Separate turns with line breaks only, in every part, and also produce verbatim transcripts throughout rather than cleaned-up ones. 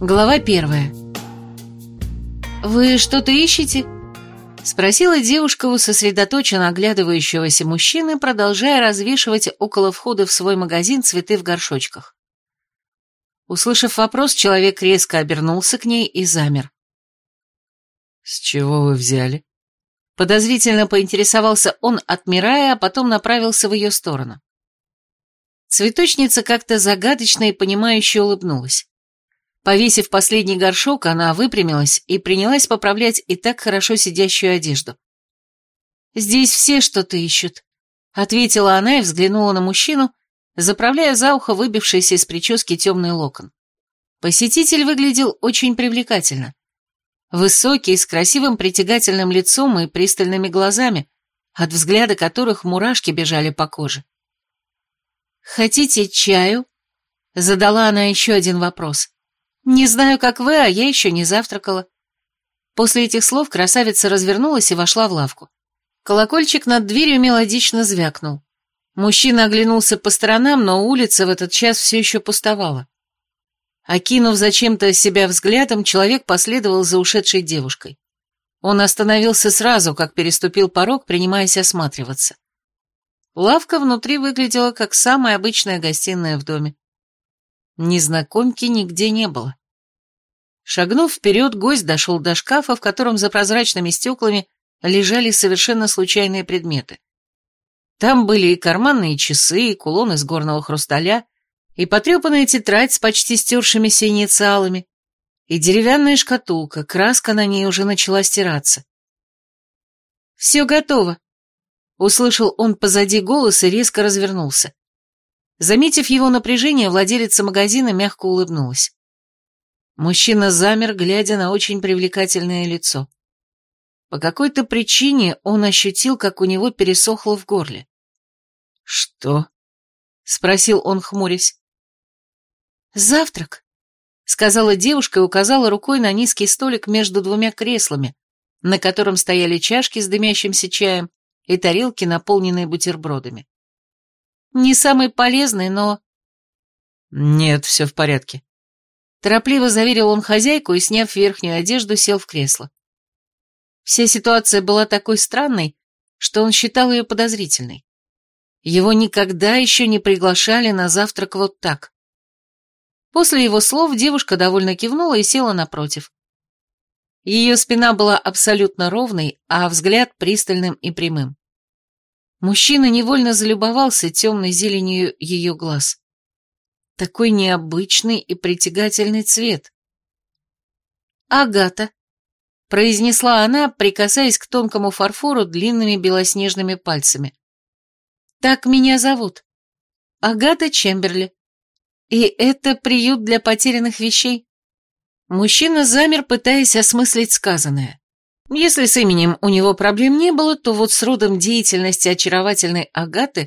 Глава первая. «Вы что-то ищете?» — спросила девушка у сосредоточенно оглядывающегося мужчины, продолжая развешивать около входа в свой магазин цветы в горшочках. Услышав вопрос, человек резко обернулся к ней и замер.
«С чего вы взяли?»
Подозрительно поинтересовался он, отмирая, а потом направился в ее сторону. Цветочница как-то загадочно и понимающе улыбнулась. Повесив последний горшок, она выпрямилась и принялась поправлять и так хорошо сидящую одежду. «Здесь все что-то ищут», — ответила она и взглянула на мужчину, заправляя за ухо выбившийся из прически темный локон. Посетитель выглядел очень привлекательно. Высокий, с красивым притягательным лицом и пристальными глазами, от взгляда которых мурашки бежали по коже. «Хотите чаю?» — задала она еще один вопрос. «Не знаю, как вы, а я еще не завтракала». После этих слов красавица развернулась и вошла в лавку. Колокольчик над дверью мелодично звякнул. Мужчина оглянулся по сторонам, но улица в этот час все еще пустовала. Окинув зачем-то себя взглядом, человек последовал за ушедшей девушкой. Он остановился сразу, как переступил порог, принимаясь осматриваться. Лавка внутри выглядела как самая обычная гостиная в доме. Незнакомки нигде не было. Шагнув вперед, гость дошел до шкафа, в котором за прозрачными стеклами лежали совершенно случайные предметы. Там были и карманные часы, и кулон из горного хрусталя, и потрепанная тетрадь с почти стершимися инициалами, и деревянная шкатулка, краска на ней уже начала стираться. «Все готово», — услышал он позади голос и резко развернулся. Заметив его напряжение, владелица магазина мягко улыбнулась. Мужчина замер, глядя на очень привлекательное лицо. По какой-то причине он ощутил, как у него пересохло в горле. «Что?» — спросил он, хмурясь. «Завтрак», — сказала девушка и указала рукой на низкий столик между двумя креслами, на котором стояли чашки с дымящимся чаем и тарелки, наполненные бутербродами. «Не самый полезный, но...» «Нет, все в порядке», — торопливо заверил он хозяйку и, сняв верхнюю одежду, сел в кресло. Вся ситуация была такой странной, что он считал ее подозрительной. Его никогда еще не приглашали на завтрак вот так. После его слов девушка довольно кивнула и села напротив. Ее спина была абсолютно ровной, а взгляд пристальным и прямым. Мужчина невольно залюбовался темной зеленью ее глаз. Такой необычный и притягательный цвет. «Агата», — произнесла она, прикасаясь к тонкому фарфору длинными белоснежными пальцами. «Так меня зовут. Агата Чемберли. И это приют для потерянных вещей». Мужчина замер, пытаясь осмыслить сказанное. Если с именем у него проблем не было, то вот с родом деятельности очаровательной Агаты...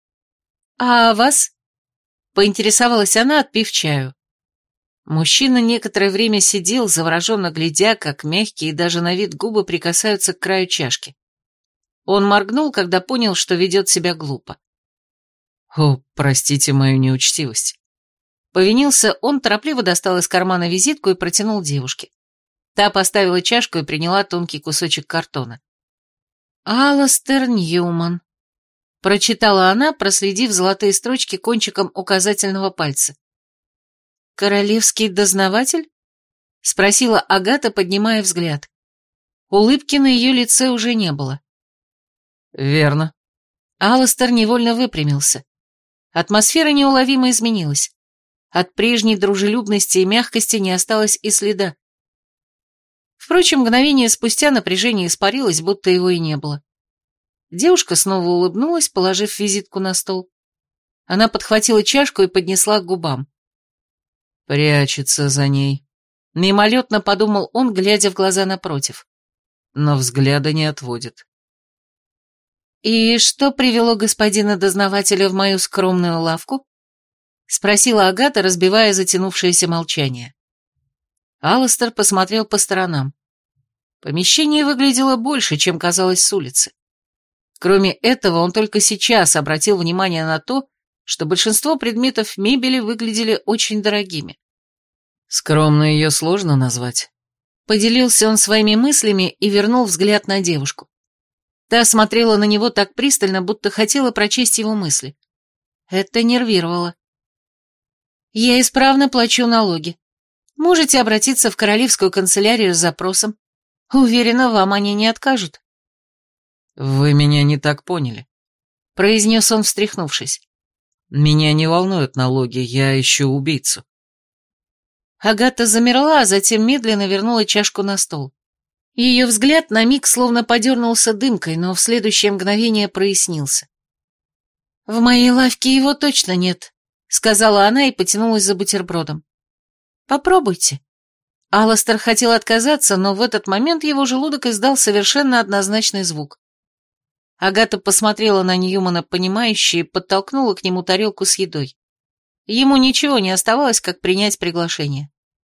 «А вас?» — поинтересовалась она, отпив чаю. Мужчина некоторое время сидел, завороженно глядя, как мягкие и даже на вид губы прикасаются к краю чашки. Он моргнул, когда понял, что ведет себя глупо. «О, простите мою неучтивость». Повинился он, торопливо достал из кармана визитку и протянул девушке. Та поставила чашку и приняла тонкий кусочек картона. «Аластер Ньюман», — прочитала она, проследив золотые строчки кончиком указательного пальца. «Королевский дознаватель?» — спросила Агата, поднимая взгляд. Улыбки на ее лице уже не было.
«Верно».
Аластер невольно выпрямился. Атмосфера неуловимо изменилась. От прежней дружелюбности и мягкости не осталось и следа. Впрочем, мгновение спустя напряжение испарилось, будто его и не было. Девушка снова улыбнулась, положив визитку на стол. Она подхватила чашку и поднесла к губам. «Прячется за ней», — мимолетно подумал он, глядя в глаза напротив. Но взгляда не отводит. «И что привело господина дознавателя в мою скромную лавку?» — спросила Агата, разбивая затянувшееся молчание. Аластер посмотрел по сторонам. Помещение выглядело больше, чем казалось с улицы. Кроме этого, он только сейчас обратил внимание на то, что большинство предметов мебели выглядели очень дорогими.
Скромно ее сложно назвать.
Поделился он своими мыслями и вернул взгляд на девушку. Та смотрела на него так пристально, будто хотела прочесть его мысли. Это нервировало. «Я исправно плачу налоги. Можете обратиться в королевскую канцелярию с запросом. Уверена, вам они не откажут».
«Вы меня не так поняли», —
произнес он, встряхнувшись.
«Меня не волнуют налоги, я ищу убийцу».
Агата замерла, а затем медленно вернула чашку на стол. Ее взгляд на миг словно подернулся дымкой, но в следующее мгновение прояснился. «В моей лавке его точно нет», — сказала она и потянулась за бутербродом. «Попробуйте». Алластер хотел отказаться, но в этот момент его желудок издал совершенно однозначный звук. Агата посмотрела на Ньюмана понимающе и подтолкнула к нему тарелку с едой. Ему ничего не оставалось, как принять приглашение.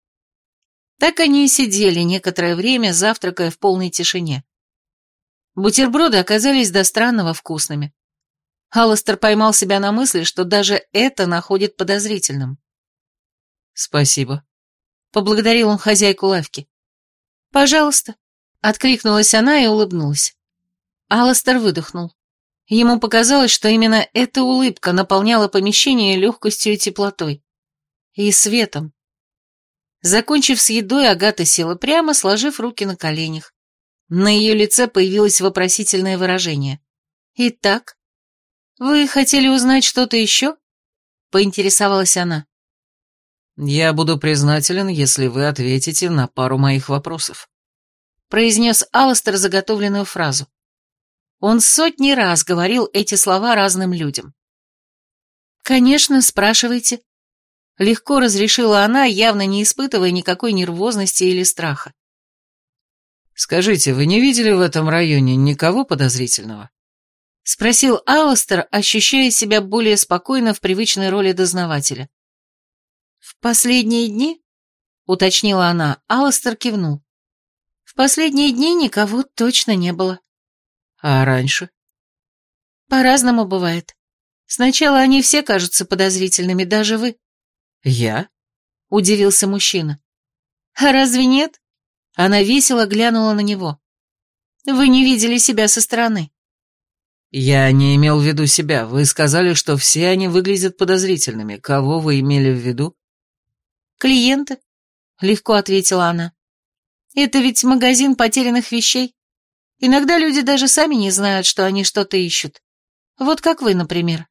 Так они и сидели некоторое время, завтракая в полной тишине. Бутерброды оказались до странного вкусными. Алластер поймал себя на мысли, что даже это находит подозрительным.
«Спасибо»,
— поблагодарил он хозяйку лавки. «Пожалуйста», — откликнулась она и улыбнулась. Алластер выдохнул. Ему показалось, что именно эта улыбка наполняла помещение легкостью и теплотой. И светом. Закончив с едой, Агата села прямо, сложив руки на коленях. На ее лице появилось вопросительное выражение. «Итак, вы хотели узнать что-то еще?» — поинтересовалась она.
«Я буду признателен, если вы ответите на пару моих вопросов», — произнес Алластер заготовленную фразу. Он сотни раз говорил эти слова разным людям. «Конечно, спрашивайте». Легко разрешила она, явно не испытывая никакой нервозности или страха. «Скажите, вы не видели в этом районе никого подозрительного?» —
спросил Алластер, ощущая себя более спокойно в привычной роли дознавателя. «В последние дни?» — уточнила она. Алластер кивнул. «В последние дни никого точно не было».
«А раньше?»
«По-разному бывает. Сначала они все кажутся подозрительными, даже вы».
«Я?»
— удивился мужчина. «А разве нет?» Она весело глянула на него. «Вы не видели себя со стороны».
«Я не имел в виду себя. Вы сказали, что все они выглядят подозрительными. Кого вы имели в виду?»
«Клиенты», — легко ответила она. «Это ведь магазин потерянных вещей. Иногда люди даже сами не знают, что они что-то ищут. Вот как вы, например».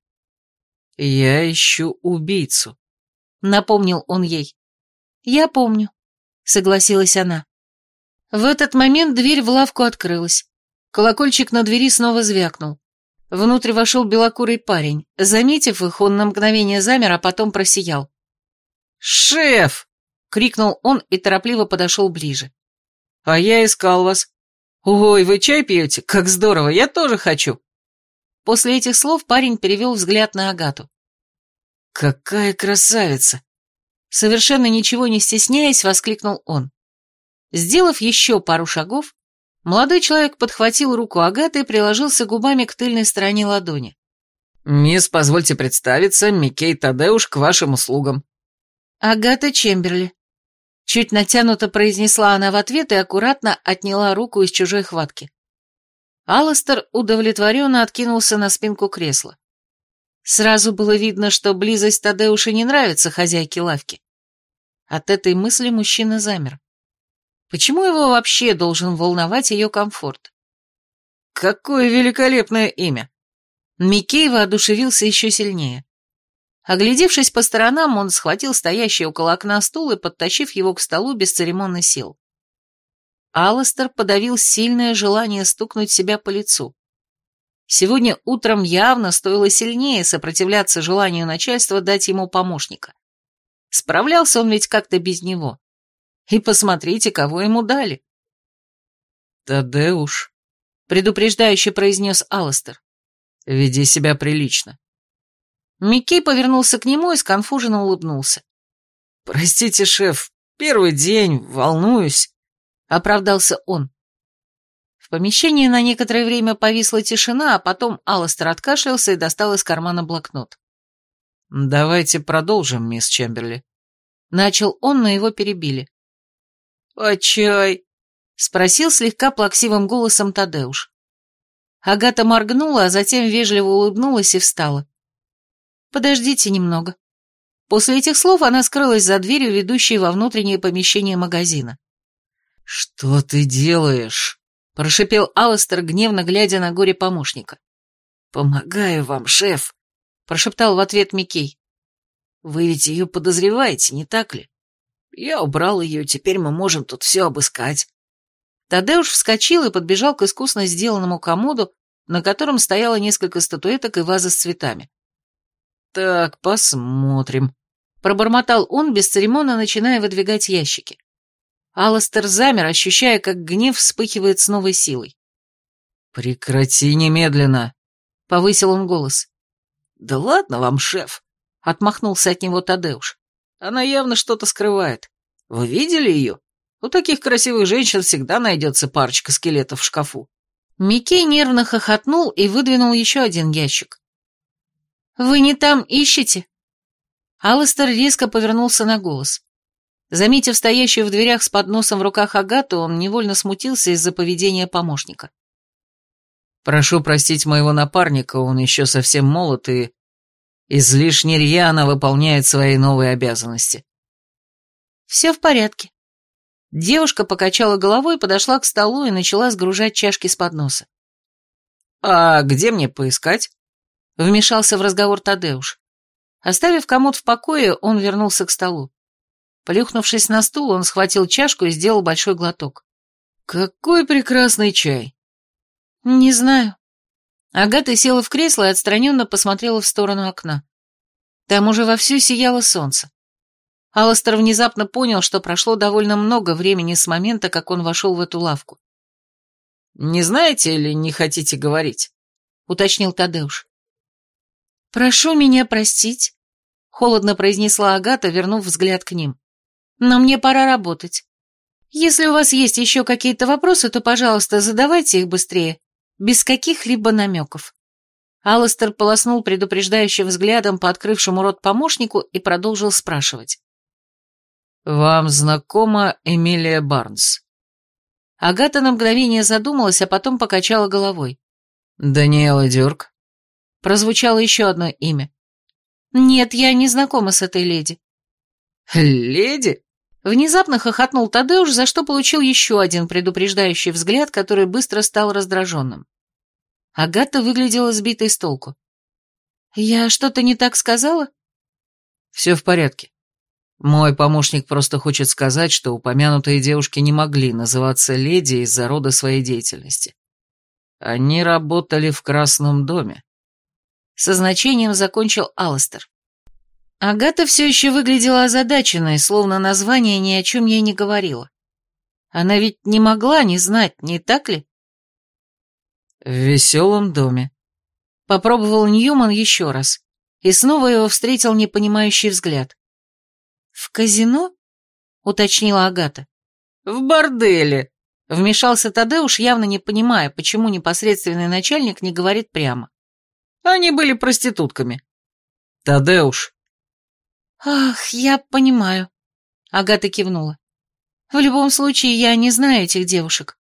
«Я ищу убийцу», —
напомнил он ей. «Я помню», — согласилась она. В этот момент дверь в лавку открылась. Колокольчик на двери снова звякнул. Внутрь вошел белокурый парень. Заметив их, он на мгновение замер, а потом просиял.
«Шеф!» — крикнул он и торопливо подошел ближе. «А я искал вас. Ой, вы чай пьете? Как здорово, я тоже хочу!»
После этих слов парень перевел взгляд на Агату.
«Какая красавица!»
Совершенно ничего не стесняясь, воскликнул он. Сделав еще пару шагов, молодой человек подхватил руку Агаты и приложился губами к тыльной стороне ладони.
«Мисс, позвольте представиться, Микей Тадеуш к вашим услугам».
«Агата Чемберли», — чуть натянуто произнесла она в ответ и аккуратно отняла руку из чужой хватки. Алластер удовлетворенно откинулся на спинку кресла. Сразу было видно, что близость Тадеуша не нравится хозяйке лавки. От этой мысли мужчина замер. Почему его вообще должен волновать ее комфорт?
«Какое великолепное имя!»
Микей воодушевился еще сильнее. Оглядевшись по сторонам, он схватил стоящий около окна стул и, подтащив его к столу, бесцеремонно сел. Алластер подавил сильное желание стукнуть себя по лицу. Сегодня утром явно стоило сильнее сопротивляться желанию начальства дать ему помощника. Справлялся он ведь как-то без него. И посмотрите, кого ему дали.
«Тадеуш»,
— предупреждающе произнес Алластер.
«Веди себя прилично».
Миккей повернулся к нему и сконфуженно улыбнулся.
«Простите, шеф, первый день, волнуюсь», —
оправдался он. В помещении на некоторое время повисла тишина, а потом Алластер откашлялся и достал из кармана блокнот.
«Давайте продолжим, мисс Чемберли».
Начал он, но его перебили.
«А чай?»
— спросил слегка плаксивым голосом Тадеуш. Агата моргнула, а затем вежливо улыбнулась и встала. «Подождите немного». После этих слов она скрылась за дверью, ведущей во внутреннее помещение магазина.
«Что ты делаешь?» — прошипел Алластер, гневно глядя на горе-помощника. «Помогаю вам, шеф», — прошептал в ответ Микей. «Вы ведь ее подозреваете, не так ли? Я убрал ее, теперь мы можем тут все обыскать».
Тадеуш вскочил и подбежал к искусно сделанному комоду, на котором стояло несколько статуэток и вазы с цветами.
«Так, посмотрим»,
— пробормотал он, бесцеремонно начиная выдвигать ящики. Алластер замер, ощущая, как гнев вспыхивает с новой силой.
«Прекрати немедленно», —
повысил он голос.
«Да ладно вам, шеф», — отмахнулся от него Тадеуш. «Она явно что-то скрывает. Вы видели ее? У таких красивых женщин всегда найдется парочка скелетов в шкафу».
Микей нервно хохотнул и выдвинул еще один ящик. «Вы не там ищете?» Алластер резко повернулся на голос. Заметив стоящую в дверях с подносом в руках Агату, он невольно смутился из-за поведения помощника.
«Прошу простить моего напарника, он еще совсем молод и излишне рьяно выполняет свои новые обязанности».
«Все в порядке». Девушка покачала головой, подошла к столу и начала сгружать чашки с подноса.
«А где мне поискать?»
— вмешался в разговор Тадеуш. Оставив комод в покое, он вернулся к столу. Плюхнувшись на стул, он схватил чашку и сделал большой глоток.
«Какой прекрасный чай!»
«Не знаю». Агата села в кресло и отстраненно посмотрела в сторону окна. Там уже вовсю сияло солнце. Алластер внезапно понял, что прошло довольно много времени с момента, как он вошел в эту лавку.
«Не знаете или не хотите говорить?»
— уточнил Тадеуш. «Прошу меня простить», — холодно произнесла Агата, вернув взгляд к ним. «Но мне пора работать. Если у вас есть еще какие-то вопросы, то, пожалуйста, задавайте их быстрее, без каких-либо намеков». Алластер полоснул предупреждающим взглядом по открывшему рот помощнику и продолжил спрашивать.
«Вам знакома Эмилия Барнс?»
Агата на мгновение задумалась, а потом покачала головой.
«Даниэла Дюрк?»
Прозвучало еще одно имя. «Нет, я не знакома с этой леди».
«Леди?»
Внезапно хохотнул Тадеуш, за что получил еще один предупреждающий взгляд, который быстро стал раздраженным. Агата выглядела сбитой с толку. «Я что-то не так сказала?»
«Все в порядке. Мой помощник просто хочет сказать, что упомянутые девушки не могли называться леди из-за рода своей деятельности. Они работали в Красном доме».
Со значением закончил Алластер. Агата все еще выглядела озадаченной, словно название ни о чем ей не говорило. Она ведь не могла не знать, не так ли?
«В веселом доме»,
— попробовал Ньюман еще раз, и снова его встретил непонимающий взгляд. «В казино?» — уточнила Агата.
«В борделе»,
— вмешался Тадеуш, явно не понимая, почему непосредственный начальник не говорит прямо.
«Они были проститутками». «Тадеуш».
«Ах, я понимаю», — Агата кивнула. «В любом случае, я не знаю этих девушек».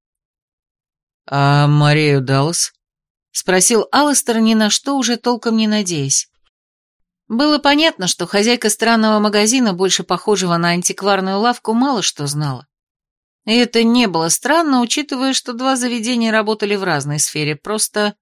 «А Марию Даллас?»
— спросил Алластер, ни на что уже толком не надеясь. Было понятно, что хозяйка странного магазина, больше похожего на антикварную лавку, мало что знала. И это не было странно, учитывая, что два заведения работали в разной сфере, просто...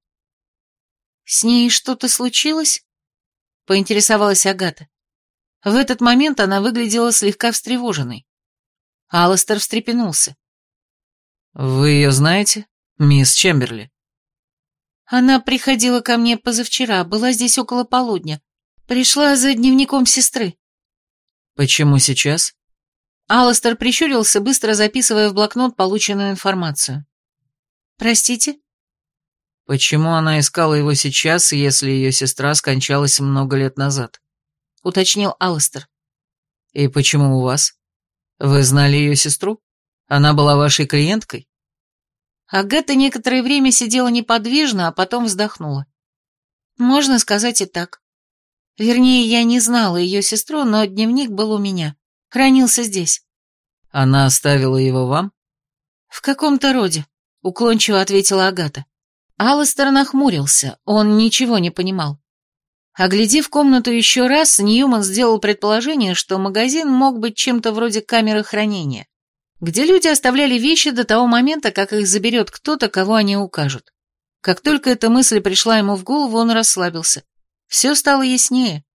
«С ней что-то случилось?» — поинтересовалась Агата. В этот момент она выглядела слегка встревоженной. Алластер встрепенулся.
«Вы ее знаете, мисс Чемберли?»
«Она приходила ко мне позавчера, была здесь около полудня. Пришла за дневником сестры».
«Почему сейчас?»
Алластер прищурился, быстро записывая в блокнот полученную информацию. «Простите?»
«Почему она искала его сейчас, если ее сестра скончалась много лет назад?»
— уточнил Алластер.
«И почему у вас? Вы знали ее сестру? Она была вашей клиенткой?»
Агата некоторое время сидела неподвижно, а потом вздохнула. «Можно сказать и так. Вернее, я не знала ее сестру, но дневник был у меня. Хранился здесь.
Она оставила его вам?
В каком-то роде, уклончиво ответила Агата. Алластер нахмурился, он ничего не понимал. Оглядев комнату еще раз, Ньюман сделал предположение, что магазин мог быть чем-то вроде камеры хранения, где люди оставляли вещи до того момента, как их заберет кто-то, кого они укажут. Как только эта мысль пришла ему в голову, он расслабился. Все стало яснее.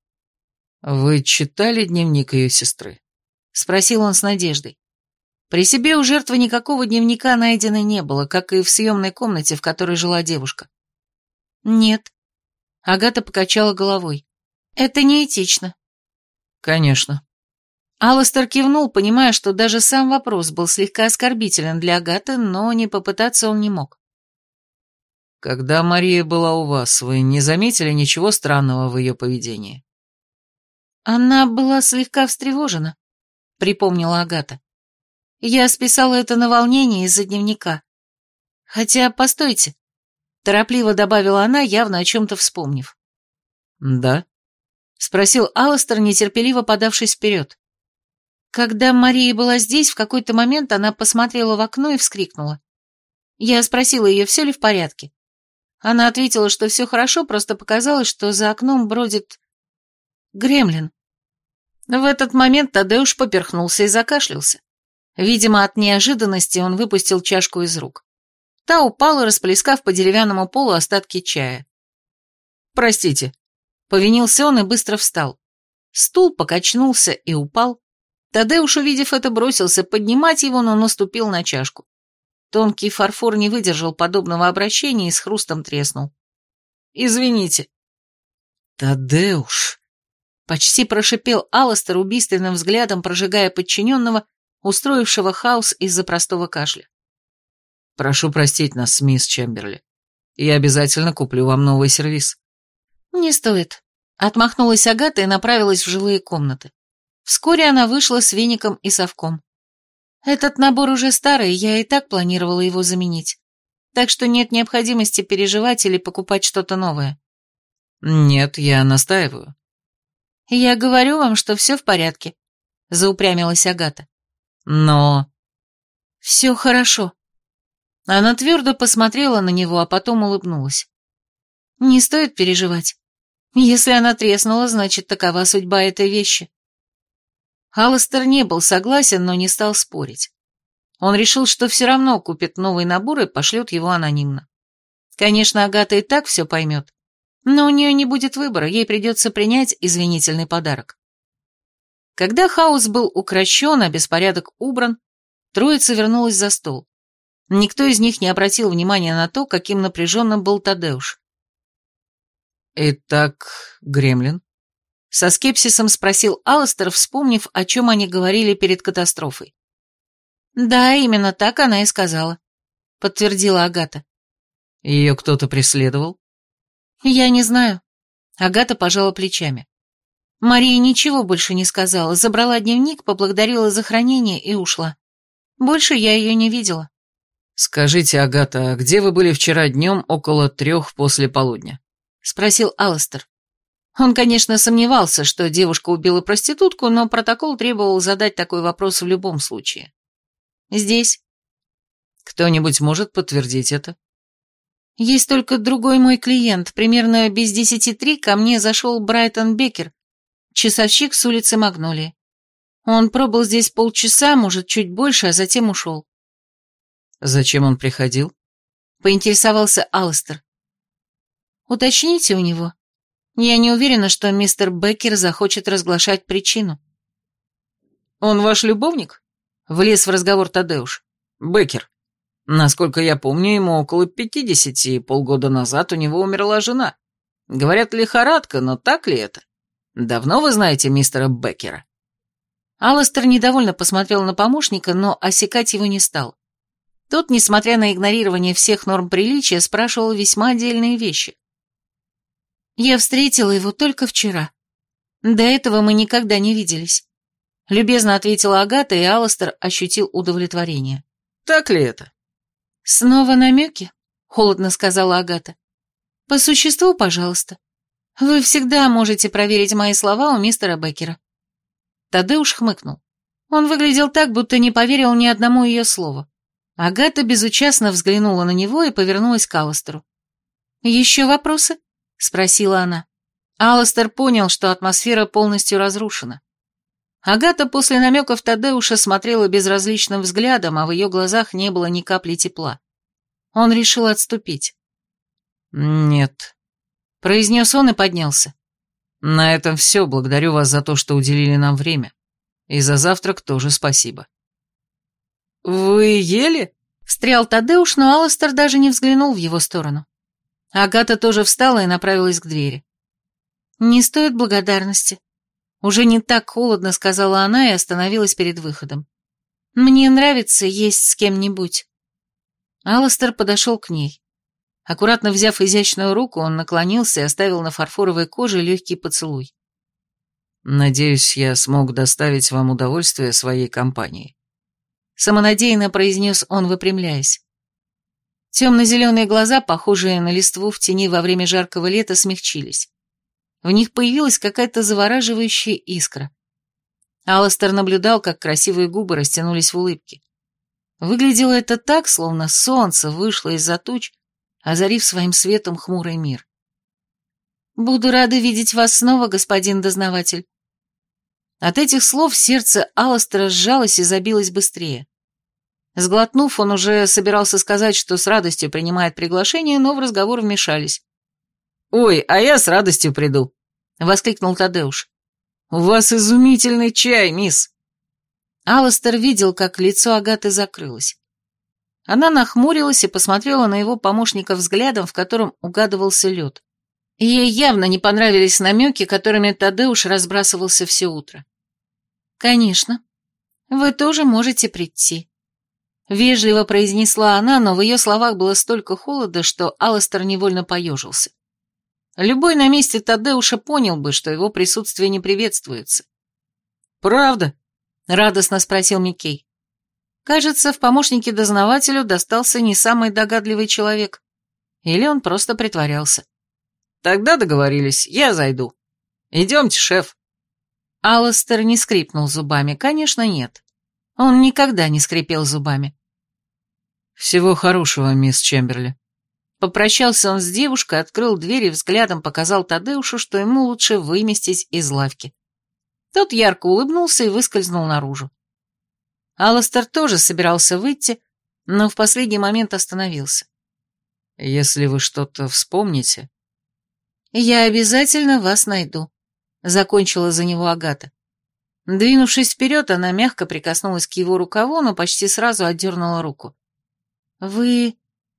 «Вы читали дневник ее сестры?»
— спросил он с надеждой. При себе у жертвы никакого дневника найдено не было, как и в съемной комнате, в которой жила девушка. «Нет». Агата покачала головой. «Это неэтично».
«Конечно».
Алластер кивнул, понимая, что даже сам вопрос был слегка оскорбителен для Агаты, но не попытаться он не мог.
«Когда Мария была у вас, вы не заметили ничего странного в ее поведении?»
«Она была слегка встревожена», — припомнила Агата. «Я списала это на волнение из-за дневника. Хотя, постойте», — торопливо добавила она, явно о чем-то вспомнив.
«Да?»
— спросил Алластер, нетерпеливо подавшись вперед. Когда Мария была здесь, в какой-то момент она посмотрела в окно и вскрикнула. Я спросила ее, все ли в порядке. Она ответила, что все хорошо, просто показалось, что за окном бродит гремлин. В этот момент Тадеуш поперхнулся и закашлялся. Видимо, от неожиданности он выпустил чашку из рук. Та упала, расплескав по деревянному полу остатки чая. «Простите», — повинился он и быстро встал. Стул покачнулся и упал. Тадеуш, увидев это, бросился поднимать его, но наступил на чашку. Тонкий фарфор не выдержал подобного обращения и с хрустом треснул. «Извините».
«Тадеуш!»
— почти прошипел Алластер, убийственным взглядом прожигая подчиненного, устроившего хаос из-за простого кашля.
«Прошу простить нас, мисс Чемберли. Я обязательно куплю вам новый сервиз».
«Не стоит», — отмахнулась Агата и направилась в жилые комнаты. Вскоре она вышла с веником и совком. «Этот набор уже старый, я и так планировала его заменить, так что нет необходимости переживать или покупать что-то новое».
«Нет, я настаиваю».
«Я говорю вам, что все в порядке», — заупрямилась Агата.
«Но...»
«Все хорошо». Она твердо посмотрела на него, а потом улыбнулась. «Не стоит переживать. Если она треснула, значит, такова судьба этой вещи». Алластер не был согласен, но не стал спорить. Он решил, что все равно купит новый набор и пошлет его анонимно. Конечно, Агата и так все поймет, но у нее не будет выбора, ей придется принять извинительный подарок. Когда хаос был укрощен, а беспорядок убран, троица вернулась за стол. Никто из них не обратил внимания на то, каким напряженным был Тадеуш.
«Итак, гремлин?»
Со скепсисом спросил Алластер, вспомнив, о чем они говорили перед катастрофой. «Да, именно так она и сказала», — подтвердила Агата.
«Ее кто-то преследовал?»
«Я не знаю». Агата пожала плечами. Мария ничего больше не сказала, забрала дневник, поблагодарила за хранение и ушла. Больше я ее не видела.
«Скажите, Агата, а где вы были вчера днем около трех после полудня?»
— спросил Алластер. Он, конечно, сомневался, что девушка убила проститутку, но протокол требовал задать такой вопрос в любом случае. «Здесь».
«Кто-нибудь может подтвердить это?»
«Есть только другой мой клиент. Примерно без десяти три ко мне зашел Брайтон Беккер, часовщик с улицы Магнолии. Он пробыл здесь полчаса, может, чуть больше, а затем ушел».
«Зачем он приходил?»
— поинтересовался Алластер. «Уточните у него. Я не уверена, что мистер Беккер захочет разглашать причину».
«Он ваш любовник?» — влез в разговор Тадеуш. «Беккер. Насколько я помню, ему около пятидесяти, и полгода назад у него умерла жена. Говорят, лихорадка, но так ли это? Давно вы знаете мистера Беккера?»
Алластер недовольно посмотрел на помощника, но осекать его не стал. Тот, несмотря на игнорирование всех норм приличия, спрашивал весьма отдельные вещи. «Я встретила его только вчера. До этого мы никогда не виделись», — любезно ответила Агата, и Алластер ощутил удовлетворение.
«Так ли это?»
«Снова намеки?» — холодно сказала Агата. «По существу, пожалуйста. Вы всегда можете проверить мои слова у мистера Беккера». Тадеуш хмыкнул. Он выглядел так, будто не поверил ни одному ее слову. Агата безучастно взглянула на него и повернулась к Алластеру. «Еще вопросы?» — спросила она. Алластер понял, что атмосфера полностью разрушена. Агата после намеков Тадеуша смотрела безразличным взглядом, а в ее глазах не было ни капли тепла. Он решил отступить.
«Нет», — произнес он и поднялся. «На этом все. Благодарю вас за то, что уделили нам время. И за завтрак тоже спасибо». «Вы ели?» — встрял Тадеуш, но Алластер даже не взглянул в его сторону. Агата тоже встала и направилась к двери. «Не стоит благодарности. Уже не так холодно», — сказала она и остановилась перед выходом. «Мне нравится есть с кем-нибудь». Алластер подошел к ней. Аккуратно взяв изящную руку, он наклонился и оставил на фарфоровой коже легкий поцелуй. «Надеюсь, я смог доставить вам удовольствие своей компанией», —
самонадеянно произнес он, выпрямляясь. Темно-зеленые глаза, похожие на листву в тени во время жаркого лета, смягчились. В них появилась какая-то завораживающая искра. Алластер наблюдал, как красивые губы растянулись в улыбке. Выглядело это так, словно солнце вышло из-за туч, озарив своим светом хмурый мир. «Буду рада видеть вас снова, господин дознаватель». От этих слов сердце Алластера сжалось и забилось быстрее. Сглотнув, он уже собирался сказать, что с радостью принимает приглашение, но в разговор вмешались.
«Ой, а я с радостью приду», — воскликнул Тадеуш. «У вас изумительный чай, мисс».
Алластер видел, как лицо Агаты закрылось. Она нахмурилась и посмотрела на его помощника взглядом, в котором угадывался лед. Ей явно не понравились намеки, которыми Тадеуш разбрасывался все утро. «Конечно. Вы тоже можете прийти», — вежливо произнесла она, но в ее словах было столько холода, что Алластер невольно поежился. Любой на месте Тадеуша понял бы, что его присутствие не приветствуется.
«Правда?»
— радостно спросил Миккей. Кажется, в помощнике дознавателю достался не самый догадливый человек. Или он просто притворялся.
«Тогда договорились, я зайду. Идемте, шеф».
Алластер не скрипнул зубами, конечно, нет. Он никогда не скрипел зубами.
«Всего хорошего, мисс Чемберли».
Попрощался он с девушкой, открыл дверь и взглядом показал Тадеушу, что ему лучше выместись из лавки. Тот ярко улыбнулся и выскользнул наружу. Алластер тоже собирался выйти, но в последний момент остановился.
«Если вы что-то вспомните...»
«Я обязательно вас найду», — закончила за него Агата. Двинувшись вперед, она мягко прикоснулась к его рукаву, но почти сразу отдернула руку. «Вы...»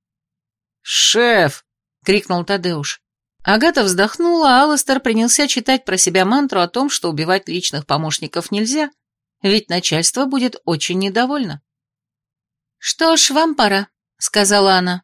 «Шеф!» — крикнул Тадеуш.
Агата вздохнула, а Алластер принялся читать про себя мантру о том, что убивать личных помощников нельзя, ведь начальство будет очень недовольно. «Что ж, вам пора», — сказала она.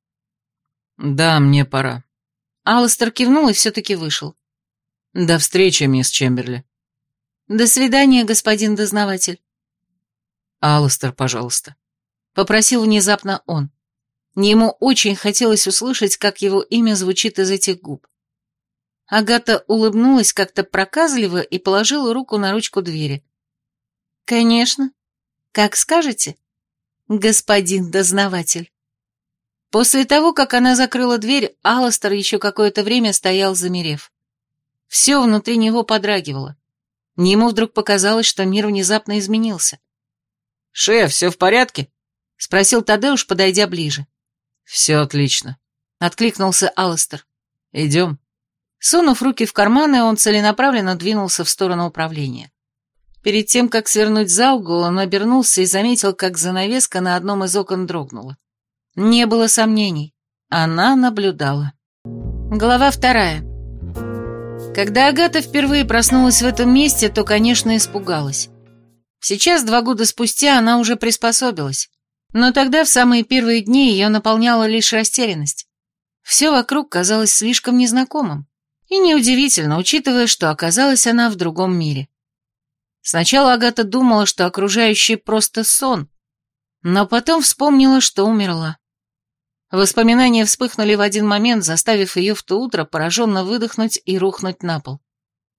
«Да, мне пора».
Алластер кивнул и все-таки вышел.
«До встречи, мисс Чемберли».
«До свидания, господин дознаватель».
«Алластер, пожалуйста»,
— попросил внезапно он. Ему очень хотелось услышать, как его имя звучит из этих губ. Агата улыбнулась как-то проказливо и положила руку на ручку двери. «Конечно. Как скажете, господин дознаватель». После того, как она закрыла дверь, Алластер еще какое-то время стоял, замерев. Все внутри него подрагивало. Ему вдруг показалось, что мир внезапно изменился.
«Шеф, все в порядке?»
— спросил Тадеуш, подойдя ближе.
«Все отлично»,
— откликнулся Алластер.
«Идем».
Сунув руки в карманы, он целенаправленно двинулся в сторону управления. Перед тем, как свернуть за угол, он обернулся и заметил, как занавеска на одном из окон дрогнула. Не было сомнений. Она наблюдала. Глава вторая. Когда Агата впервые проснулась в этом месте, то, конечно, испугалась. Сейчас, два года спустя, она уже приспособилась. Но тогда, в самые первые дни, ее наполняла лишь растерянность. Все вокруг казалось слишком незнакомым. И неудивительно, учитывая, что оказалась она в другом мире. Сначала Агата думала, что окружающий просто сон, но потом вспомнила, что умерла. Воспоминания вспыхнули в один момент, заставив ее в то утро пораженно выдохнуть и рухнуть на пол.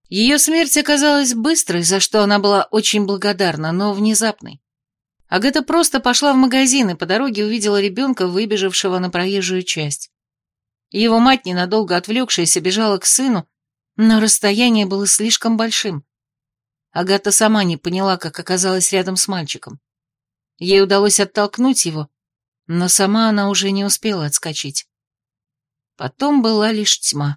Ее смерть оказалась быстрой, за что она была очень благодарна, но внезапной. Агата просто пошла в магазин и по дороге увидела ребенка, выбежавшего на проезжую часть. Его мать, ненадолго отвлекшаяся, бежала к сыну, но расстояние было слишком большим. Агата сама не поняла, как оказалась рядом с мальчиком. Ей удалось оттолкнуть его, но сама она уже не успела отскочить. Потом была лишь тьма.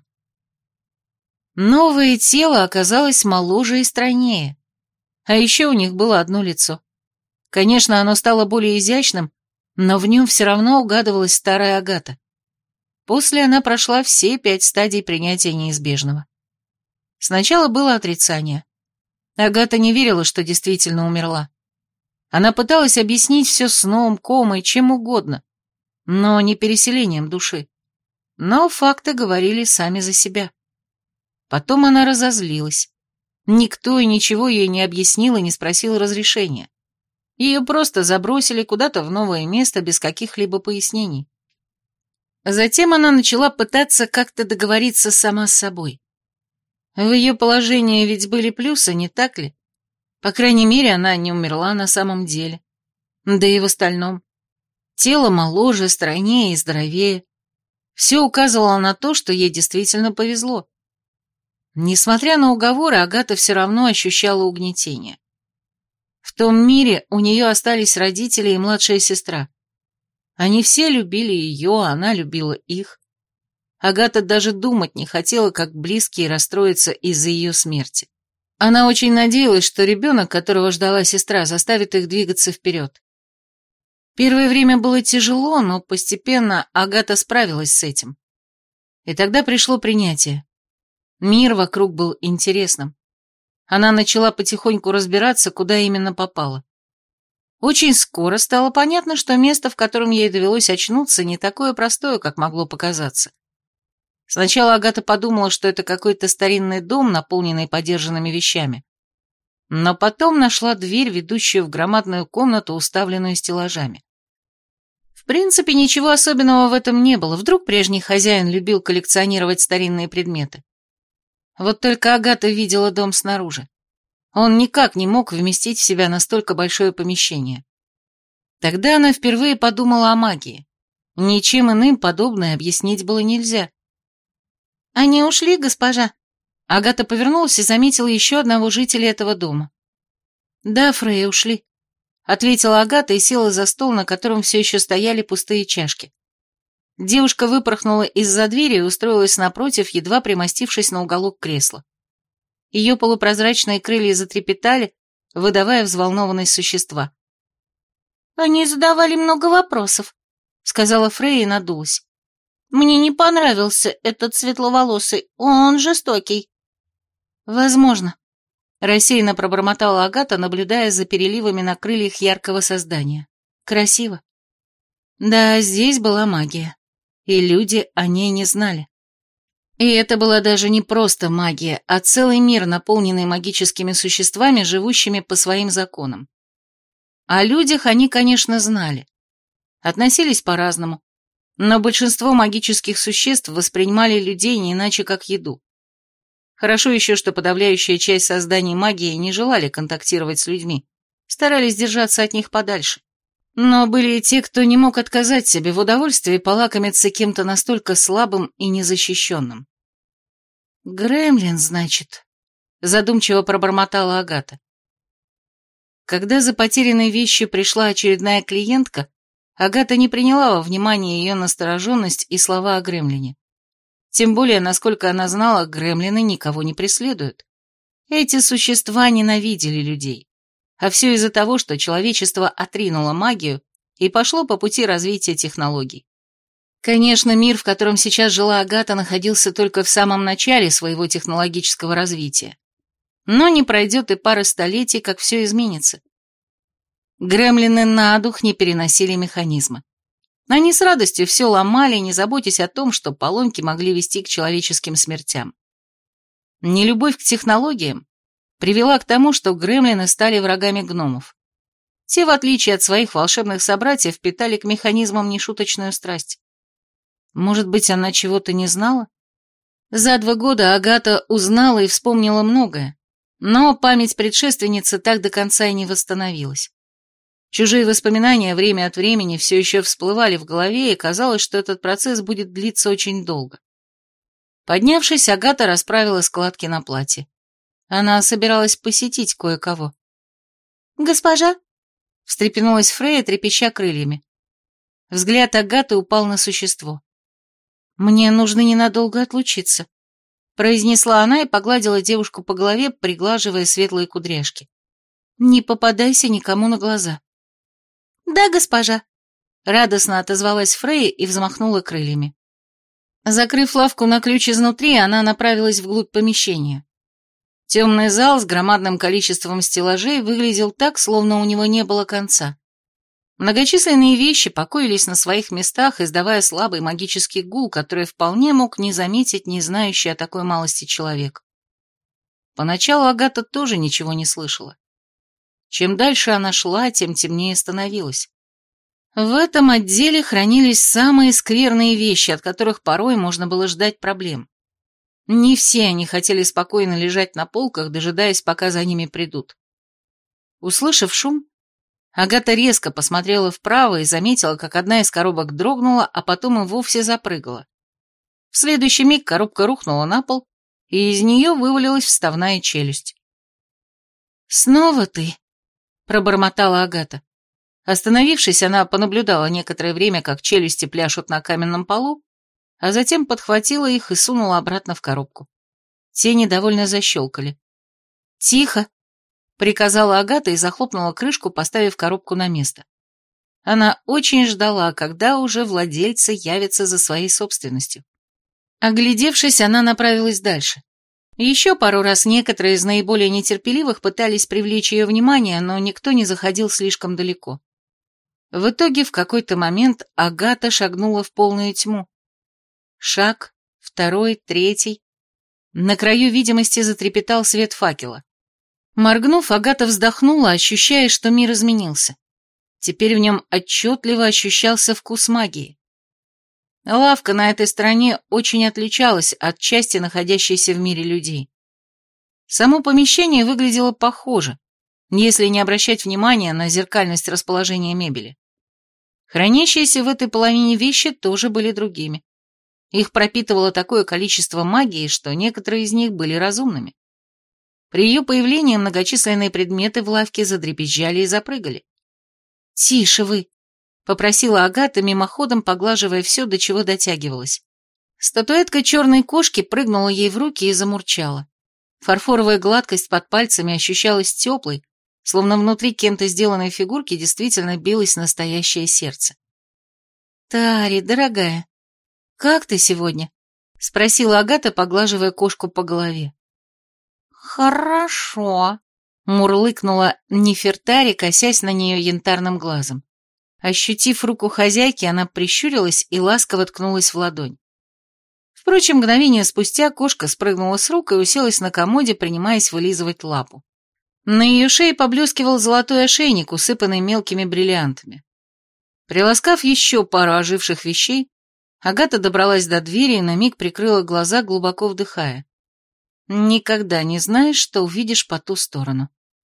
Новое тело оказалось моложе и стройнее. А еще у них было одно лицо. Конечно, оно стало более изящным, но в нем все равно угадывалась старая Агата. После она прошла все пять стадий принятия неизбежного. Сначала было отрицание. Агата не верила, что действительно умерла. Она пыталась объяснить все сном, комой, чем угодно, но не переселением души. Но факты говорили сами за себя. Потом она разозлилась. Никто и ничего ей не объяснил и не спросил разрешения. Ее просто забросили куда-то в новое место без каких-либо пояснений. Затем она начала пытаться как-то договориться сама с собой. В ее положении ведь были плюсы, не так ли? По крайней мере, она не умерла на самом деле. Да и в остальном. Тело моложе, стройнее и здоровее. Все указывало на то, что ей действительно повезло. Несмотря на уговоры, Агата все равно ощущала угнетение. В том мире у нее остались родители и младшая сестра. Они все любили ее, а она любила их. Агата даже думать не хотела, как близкие расстроятся из-за ее смерти. Она очень надеялась, что ребенок, которого ждала сестра, заставит их двигаться вперед. Первое время было тяжело, но постепенно Агата справилась с этим. И тогда пришло принятие. Мир вокруг был интересным. Она начала потихоньку разбираться, куда именно попала. Очень скоро стало понятно, что место, в котором ей довелось очнуться, не такое простое, как могло показаться. Сначала Агата подумала, что это какой-то старинный дом, наполненный подержанными вещами. Но потом нашла дверь, ведущую в громадную комнату, уставленную стеллажами. В принципе, ничего особенного в этом не было. Вдруг прежний хозяин любил коллекционировать старинные предметы. Вот только Агата видела дом снаружи. Он никак не мог вместить в себя настолько большое помещение. Тогда она впервые подумала о магии. Ничем иным подобное объяснить было нельзя. «Они ушли, госпожа?» Агата повернулась и заметила еще одного жителя этого дома. «Да, Фрей, ушли», — ответила Агата и села за стол, на котором все еще стояли пустые чашки. Девушка выпорхнула из-за двери и устроилась напротив, едва примостившись на уголок кресла. Ее полупрозрачные крылья затрепетали, выдавая взволнованность существа. «Они задавали много вопросов», — сказала Фрей и надулась. «Мне не понравился этот светловолосый, он жестокий». «Возможно», — рассеянно пробормотала Агата, наблюдая за переливами на крыльях яркого создания. «Красиво». Да, здесь была магия, и люди о ней не знали. И это была даже не просто магия, а целый мир, наполненный магическими существами, живущими по своим законам. О людях они, конечно, знали. Относились по-разному, но большинство магических существ воспринимали людей не иначе, как еду. Хорошо еще, что подавляющая часть созданий магии не желали контактировать с людьми, старались держаться от них подальше. Но были и те, кто не мог отказать себе в удовольствии полакомиться кем-то настолько слабым и незащищенным. «Гремлин, значит», — задумчиво пробормотала Агата. Когда за потерянной вещью пришла очередная клиентка, Агата не приняла во внимание ее настороженность и слова о гремлине. Тем более, насколько она знала, гремлины никого не преследуют. Эти существа ненавидели людей. А все из-за того, что человечество отринуло магию и пошло по пути развития технологий. Конечно, мир, в котором сейчас жила Агата, находился только в самом начале своего технологического развития. Но не пройдет и пары столетий, как все изменится. Гремлины на дух не переносили механизмы. Они с радостью все ломали, не заботясь о том, что поломки могли вести к человеческим смертям. Нелюбовь к технологиям привела к тому, что гремлины стали врагами гномов. Те, в отличие от своих волшебных собратьев, питали к механизмам нешуточную страсть. Может быть, она чего-то не знала? За два года Агата узнала и вспомнила многое, но память предшественницы так до конца и не восстановилась. Чужие воспоминания время от времени все еще всплывали в голове, и казалось, что этот процесс будет длиться очень долго. Поднявшись, Агата расправила складки на платье. Она собиралась посетить кое-кого.
«Госпожа?»
— встрепенулась Фрея, трепеща крыльями. Взгляд Агаты упал на существо. «Мне нужно ненадолго отлучиться», — произнесла она и погладила девушку по голове, приглаживая светлые кудряшки. «Не попадайся никому на глаза».
«Да, госпожа»,
— радостно отозвалась Фрея и взмахнула крыльями. Закрыв лавку на ключ изнутри, она направилась вглубь помещения. Темный зал с громадным количеством стеллажей выглядел так, словно у него не было конца. Многочисленные вещи покоились на своих местах, издавая слабый магический гул, который вполне мог не заметить не знающий о такой малости человек. Поначалу Агата тоже ничего не слышала. Чем дальше она шла, тем темнее становилось. В этом отделе хранились самые скверные вещи, от которых порой можно было ждать проблем. Не все они хотели спокойно лежать на полках, дожидаясь, пока за ними придут. Услышав шум, Агата резко посмотрела вправо и заметила, как одна из коробок дрогнула, а потом и вовсе запрыгала. В следующий миг коробка рухнула на пол, и из нее вывалилась вставная челюсть. «Снова ты?» — пробормотала Агата. Остановившись, она понаблюдала некоторое время, как челюсти пляшут на каменном полу, а затем подхватила их и сунула обратно в коробку. Те недовольно защелкали. «Тихо!» — приказала Агата и захлопнула крышку, поставив коробку на место. Она очень ждала, когда уже владельцы явятся за своей собственностью. Оглядевшись, она направилась дальше. Еще пару раз некоторые из наиболее нетерпеливых пытались привлечь ее внимание, но никто не заходил слишком далеко. В итоге в какой-то момент Агата шагнула в полную тьму. Шаг, второй, третий. На краю видимости затрепетал свет факела. Моргнув, Агата вздохнула, ощущая, что мир изменился. Теперь в нем отчетливо ощущался вкус магии. Лавка на этой стороне очень отличалась от части, находящейся в мире людей. Само помещение выглядело похоже, если не обращать внимания на зеркальность расположения мебели. Хранящиеся в этой половине вещи тоже были другими. Их пропитывало такое количество магии, что некоторые из них были разумными. При ее появлении многочисленные предметы в лавке задребезжали и запрыгали. «Тише вы!» — попросила Агата, мимоходом поглаживая все, до чего дотягивалась. Статуэтка черной кошки прыгнула ей в руки и замурчала. Фарфоровая гладкость под пальцами ощущалась теплой, словно внутри кем-то сделанной фигурки действительно билось настоящее сердце. «Тари, дорогая, как ты сегодня?» — спросила Агата, поглаживая кошку по голове.
«Хорошо», —
мурлыкнула Нефертари, косясь на нее янтарным глазом. Ощутив руку хозяйки, она прищурилась и ласково ткнулась в ладонь. Впрочем, мгновение спустя кошка спрыгнула с рук и уселась на комоде, принимаясь вылизывать лапу. На ее шее поблескивал золотой ошейник, усыпанный мелкими бриллиантами. Приласкав еще пару оживших вещей, Агата добралась до двери и на миг прикрыла глаза, глубоко вдыхая. Никогда не знаешь, что увидишь по ту сторону.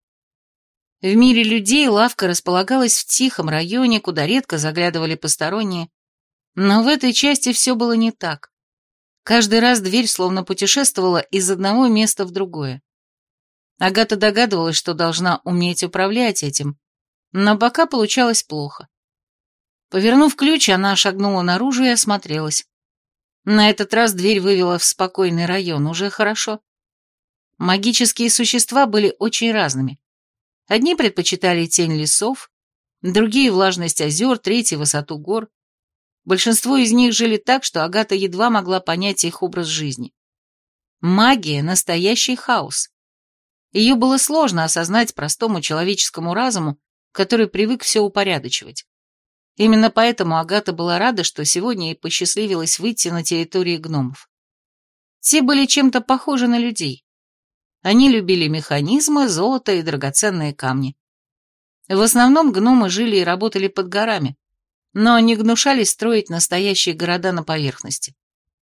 В мире людей лавка располагалась в тихом районе, куда редко заглядывали посторонние, но в этой части все было не так. Каждый раз дверь словно путешествовала из одного места в другое. Агата догадывалась, что должна уметь управлять этим, но пока получалось плохо. Повернув ключ, она шагнула наружу и осмотрелась. На этот раз дверь вывела в спокойный район, уже хорошо. Магические существа были очень разными. Одни предпочитали тень лесов, другие — влажность озер, третьи — высоту гор. Большинство из них жили так, что Агата едва могла понять их образ жизни. Магия — настоящий хаос. Ее было сложно осознать простому человеческому разуму, который привык все упорядочивать. Именно поэтому Агата была рада, что сегодня ей посчастливилось выйти на территории гномов. Те были чем-то похожи на людей. Они любили механизмы, золото и драгоценные камни. В основном гномы жили и работали под горами, но не гнушались строить настоящие города на поверхности.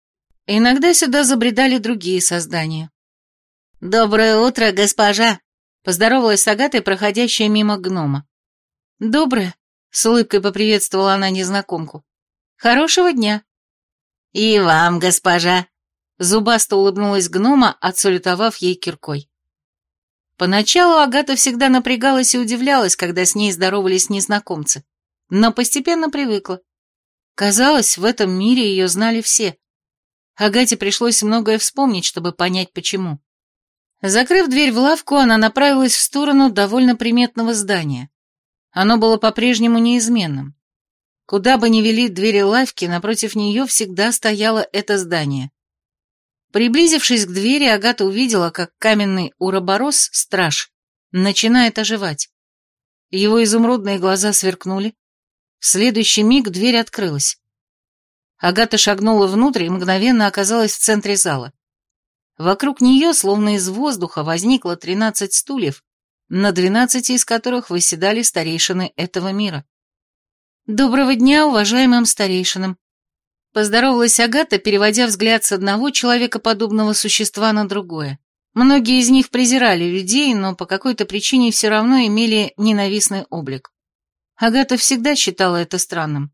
Иногда сюда забредали другие создания.
«Доброе утро, госпожа!»
— поздоровалась с Агатой, проходящая мимо гнома. «Доброе!» — с улыбкой поприветствовала она незнакомку. «Хорошего дня!»
«И вам, госпожа!»
— зубасто улыбнулась гнома, отсалютовав ей киркой. Поначалу Агата всегда напрягалась и удивлялась, когда с ней здоровались незнакомцы, но постепенно привыкла. Казалось, в этом мире ее знали все. Агате пришлось многое вспомнить, чтобы понять, почему. Закрыв дверь в лавку, она направилась в сторону довольно приметного здания. Оно было по-прежнему неизменным. Куда бы ни вели двери лавки, напротив нее всегда стояло это здание. Приблизившись к двери, Агата увидела, как каменный уроборос, страж, начинает оживать. Его изумрудные глаза сверкнули. В следующий миг дверь открылась. Агата шагнула внутрь и мгновенно оказалась в центре зала. Вокруг нее, словно из воздуха, возникло тринадцать стульев, на двенадцати из которых восседали старейшины этого мира. «Доброго дня, уважаемым старейшинам!» Поздоровалась Агата, переводя взгляд с одного человекоподобного существа на другое. Многие из них презирали людей, но по какой-то причине все равно имели ненавистный облик. Агата всегда считала это странным.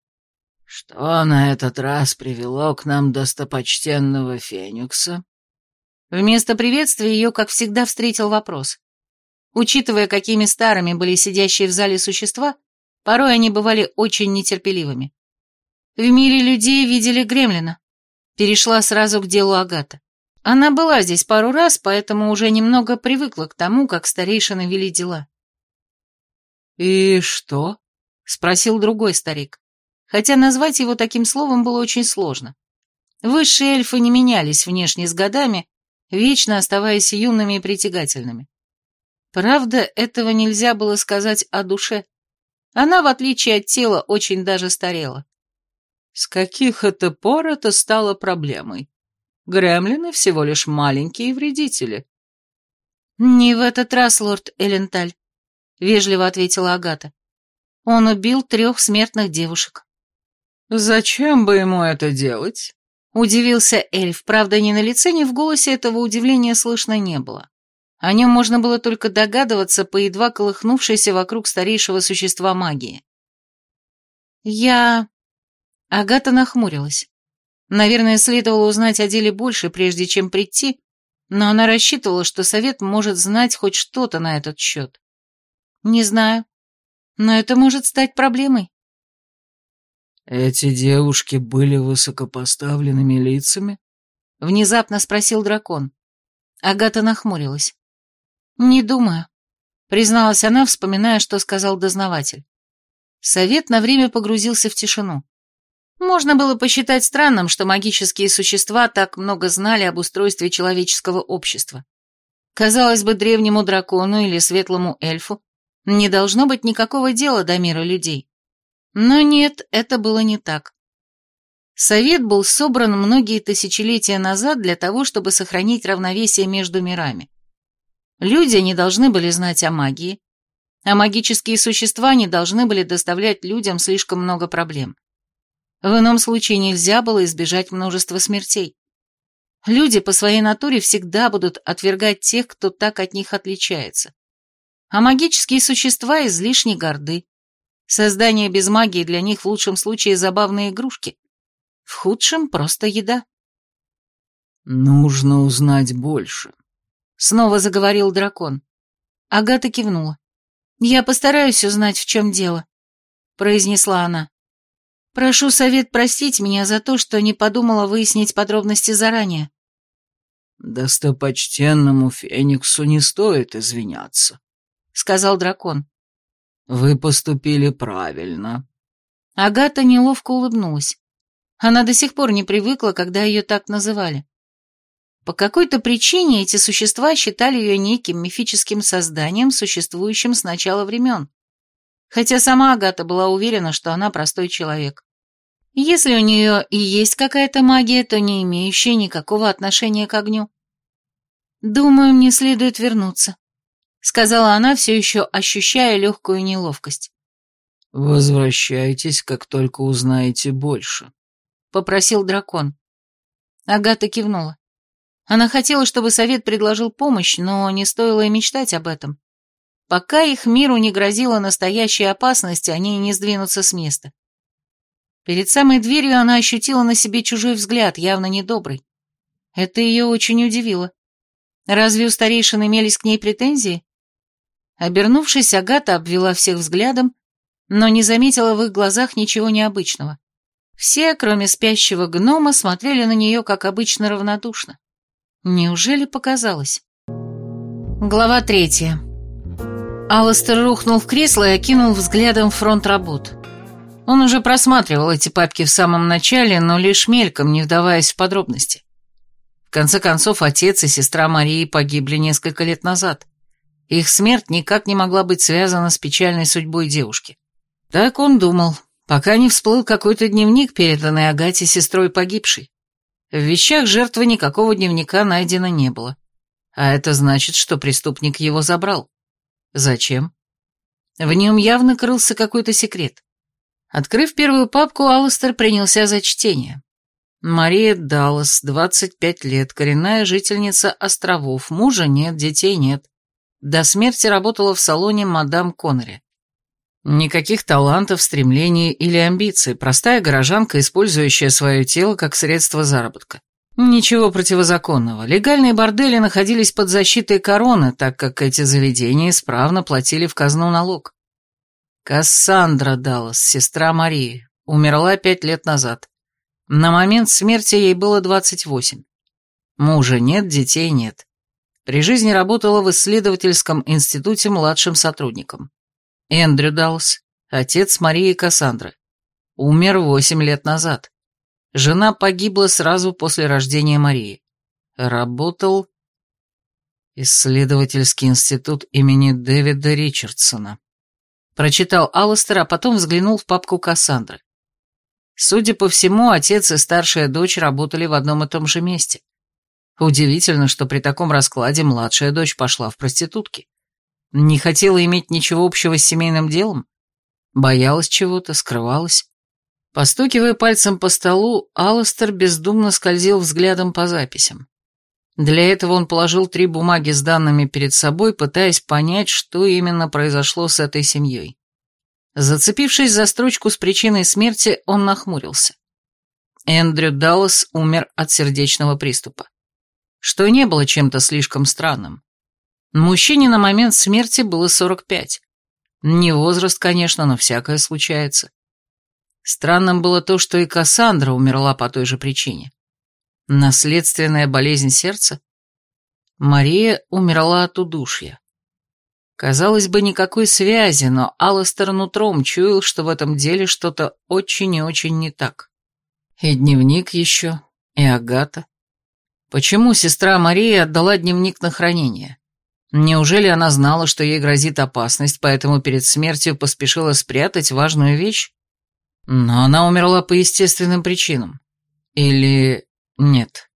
«Что на этот раз привело к нам достопочтенного Феникса?»
Вместо приветствия ее, как всегда, встретил вопрос. Учитывая, какими старыми были сидящие в зале существа, порой они бывали очень нетерпеливыми. В мире людей видели гремлина. Перешла сразу к делу Агата. Она была здесь пару раз, поэтому уже немного привыкла к тому, как старейшины вели дела.
«И что?»
— спросил другой старик. Хотя назвать его таким словом было очень сложно. Высшие эльфы не менялись внешне с годами, вечно оставаясь юными и притягательными. Правда, этого нельзя было сказать о душе. Она, в отличие от тела, очень даже старела.
«С каких это пор это стало проблемой? Гремлины всего лишь маленькие вредители».
«Не в этот раз, лорд Эленталь», — вежливо ответила Агата. «Он убил трех смертных девушек».
«Зачем бы ему это делать?»
— удивился эльф. Правда, ни на лице, ни в голосе этого удивления слышно не было. О нем можно было только догадываться по едва колыхнувшейся вокруг старейшего существа магии. «Я...» Агата нахмурилась. Наверное, следовало узнать о деле больше, прежде чем прийти, но она рассчитывала, что совет может знать хоть что-то на этот счет. «Не знаю, но это может стать проблемой».
«Эти девушки были высокопоставленными лицами?»
— внезапно спросил дракон. Агата нахмурилась. «Не думаю», — призналась она, вспоминая, что сказал дознаватель. Совет на время погрузился в тишину. Можно было посчитать странным, что магические существа так много знали об устройстве человеческого общества. Казалось бы, древнему дракону или светлому эльфу не должно быть никакого дела до мира людей. Но нет, это было не так. Совет был собран многие тысячелетия назад для того, чтобы сохранить равновесие между мирами. Люди не должны были знать о магии, а магические существа не должны были доставлять людям слишком много проблем. В ином случае нельзя было избежать множества смертей. Люди по своей натуре всегда будут отвергать тех, кто так от них отличается. А магические существа излишне горды. Создание без магии для них в лучшем случае забавные игрушки, в худшем просто еда.
«Нужно узнать больше», —
снова заговорил дракон. Агата кивнула. «Я постараюсь узнать, в чем дело», — произнесла она. «Прошу совет простить меня за то, что не подумала выяснить подробности заранее».
«Достопочтенному Фениксу не стоит извиняться», —
сказал дракон.
«Вы поступили правильно».
Агата неловко улыбнулась. Она до сих пор не привыкла, когда ее так называли. По какой-то причине эти существа считали ее неким мифическим созданием, существующим с начала времен. Хотя сама Агата была уверена, что она простой человек. Если у нее и есть какая-то магия, то не имеющая никакого отношения к огню. «Думаю, мне следует вернуться», — сказала она, все еще ощущая легкую неловкость.
«Возвращайтесь, как только узнаете больше», —
попросил дракон. Агата кивнула. Она хотела, чтобы совет предложил помощь, но не стоило и мечтать об этом. Пока их миру не грозила настоящая опасность, они не сдвинутся с места. Перед самой дверью она ощутила на себе чужой взгляд, явно недобрый. Это ее очень удивило. Разве у старейшин имелись к ней претензии? Обернувшись, Агата обвела всех взглядом, но не заметила в их глазах ничего необычного. Все, кроме спящего гнома, смотрели на нее, как обычно, равнодушно. Неужели показалось? Глава третья. Алластер рухнул в кресло и окинул взглядом фронт работ. Он уже просматривал эти папки в самом начале, но лишь мельком, не вдаваясь в подробности. В конце концов, отец и сестра Марии погибли несколько лет назад. Их смерть никак не могла быть связана с печальной судьбой девушки. Так он думал, пока не всплыл какой-то дневник, переданный Агате сестрой погибшей. В вещах жертвы никакого дневника найдено не было. А это значит, что преступник его забрал. Зачем? В нем явно крылся какой-то секрет. Открыв первую папку, Алластер принялся за чтение. Мария Даллас, двадцать пять лет, коренная жительница островов, мужа нет, детей нет. До смерти работала в салоне мадам Коннери. Никаких талантов, стремлений или амбиций, простая горожанка, использующая свое тело как средство заработка. Ничего противозаконного. Легальные бордели находились под защитой короны, так как эти заведения исправно платили в казну налог. Кассандра Даллас, сестра Марии, умерла пять лет назад. На момент смерти ей было двадцать восемь. Мужа нет, детей нет. При жизни работала в исследовательском институте младшим сотрудником. Эндрю Даллас, отец Марии и Кассандры, умер восемь лет назад. Жена погибла сразу после рождения Марии. Работал исследовательский институт имени Дэвида Ричардсона. Прочитал Алластер, а потом взглянул в папку Кассандры. Судя по всему, отец и старшая дочь работали в одном и том же месте. Удивительно, что при таком раскладе младшая дочь пошла в проститутки. Не хотела иметь ничего общего с семейным делом? Боялась чего-то, скрывалась? Постукивая пальцем по столу, Алластер бездумно скользил взглядом по записям. Для этого он положил три бумаги с данными перед собой, пытаясь понять, что именно произошло с этой семьей. Зацепившись за строчку с причиной смерти, он нахмурился. Эндрю Даллас умер от сердечного приступа, что не было чем-то слишком странным. Мужчине на момент смерти было сорок пять. Не возраст, конечно, но всякое случается. Странным было то, что и Кассандра умерла по той же причине. Наследственная болезнь сердца? Мария умерла от удушья. Казалось бы, никакой связи, но Алластер нутром чуял, что в этом деле что-то очень и очень не так. И дневник еще, и Агата. Почему сестра Мария отдала дневник на хранение? Неужели она знала, что ей грозит опасность, поэтому перед смертью поспешила спрятать важную вещь? Но она умерла по естественным причинам. Или нет?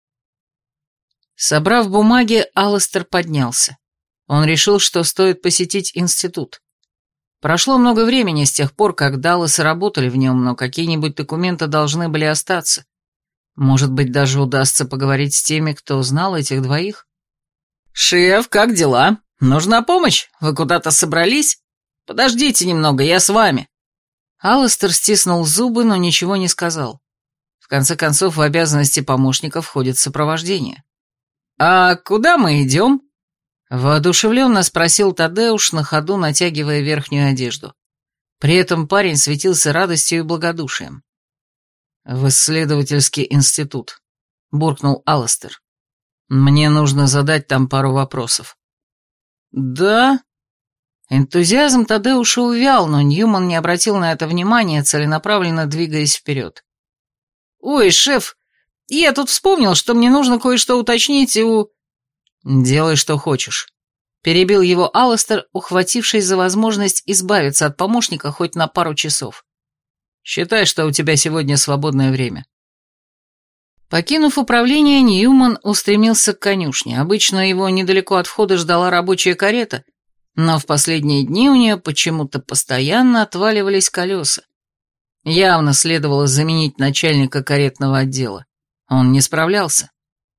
Собрав бумаги, Алластер поднялся. Он решил, что стоит посетить институт. Прошло много времени с тех пор, как Далласы работали в нем, но какие-нибудь документы должны были остаться. Может быть, даже удастся поговорить с теми, кто знал этих двоих? «Шеф, как дела? Нужна помощь? Вы куда-то собрались? Подождите немного, я с вами». Алластер стиснул зубы, но ничего не сказал. В конце концов, в обязанности помощника входит сопровождение. «А куда мы идем?» Воодушевленно спросил Тадеуш, на ходу натягивая верхнюю одежду. При этом парень светился радостью и благодушием. «В исследовательский институт», — буркнул Алластер. «Мне нужно задать там пару вопросов». «Да?» Энтузиазм Тадеуша увял, но Ньюман не обратил на это внимания, целенаправленно двигаясь вперед. «Ой, шеф, я тут вспомнил, что мне нужно кое-что уточнить у...» «Делай, что хочешь», — перебил его Алластер, ухватившись за возможность избавиться от помощника хоть на пару часов. «Считай, что у тебя сегодня свободное время». Покинув управление, Ньюман устремился к конюшне. Обычно его недалеко от входа ждала рабочая карета, но в последние дни у нее почему-то постоянно отваливались колеса. Явно следовало заменить начальника каретного отдела.
Он не справлялся.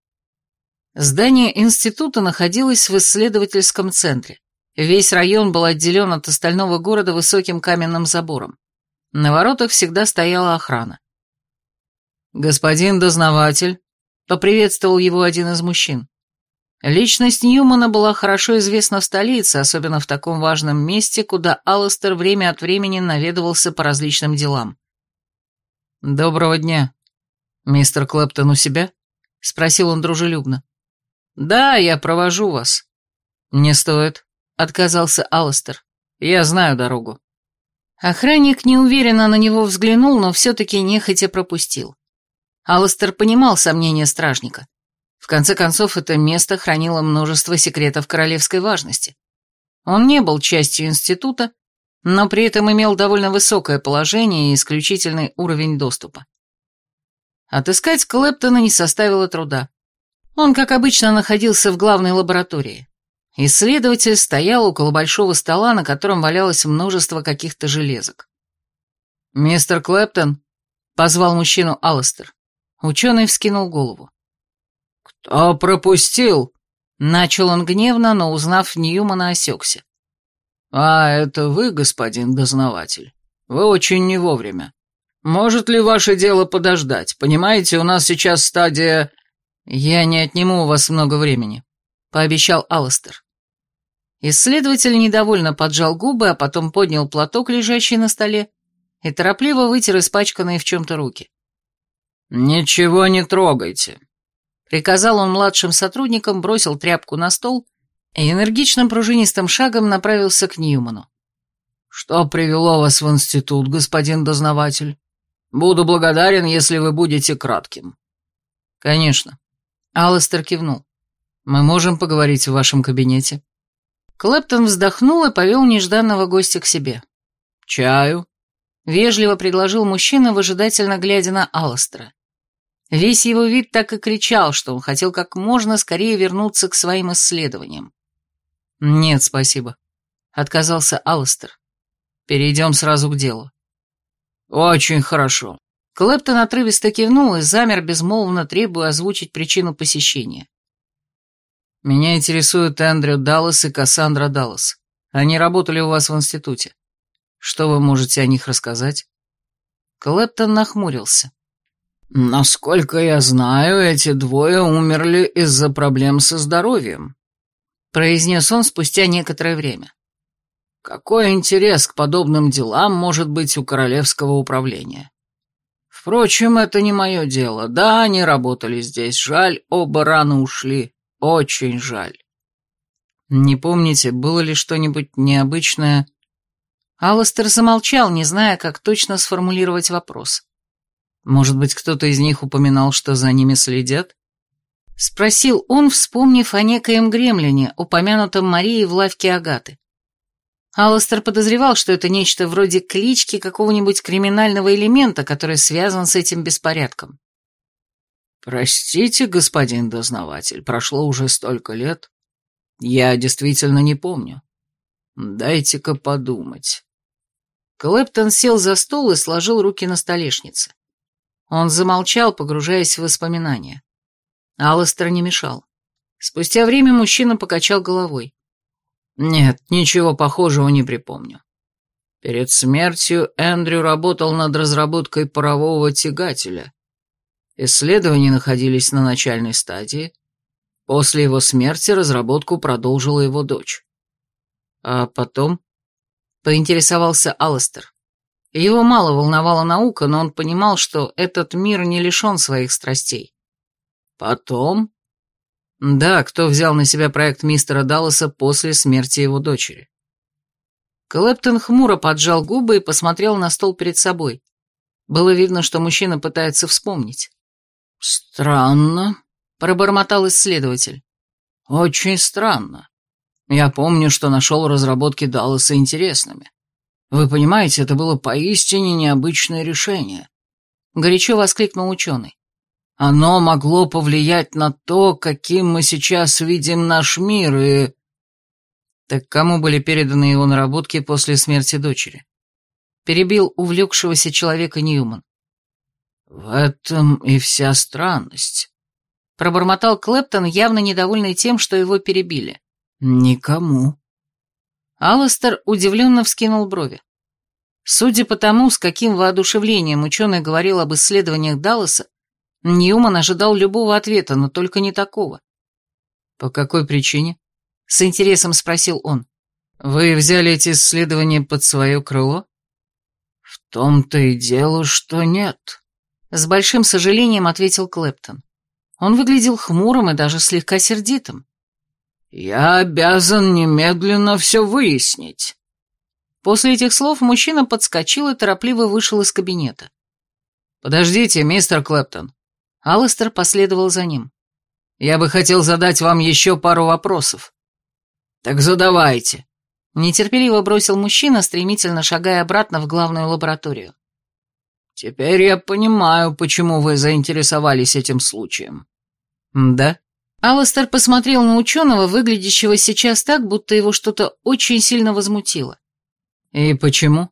Здание института находилось в исследовательском центре. Весь район был отделен от остального города высоким каменным забором. На воротах всегда стояла охрана. «Господин дознаватель», — поприветствовал его один из мужчин. Личность Ньюмана была хорошо известна в столице, особенно в таком важном месте, куда Алластер время от времени наведывался по различным делам. «Доброго дня. Мистер Клэптон у себя?» — спросил он дружелюбно. «Да, я провожу вас». «Не стоит», — отказался Алластер. «Я знаю дорогу». Охранник неуверенно на него взглянул, но все-таки нехотя пропустил. Алластер понимал сомнения стражника. В конце концов, это место хранило множество секретов королевской важности. Он не был частью института, но при этом имел довольно высокое положение и исключительный уровень доступа. Отыскать Клэптона не составило труда. Он, как обычно, находился в главной лаборатории. Исследователь стоял около большого стола, на котором валялось множество каких-то железок. «Мистер Клэптон?» — позвал мужчину Алластер. Ученый вскинул голову. «Кто пропустил?» — начал он гневно, но, узнав Ньюмана, осекся. «А, это вы, господин дознаватель? Вы очень не вовремя. Может ли ваше дело подождать? Понимаете, у нас сейчас стадия...» «Я не отниму у вас много времени», — пообещал Алластер. Исследователь недовольно поджал губы, а потом поднял платок, лежащий на столе, и торопливо вытер испачканные в чем-то руки. «Ничего не трогайте», — приказал он младшим сотрудникам, бросил тряпку на стол и энергичным пружинистым шагом направился к Ньюману. «Что привело вас в институт, господин дознаватель? Буду благодарен, если вы будете кратким». «Конечно». Алластер кивнул. «Мы можем поговорить в вашем кабинете». Клэптон вздохнул и повел нежданного гостя к себе. «Чаю?» — вежливо предложил мужчина, выжидательно глядя на Алластера. Весь его вид так и кричал, что он хотел как можно скорее вернуться к своим исследованиям. «Нет, спасибо», — отказался Алластер. «Перейдем сразу к делу». «Очень хорошо». Клэптон отрывисто кивнул и замер, безмолвно требуя озвучить причину посещения. «Меня интересуют Эндрю Даллас и Кассандра Даллас. Они работали у вас в институте. Что вы можете о них рассказать?» Клэптон нахмурился. «Насколько я знаю, эти двое умерли из-за проблем со здоровьем», — произнес он спустя некоторое время. «Какой интерес к подобным делам может быть у королевского управления? Впрочем, это не мое дело. Да, они работали здесь. Жаль, оба рано ушли. Очень жаль». «Не помните, было ли что-нибудь необычное?» Алластер замолчал, не зная, как точно сформулировать вопрос. «Может быть, кто-то из них упоминал, что за ними следят?» Спросил он, вспомнив о некоем гремлине, упомянутом Марией в лавке Агаты. Алластер подозревал, что это нечто вроде клички какого-нибудь криминального элемента, который связан с этим беспорядком. «Простите, господин дознаватель, прошло уже столько лет. Я действительно не помню. Дайте-ка подумать». Клэптон сел за стол и сложил руки на столешнице. Он замолчал, погружаясь в воспоминания. Алластер не мешал. Спустя время мужчина покачал головой. «Нет, ничего похожего не припомню. Перед смертью Эндрю работал над разработкой парового тягателя. Исследования находились на начальной стадии. После его смерти разработку продолжила его дочь». «А потом?» — поинтересовался Алластер. Его мало волновала наука, но он понимал, что этот мир не лишен своих страстей. «Потом?» «Да, кто взял на себя проект мистера Далласа после смерти его дочери?» Клэптон хмуро поджал губы и посмотрел на стол перед собой. Было видно, что мужчина пытается вспомнить. «Странно», — пробормотал исследователь. «Очень странно. Я помню, что нашел разработки Далласа интересными. Вы понимаете, это было поистине необычное решение», — горячо воскликнул ученый. «Оно могло повлиять на то, каким мы сейчас видим наш мир, и...» «Так кому были переданы его наработки после смерти дочери?» Перебил увлекшегося человека Ньюман. «В этом и вся странность», — пробормотал Клэптон, явно недовольный тем, что его перебили. «Никому». Алластер удивленно вскинул брови. Судя по тому, с каким воодушевлением ученый говорил об исследованиях Далласа, Ньюман ожидал любого ответа, но только не такого. «По какой причине?» — с интересом спросил он. «Вы взяли эти исследования под свое крыло?» «В том-то и дело, что нет», — с большим сожалением ответил Клэптон. Он выглядел хмурым и даже слегка сердитым. «Я обязан немедленно все выяснить». После этих слов мужчина подскочил и торопливо вышел из кабинета. «Подождите, мистер Клэптон». Алластер последовал за ним. «Я бы хотел задать вам еще пару вопросов». «Так задавайте», — нетерпеливо бросил мужчина, стремительно шагая обратно в главную лабораторию. «Теперь я понимаю, почему вы заинтересовались этим случаем». «Да?» Алластер посмотрел на ученого, выглядящего сейчас так, будто его что-то очень сильно возмутило. «И почему?»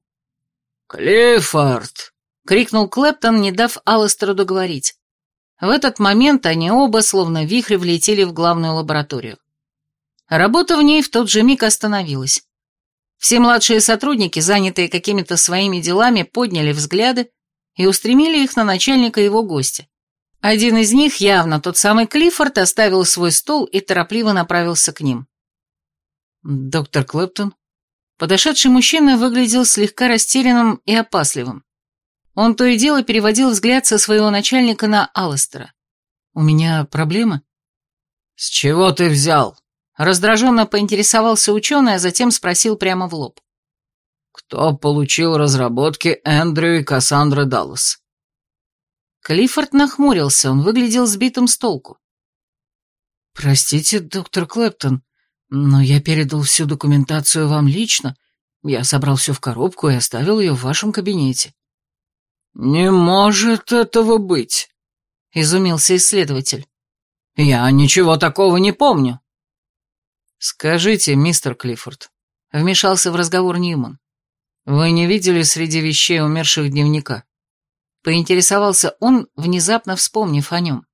«Клиффорд!» — крикнул Клэптон, не дав Алластеру договорить. В этот момент они оба, словно вихрь, влетели в главную лабораторию. Работа в ней в тот же миг остановилась. Все младшие сотрудники, занятые какими-то своими делами, подняли взгляды и устремили их на начальника и его гостя. Один из них, явно тот самый Клиффорд, оставил свой стол и торопливо направился к ним. «Доктор Клэптон?» Подошедший мужчина выглядел слегка растерянным и опасливым. Он то и дело переводил взгляд со своего начальника на Алластера. «У меня проблемы?» «С чего ты взял?» Раздраженно поинтересовался ученый, а затем спросил прямо в лоб. «Кто получил разработки Эндрю и Кассандры Даллас?» Клиффорд нахмурился, он выглядел сбитым с толку. «Простите, доктор Клэптон, но я передал всю документацию вам лично. Я собрал все в коробку и оставил ее в вашем кабинете». «Не может этого быть», — изумился исследователь. «Я ничего такого не помню». «Скажите, мистер Клиффорд», — вмешался в разговор Ньюман, «вы не видели среди вещей умерших дневника?» Поинтересовался он, внезапно вспомнив о нем.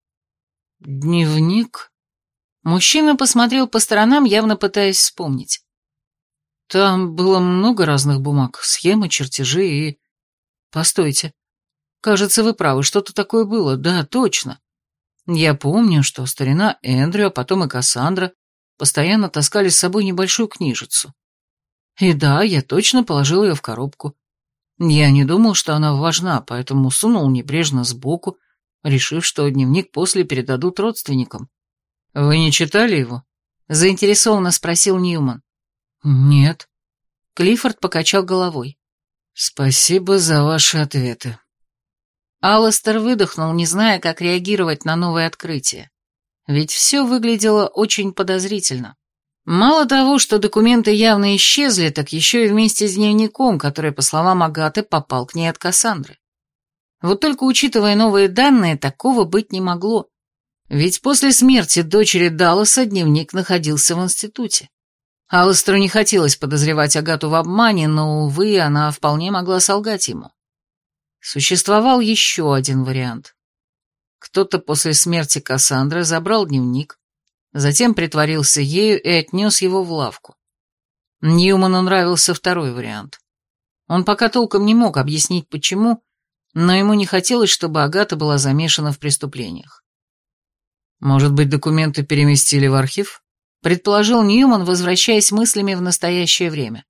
«Дневник?» Мужчина посмотрел по сторонам, явно пытаясь вспомнить. Там было много разных бумаг, схемы, чертежи и... Постойте. Кажется, вы правы, что-то такое было, да, точно. Я помню, что старина Эндрю, а потом и Кассандра постоянно таскали с собой небольшую книжицу. И да, я точно положил ее в коробку. Я не думал, что она важна, поэтому сунул небрежно сбоку, решив, что дневник после передадут родственникам. «Вы не читали его?» — заинтересованно спросил Ньюман. «Нет». Клиффорд покачал головой. «Спасибо за ваши ответы». Алластер выдохнул, не зная, как реагировать на новое открытие. Ведь все выглядело очень подозрительно. Мало того, что документы явно исчезли, так еще и вместе с дневником, который, по словам Агаты, попал к ней от Кассандры. Вот только учитывая новые данные, такого быть не могло. Ведь после смерти дочери Далласа дневник находился в институте. Алластеру не хотелось подозревать Агату в обмане, но, увы, она вполне могла солгать ему. Существовал еще один вариант. Кто-то после смерти Кассандры забрал дневник, затем притворился ею и отнес его в лавку. Ньюману нравился второй вариант. Он пока толком не мог объяснить, почему, но ему не хотелось, чтобы Агата была замешана в преступлениях. «Может быть, документы переместили в архив?» — предположил Ньюман, возвращаясь мыслями в настоящее время.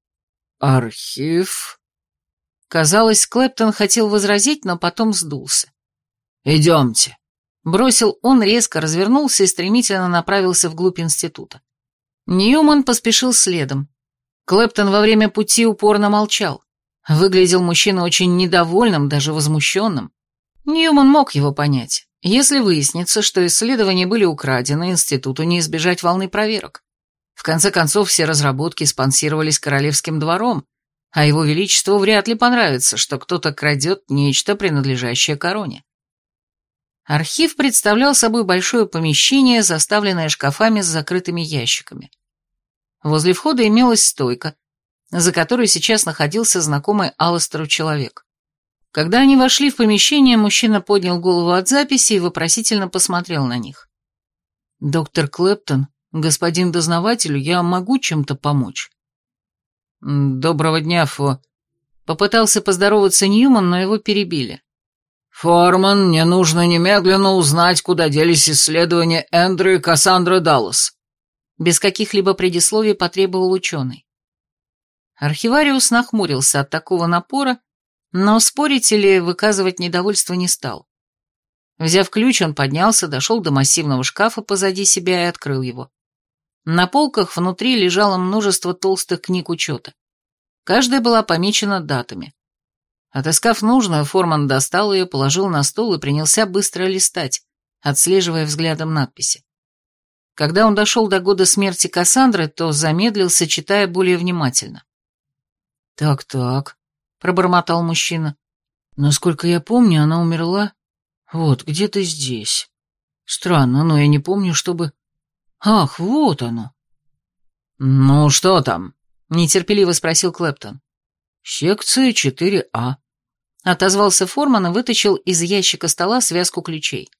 «Архив?» Казалось, Клэптон хотел возразить, но потом сдулся. «Идемте», — бросил он, резко развернулся и стремительно направился вглубь института. Ньюман поспешил следом. Клэптон во время пути упорно молчал. Выглядел мужчина очень недовольным, даже возмущенным. Ньюман мог его понять. Если выяснится, что исследования были украдены, институту не избежать волны проверок. В конце концов, все разработки спонсировались королевским двором, а его величеству вряд ли понравится, что кто-то крадет нечто, принадлежащее короне. Архив представлял собой большое помещение, заставленное шкафами с закрытыми ящиками. Возле входа имелась стойка, за которой сейчас находился знакомый Алластеру человек.
Когда они вошли в помещение, мужчина поднял голову от записи и вопросительно посмотрел на них. «Доктор Клэптон, господин дознаватель, я могу чем-то помочь?» «Доброго дня, Фо...» Попытался поздороваться Ньюман, но его перебили.
«Форман, мне нужно немедленно узнать, куда делись исследования Эндрю и Кассандры Даллас».
Без каких-либо предисловий потребовал ученый. Архивариус нахмурился от такого напора, но спорить или выказывать недовольство не стал. Взяв ключ, он поднялся, дошел до массивного шкафа позади себя и открыл его. На полках внутри лежало множество толстых книг учета. Каждая была помечена датами. Отыскав нужную, Форман достал ее, положил на стол и принялся быстро листать, отслеживая взглядом надписи. Когда он дошел до года смерти Кассандры, то замедлился, читая более внимательно. «Так-так», — пробормотал мужчина. «Насколько я помню, она умерла вот где-то здесь. Странно, но я не помню, чтобы... Ах, вот оно!»
«Ну, что там?»
— нетерпеливо спросил Клэптон.
«Секция четыре А»,
— отозвался Форман и вытащил из ящика стола связку ключей.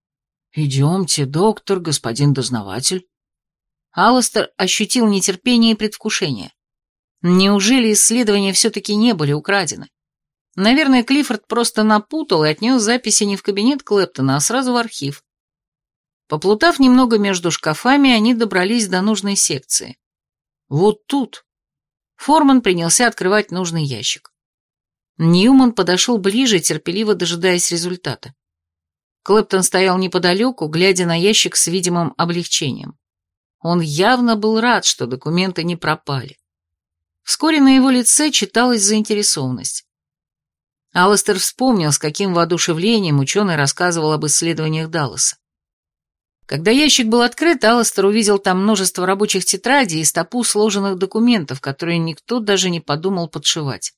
«Идемте, доктор, господин дознаватель».
Алластер ощутил нетерпение и предвкушение. Неужели исследования все-таки не были украдены? Наверное, Клиффорд просто напутал и отнес записи не в кабинет Клэптона, а сразу в архив. Поплутав немного между шкафами, они добрались до нужной секции. Вот тут. Форман принялся открывать нужный ящик. Ньюман подошел ближе, терпеливо дожидаясь результата. Клэптон стоял неподалеку, глядя на ящик с видимым облегчением. Он явно был рад, что документы не пропали. Вскоре на его лице читалась заинтересованность. Алластер вспомнил, с каким воодушевлением ученый рассказывал об исследованиях Далласа. Когда ящик был открыт, Алластер увидел там множество рабочих тетрадей и стопу сложенных документов, которые никто даже не подумал подшивать.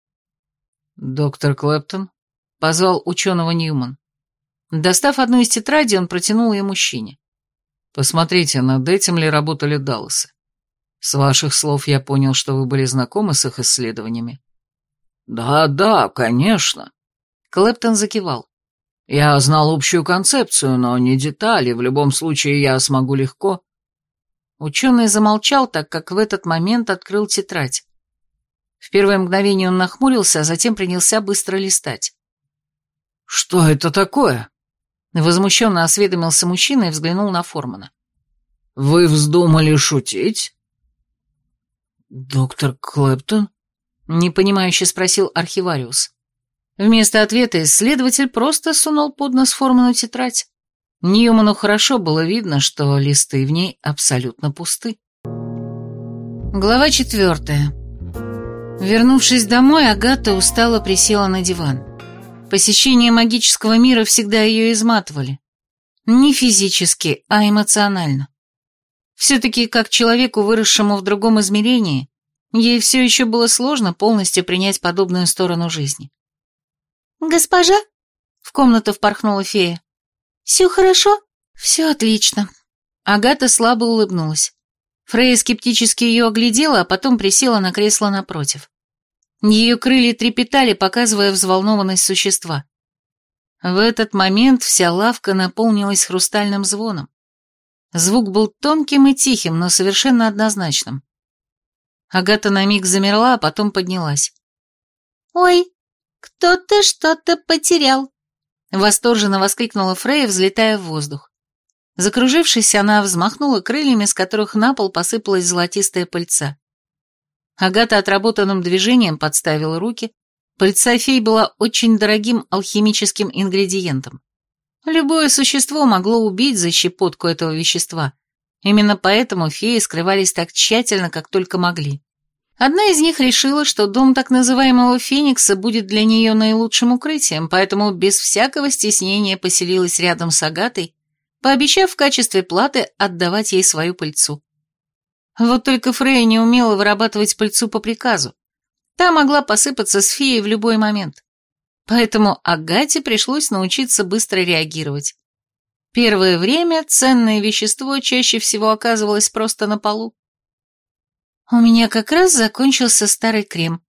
«Доктор Клэптон?» — позвал ученого Ньюман.
Достав одну из тетрадей, он протянул ее мужчине.
«Посмотрите, над этим ли работали Далласы. С ваших слов я понял, что вы были знакомы с их исследованиями». «Да-да, конечно».
Клэптон закивал.
«Я знал общую концепцию, но не детали. В любом случае я смогу легко...»
Ученый замолчал, так как в этот момент открыл тетрадь. В первое мгновение он нахмурился, а затем принялся быстро листать.
«Что это такое?»
Возмущенно осведомился мужчина и взглянул на Формана.
«Вы вздумали шутить?»
«Доктор Клэптон?» — непонимающе спросил архивариус. Вместо ответа исследователь просто сунул под нос Форману тетрадь. Ньюману хорошо было видно, что листы в ней абсолютно пусты. Глава четвертая. Вернувшись домой, Агата устало присела на диван. Посещения магического мира всегда ее изматывали. Не физически, а эмоционально. Все-таки, как человеку, выросшему в другом измерении, ей все еще было сложно полностью принять подобную сторону жизни.
«Госпожа?»
— в комнату впорхнула фея.
«Все хорошо?»
«Все отлично». Агата слабо улыбнулась. Фрейя скептически ее оглядела, а потом присела на кресло напротив. Ее крылья трепетали, показывая взволнованность существа. В этот момент вся лавка наполнилась хрустальным звоном. Звук был тонким и тихим, но совершенно однозначным. Агата на миг замерла, а потом поднялась.
«Ой, кто-то что-то потерял!»
Восторженно воскликнула Фрейя, взлетая в воздух. Закружившись, она взмахнула крыльями, с которых на пол посыпалась золотистая пыльца. Агата отработанным движением подставила руки. Пыльца фей была очень дорогим алхимическим ингредиентом. Любое существо могло убить за щепотку этого вещества. Именно поэтому феи скрывались так тщательно, как только могли. Одна из них решила, что дом так называемого Феникса будет для нее наилучшим укрытием, поэтому без всякого стеснения поселилась рядом с Агатой, пообещав в качестве платы отдавать ей свою пыльцу. Вот только Фрейя не умела вырабатывать пыльцу по приказу. Та могла посыпаться с феей в любой момент. Поэтому Агате пришлось научиться быстро реагировать. Первое время ценное вещество чаще всего оказывалось просто на полу. «У меня как раз закончился старый крем»,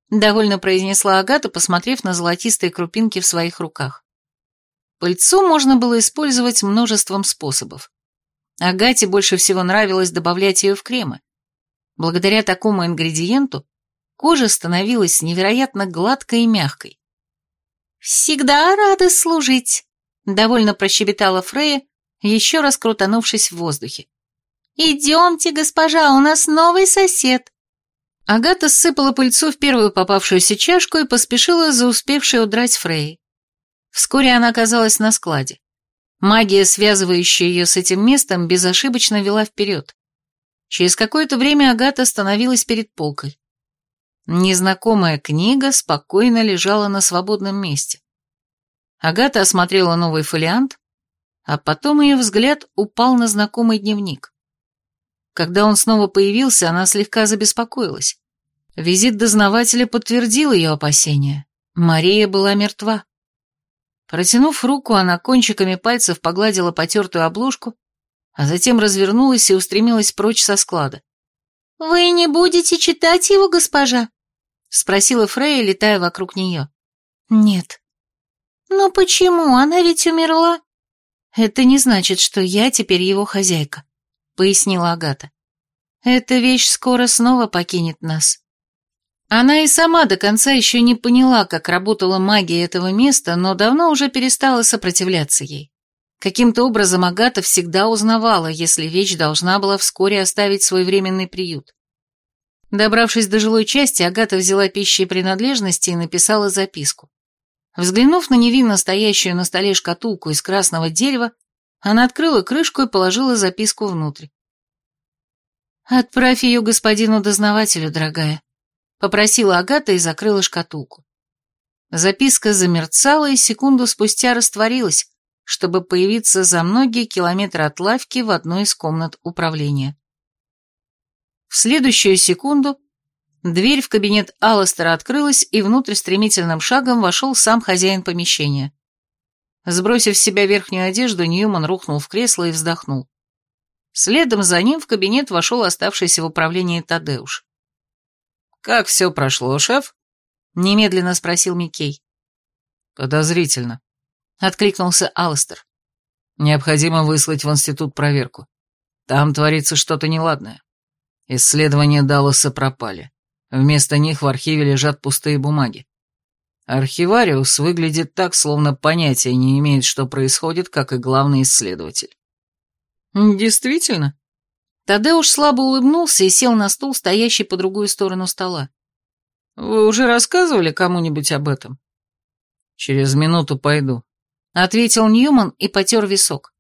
— довольно произнесла Агата, посмотрев на золотистые крупинки в своих руках. Пыльцу можно было использовать множеством способов. Агате больше всего нравилось добавлять ее в кремы. Благодаря такому ингредиенту кожа становилась невероятно гладкой и мягкой.
«Всегда рада служить», — довольно прощебетала Фрея,
еще раз крутанувшись в воздухе.
«Идемте, госпожа, у нас новый сосед».
Агата ссыпала пыльцу в первую попавшуюся чашку и поспешила за успевшей удрать Фрей. Вскоре она оказалась на складе. Магия, связывающая ее с этим местом, безошибочно вела вперед. Через какое-то время Агата остановилась перед полкой. Незнакомая книга спокойно лежала на свободном месте. Агата осмотрела новый фолиант, а потом ее взгляд упал на знакомый дневник. Когда он снова появился, она слегка забеспокоилась. Визит дознавателя подтвердил ее опасения. Мария была мертва. Протянув руку, она кончиками пальцев погладила потертую обложку, а затем развернулась и устремилась прочь со склада.
«Вы не будете читать его, госпожа?»
— спросила Фрея, летая вокруг нее.
«Нет». «Но почему? Она ведь умерла».
«Это не значит, что я теперь его хозяйка», — пояснила Агата. «Эта вещь скоро снова покинет нас». Она и сама до конца еще не поняла, как работала магия этого места, но давно уже перестала сопротивляться ей. Каким-то образом Агата всегда узнавала, если вещь должна была вскоре оставить свой временный приют. Добравшись до жилой части, Агата взяла пищи и принадлежности и написала записку. Взглянув на невинно стоящую на столе шкатулку из красного дерева, она открыла крышку и положила записку внутрь. «Отправь ее господину дознавателю, дорогая», — попросила Агата и закрыла шкатулку. Записка замерцала и секунду спустя растворилась, чтобы появиться за многие километры от лавки в одной из комнат управления. В следующую секунду дверь в кабинет Алластера открылась, и внутрь стремительным шагом вошел сам хозяин помещения. Сбросив с себя верхнюю одежду, Ньюман рухнул в кресло и вздохнул. Следом за ним в кабинет вошел оставшийся в управлении Тадеуш.
«Как все прошло, шеф?»
— немедленно спросил Миккей.
«Подозрительно»,
— откликнулся Алластер.
«Необходимо выслать в институт проверку. Там творится что-то неладное. Исследования Далласа пропали. Вместо них в архиве лежат пустые бумаги. Архивариус выглядит так, словно понятия не имеет, что происходит, как и главный исследователь».
«Действительно?» Тадеуш слабо улыбнулся и сел на стул, стоящий по другую сторону стола.
«Вы уже рассказывали кому-нибудь об этом?» «Через минуту пойду»,
— ответил Ньюман и потер висок.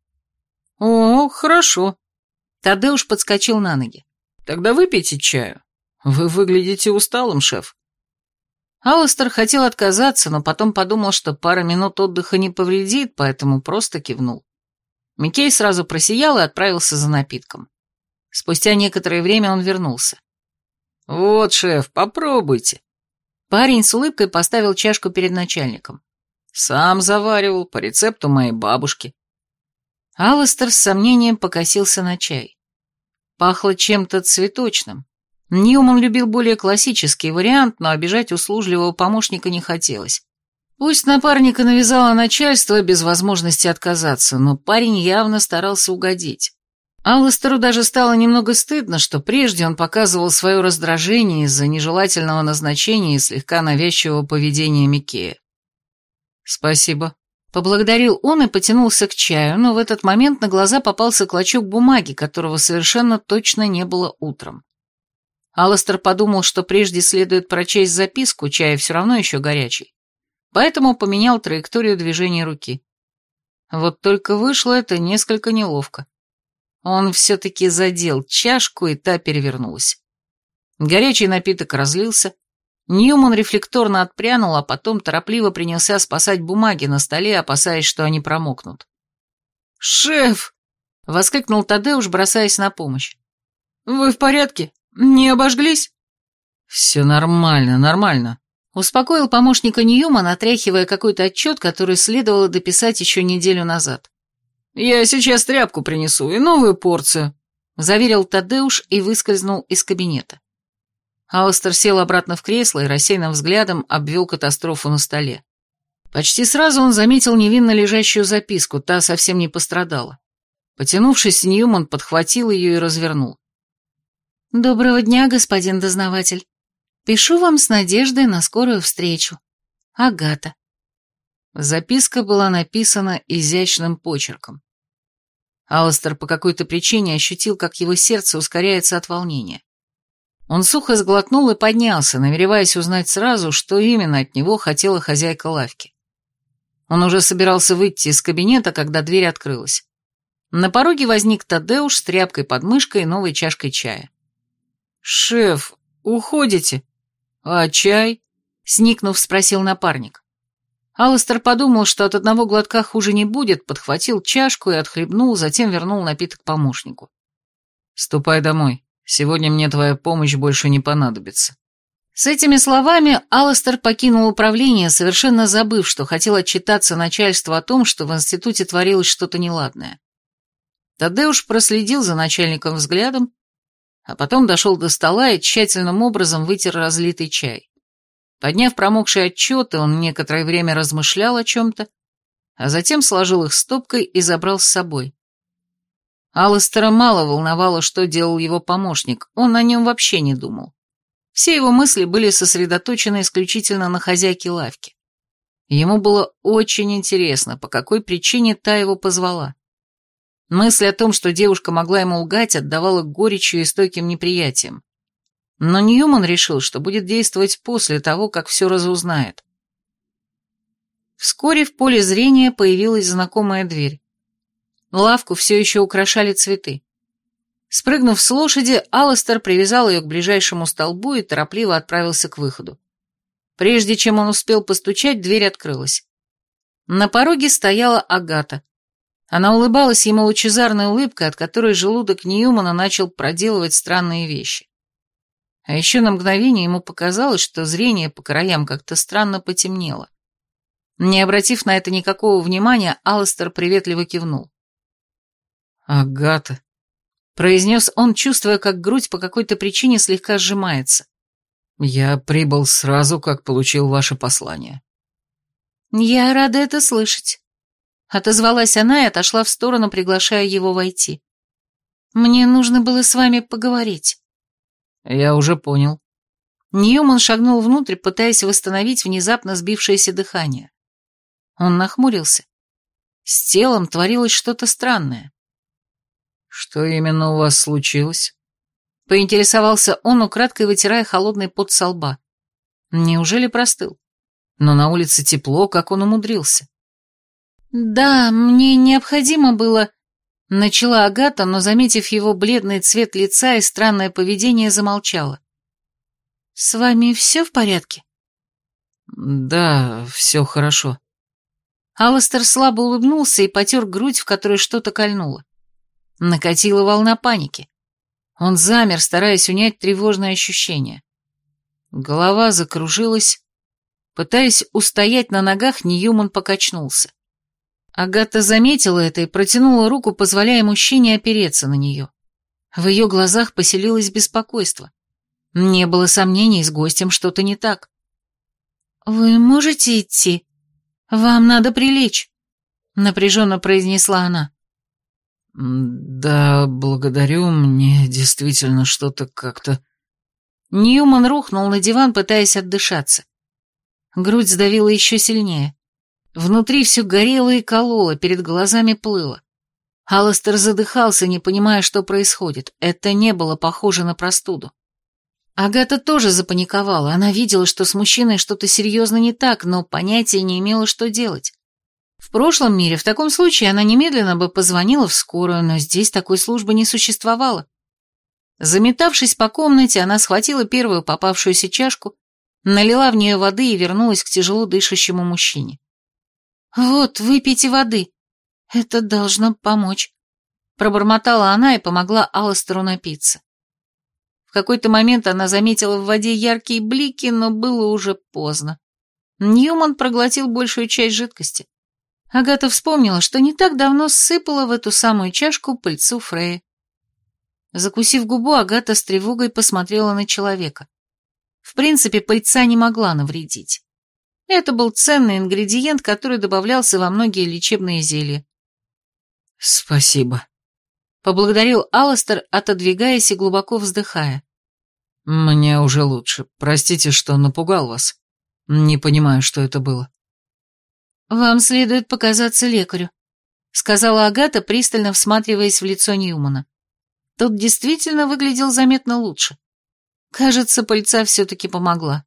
«О, хорошо».
Тадеуш подскочил на ноги.
«Тогда выпейте чаю. Вы выглядите усталым, шеф».
Алластер хотел отказаться, но потом подумал, что пара минут отдыха не повредит, поэтому просто кивнул. Миккей сразу просиял и отправился за напитком. Спустя некоторое время он вернулся.
«Вот, шеф, попробуйте».
Парень с улыбкой поставил чашку перед начальником.
«Сам заваривал, по рецепту моей бабушки».
Алластер с сомнением покосился на чай. Пахло чем-то цветочным. Ньюман любил более классический вариант, но обижать услужливого помощника не хотелось. Пусть напарника навязало начальство без возможности отказаться, но парень явно старался угодить. Алластеру даже стало немного стыдно, что прежде он показывал свое раздражение из-за нежелательного назначения и слегка навязчивого поведения Миккея.
«Спасибо»,
— поблагодарил он и потянулся к чаю, но в этот момент на глаза попался клочок бумаги, которого совершенно точно не было утром. Алластер подумал, что прежде следует прочесть записку, чай все равно еще горячий, поэтому поменял траекторию движения руки. Вот только вышло это несколько неловко. Он все-таки задел чашку, и та перевернулась. Горячий напиток разлился. Ньюман рефлекторно отпрянул, а потом торопливо принялся спасать бумаги на столе, опасаясь, что они промокнут.
«Шеф!» —
воскликнул Тадеуш, бросаясь на помощь.
«Вы в порядке? Не обожглись?»
«Все нормально, нормально», — успокоил помощника Ньюман, отряхивая какой-то отчет, который следовало дописать еще неделю назад.
«Я сейчас тряпку принесу и новую порцию», —
заверил Тадеуш и выскользнул из кабинета.
Алластер сел обратно в кресло и рассеянным взглядом обвел катастрофу на столе. Почти сразу он заметил невинно лежащую записку, та совсем не пострадала. Потянувшись, Ньюман подхватил ее и развернул.
«Доброго дня, господин дознаватель. Пишу вам с надеждой на скорую встречу. Агата».
Записка была написана изящным почерком. Алластер по какой-то причине ощутил, как его сердце ускоряется от волнения. Он сухо сглотнул и поднялся, намереваясь узнать сразу, что именно от него хотела хозяйка лавки. Он уже собирался выйти из кабинета, когда дверь открылась. На пороге возник Тадеуш с тряпкой под мышкой и новой чашкой чая. «Шеф, уходите?» «А чай?» — сникнув, спросил напарник. Алластер подумал, что от одного глотка хуже не будет, подхватил чашку и отхлебнул, затем вернул напиток помощнику. «Ступай домой. Сегодня мне твоя помощь больше не понадобится». С этими словами Алластер покинул управление, совершенно забыв, что хотел отчитаться начальству о том, что в институте творилось что-то неладное. Тадеуш проследил за начальником взглядом, а потом дошел до стола и тщательным образом вытер разлитый чай. Подняв промокшие отчеты, он некоторое время размышлял о чем-то, а затем сложил их стопкой и забрал с собой. Алластера мало волновало, что делал его помощник, он о нем вообще не думал. Все его мысли были сосредоточены исключительно на хозяйке лавки. Ему было очень интересно, по какой причине та его позвала. Мысль о том, что девушка могла ему лгать, отдавала горечью и стойким неприятием. Но Ньюман решил, что будет действовать после того, как все разузнает. Вскоре в поле зрения появилась знакомая дверь. Лавку все еще украшали цветы. Спрыгнув с лошади, Алластер привязал ее к ближайшему столбу и торопливо отправился к выходу. Прежде чем он успел постучать, дверь открылась. На пороге стояла Агата. Она улыбалась ему лучезарной улыбкой, от которой желудок Ньюмана начал проделывать странные вещи. А еще на мгновение ему показалось, что зрение по краям как-то странно потемнело. Не обратив на это никакого внимания, Алластер приветливо кивнул. «Агата», — произнес он, чувствуя, как грудь по какой-то причине слегка сжимается. «Я прибыл сразу, как получил ваше послание».
«Я рада это слышать», — отозвалась она и отошла в сторону, приглашая его войти. «Мне нужно было с вами поговорить».
«Я уже понял».
Ньюман шагнул внутрь, пытаясь восстановить внезапно сбившееся дыхание. Он нахмурился. С телом творилось что-то странное.
«Что именно у вас случилось?»
Поинтересовался он, украдкой вытирая холодный пот со лба. Неужели простыл? Но на улице тепло, как он умудрился. «Да, мне необходимо было...» Начала Агата, но, заметив его бледный цвет лица и странное поведение, замолчала. «С вами все в порядке?»
«Да, все хорошо».
Алластер слабо улыбнулся и потер грудь, в которой что-то кольнуло. Накатила волна паники. Он замер, стараясь унять тревожное ощущение. Голова закружилась. Пытаясь устоять на ногах, Ньюман покачнулся. Агата заметила это и протянула руку, позволяя мужчине опереться на нее. В ее глазах поселилось беспокойство. Не было сомнений, с гостем что-то не так. «Вы можете идти? Вам надо прилечь», — напряженно произнесла она.
«Да, благодарю, мне действительно что-то как-то...»
Ньюман рухнул на диван, пытаясь отдышаться. Грудь сдавила еще сильнее. Внутри все горело и кололо, перед глазами плыло. Алластер задыхался, не понимая, что происходит. Это не было похоже на простуду. Агата тоже запаниковала. Она видела, что с мужчиной что-то серьезно не так, но понятия не имела, что делать. В прошлом мире в таком случае она немедленно бы позвонила в скорую, но здесь такой службы не существовало. Заметавшись по комнате, она схватила первую попавшуюся чашку, налила в нее воды и вернулась к тяжело дышащему мужчине. «Вот, выпейте воды. Это должно помочь», — пробормотала она и помогла Алластеру напиться. В какой-то момент она заметила в воде яркие блики, но было уже поздно. Ньюман проглотил большую часть жидкости. Агата вспомнила, что не так давно сыпала в эту самую чашку пыльцу Фреи. Закусив губу, Агата с тревогой посмотрела на человека. В принципе, пыльца не могла навредить. Это был ценный ингредиент, который добавлялся во многие лечебные зелья.
«Спасибо»,
— поблагодарил Алластер, отодвигаясь и глубоко вздыхая.
«Мне уже лучше. Простите, что напугал вас. Не понимаю, что это было».
«Вам следует показаться лекарю», — сказала Агата, пристально всматриваясь в лицо Ньюмана. Тот действительно выглядел заметно лучше. Кажется, пыльца все-таки помогла.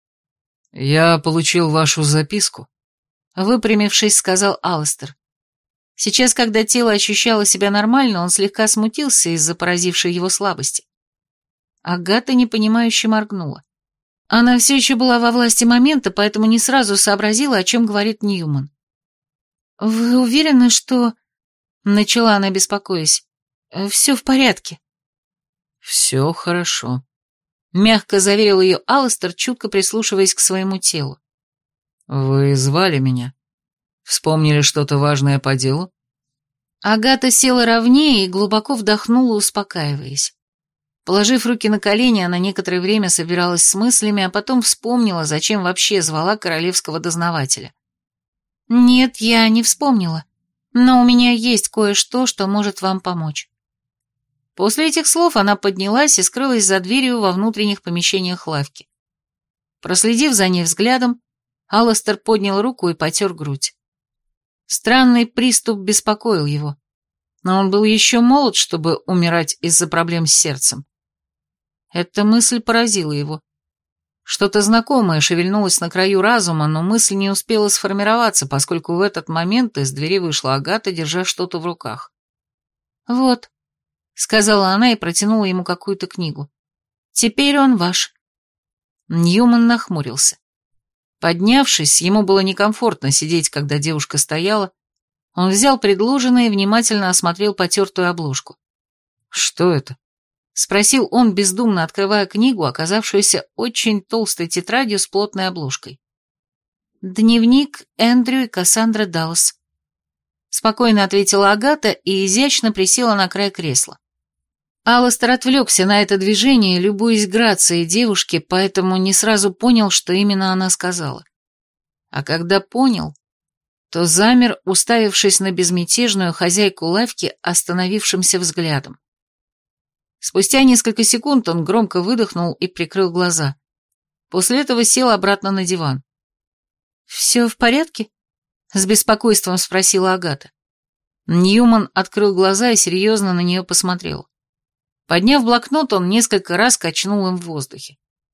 «Я получил вашу записку»,
— выпрямившись, сказал Алластер. Сейчас, когда тело ощущало себя нормально, он слегка смутился из-за поразившей его слабости. Агата непонимающе моргнула. Она все еще была во власти момента, поэтому не сразу сообразила, о чем говорит Ньюман. «Вы уверены, что...» — начала она, беспокоясь. «Все в порядке?»
«Все хорошо»,
— мягко заверил ее Алластер, чутко прислушиваясь к своему телу.
«Вы звали меня? Вспомнили что-то важное по делу?»
Агата села ровнее и глубоко вдохнула, успокаиваясь. Положив руки на колени, она некоторое время собиралась с мыслями, а потом вспомнила, зачем вообще звала королевского дознавателя. «Нет, я не вспомнила, но у меня есть кое-что, что может вам помочь». После этих слов она поднялась и скрылась за дверью во внутренних помещениях лавки. Проследив за ней взглядом, Алластер поднял руку и потер грудь. Странный приступ беспокоил его, но он был еще молод, чтобы умирать из-за проблем с сердцем. Эта мысль поразила его. Что-то знакомое шевельнулось на краю разума, но мысль не успела сформироваться, поскольку в этот момент из двери вышла Агата, держа что-то в руках. «Вот», — сказала она и протянула ему какую-то книгу. «Теперь он ваш». Ньюман нахмурился. Поднявшись, ему было некомфортно сидеть, когда девушка стояла. Он взял предложенное и внимательно осмотрел потертую обложку.
«Что это?»
— спросил он, бездумно открывая книгу, оказавшуюся очень толстой тетрадью с плотной обложкой. «Дневник Эндрю и Кассандры Даллас», — спокойно ответила Агата и изящно присела на край кресла. Алластер отвлекся на это движение, любуясь грацией девушки, поэтому не сразу понял, что именно она сказала. А когда понял, то замер, уставившись на безмятежную хозяйку лавки остановившимся взглядом. Спустя несколько секунд он громко выдохнул и прикрыл глаза. После этого сел обратно на диван. «Все в порядке?» — с беспокойством спросила Агата. Ньюман открыл глаза и серьезно на нее посмотрел. Подняв блокнот, он несколько раз качнул им в воздухе.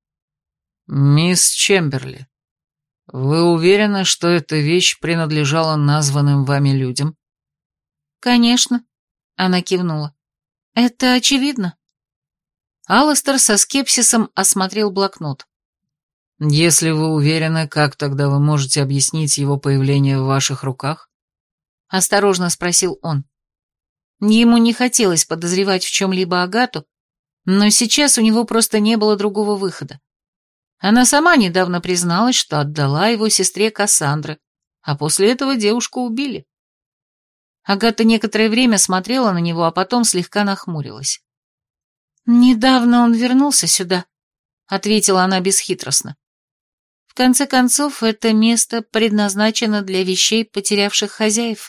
«Мисс Чемберли, вы уверены, что эта вещь принадлежала названным вами людям?»
«Конечно», — она кивнула. «Это очевидно». Алластер со скепсисом осмотрел блокнот.
«Если вы уверены, как тогда вы можете объяснить его появление в ваших руках?»
— осторожно спросил он. Ему не хотелось подозревать в чем-либо Агату, но сейчас у него просто не было другого выхода. Она сама недавно призналась, что отдала его сестре Кассандре, а после этого девушку убили. Агата некоторое время смотрела на него, а потом слегка нахмурилась. «Недавно он вернулся сюда», — ответила она бесхитростно. «В конце концов, это место предназначено для вещей, потерявших хозяев».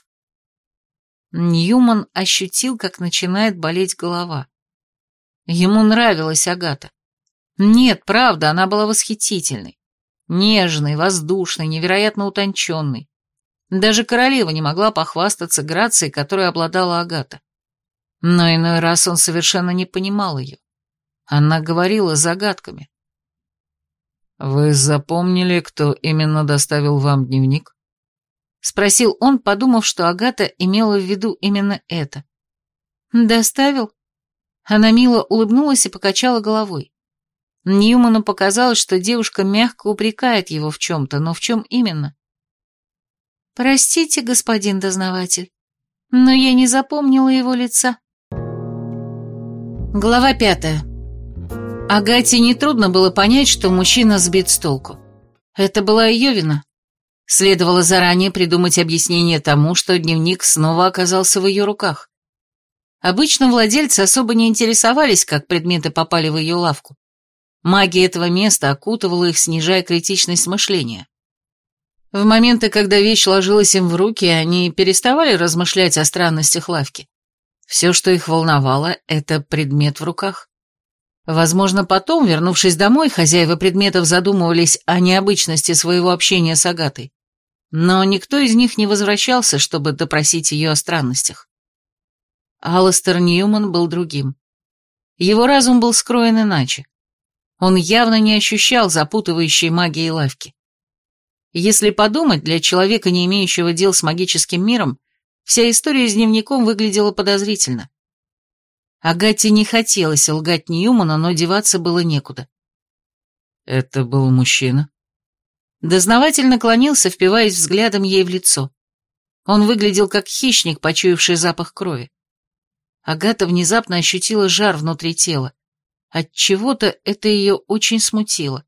Ньюман ощутил, как начинает болеть голова. Ему нравилась Агата. Нет, правда, она была восхитительной. Нежной, воздушной, невероятно утонченной. Даже королева не могла похвастаться грацией, которой обладала Агата. Но иной раз он совершенно не понимал ее. Она говорила загадками.
«Вы запомнили, кто именно доставил вам дневник?»
— спросил он, подумав, что Агата имела в виду именно это. «Доставил?» Она мило улыбнулась и покачала головой. Ньюману показалось, что девушка мягко упрекает его в чем-то, но в чем именно? «Простите, господин дознаватель, но я не запомнила его лица». Глава пятая. Агате нетрудно было понять, что мужчина сбит с толку. Это была ее вина. Следовало заранее придумать объяснение тому, что дневник снова оказался в ее руках. Обычно владельцы особо не интересовались, как предметы попали в ее лавку. Магия этого места окутывала их, снижая критичность мышления. В моменты, когда вещь ложилась им в руки, они переставали размышлять о странностях лавки. Все, что их волновало, это предмет в руках. Возможно, потом, вернувшись домой, хозяева предметов задумывались о необычности своего общения с Агатой. Но никто из них не возвращался, чтобы допросить ее о странностях. Алластер Ньюман был другим. Его разум был скроен иначе. Он явно не ощущал запутывающей магии лавки. Если подумать, для человека, не имеющего дел с магическим миром, вся история с дневником выглядела подозрительно. Агате не хотелось лгать Ньюмана, но деваться было некуда.
Это был мужчина?
Дознаватель наклонился, впиваясь взглядом ей в лицо. Он выглядел как хищник, почуявший запах крови. Агата внезапно ощутила жар внутри тела. Отчего-то это ее очень смутило.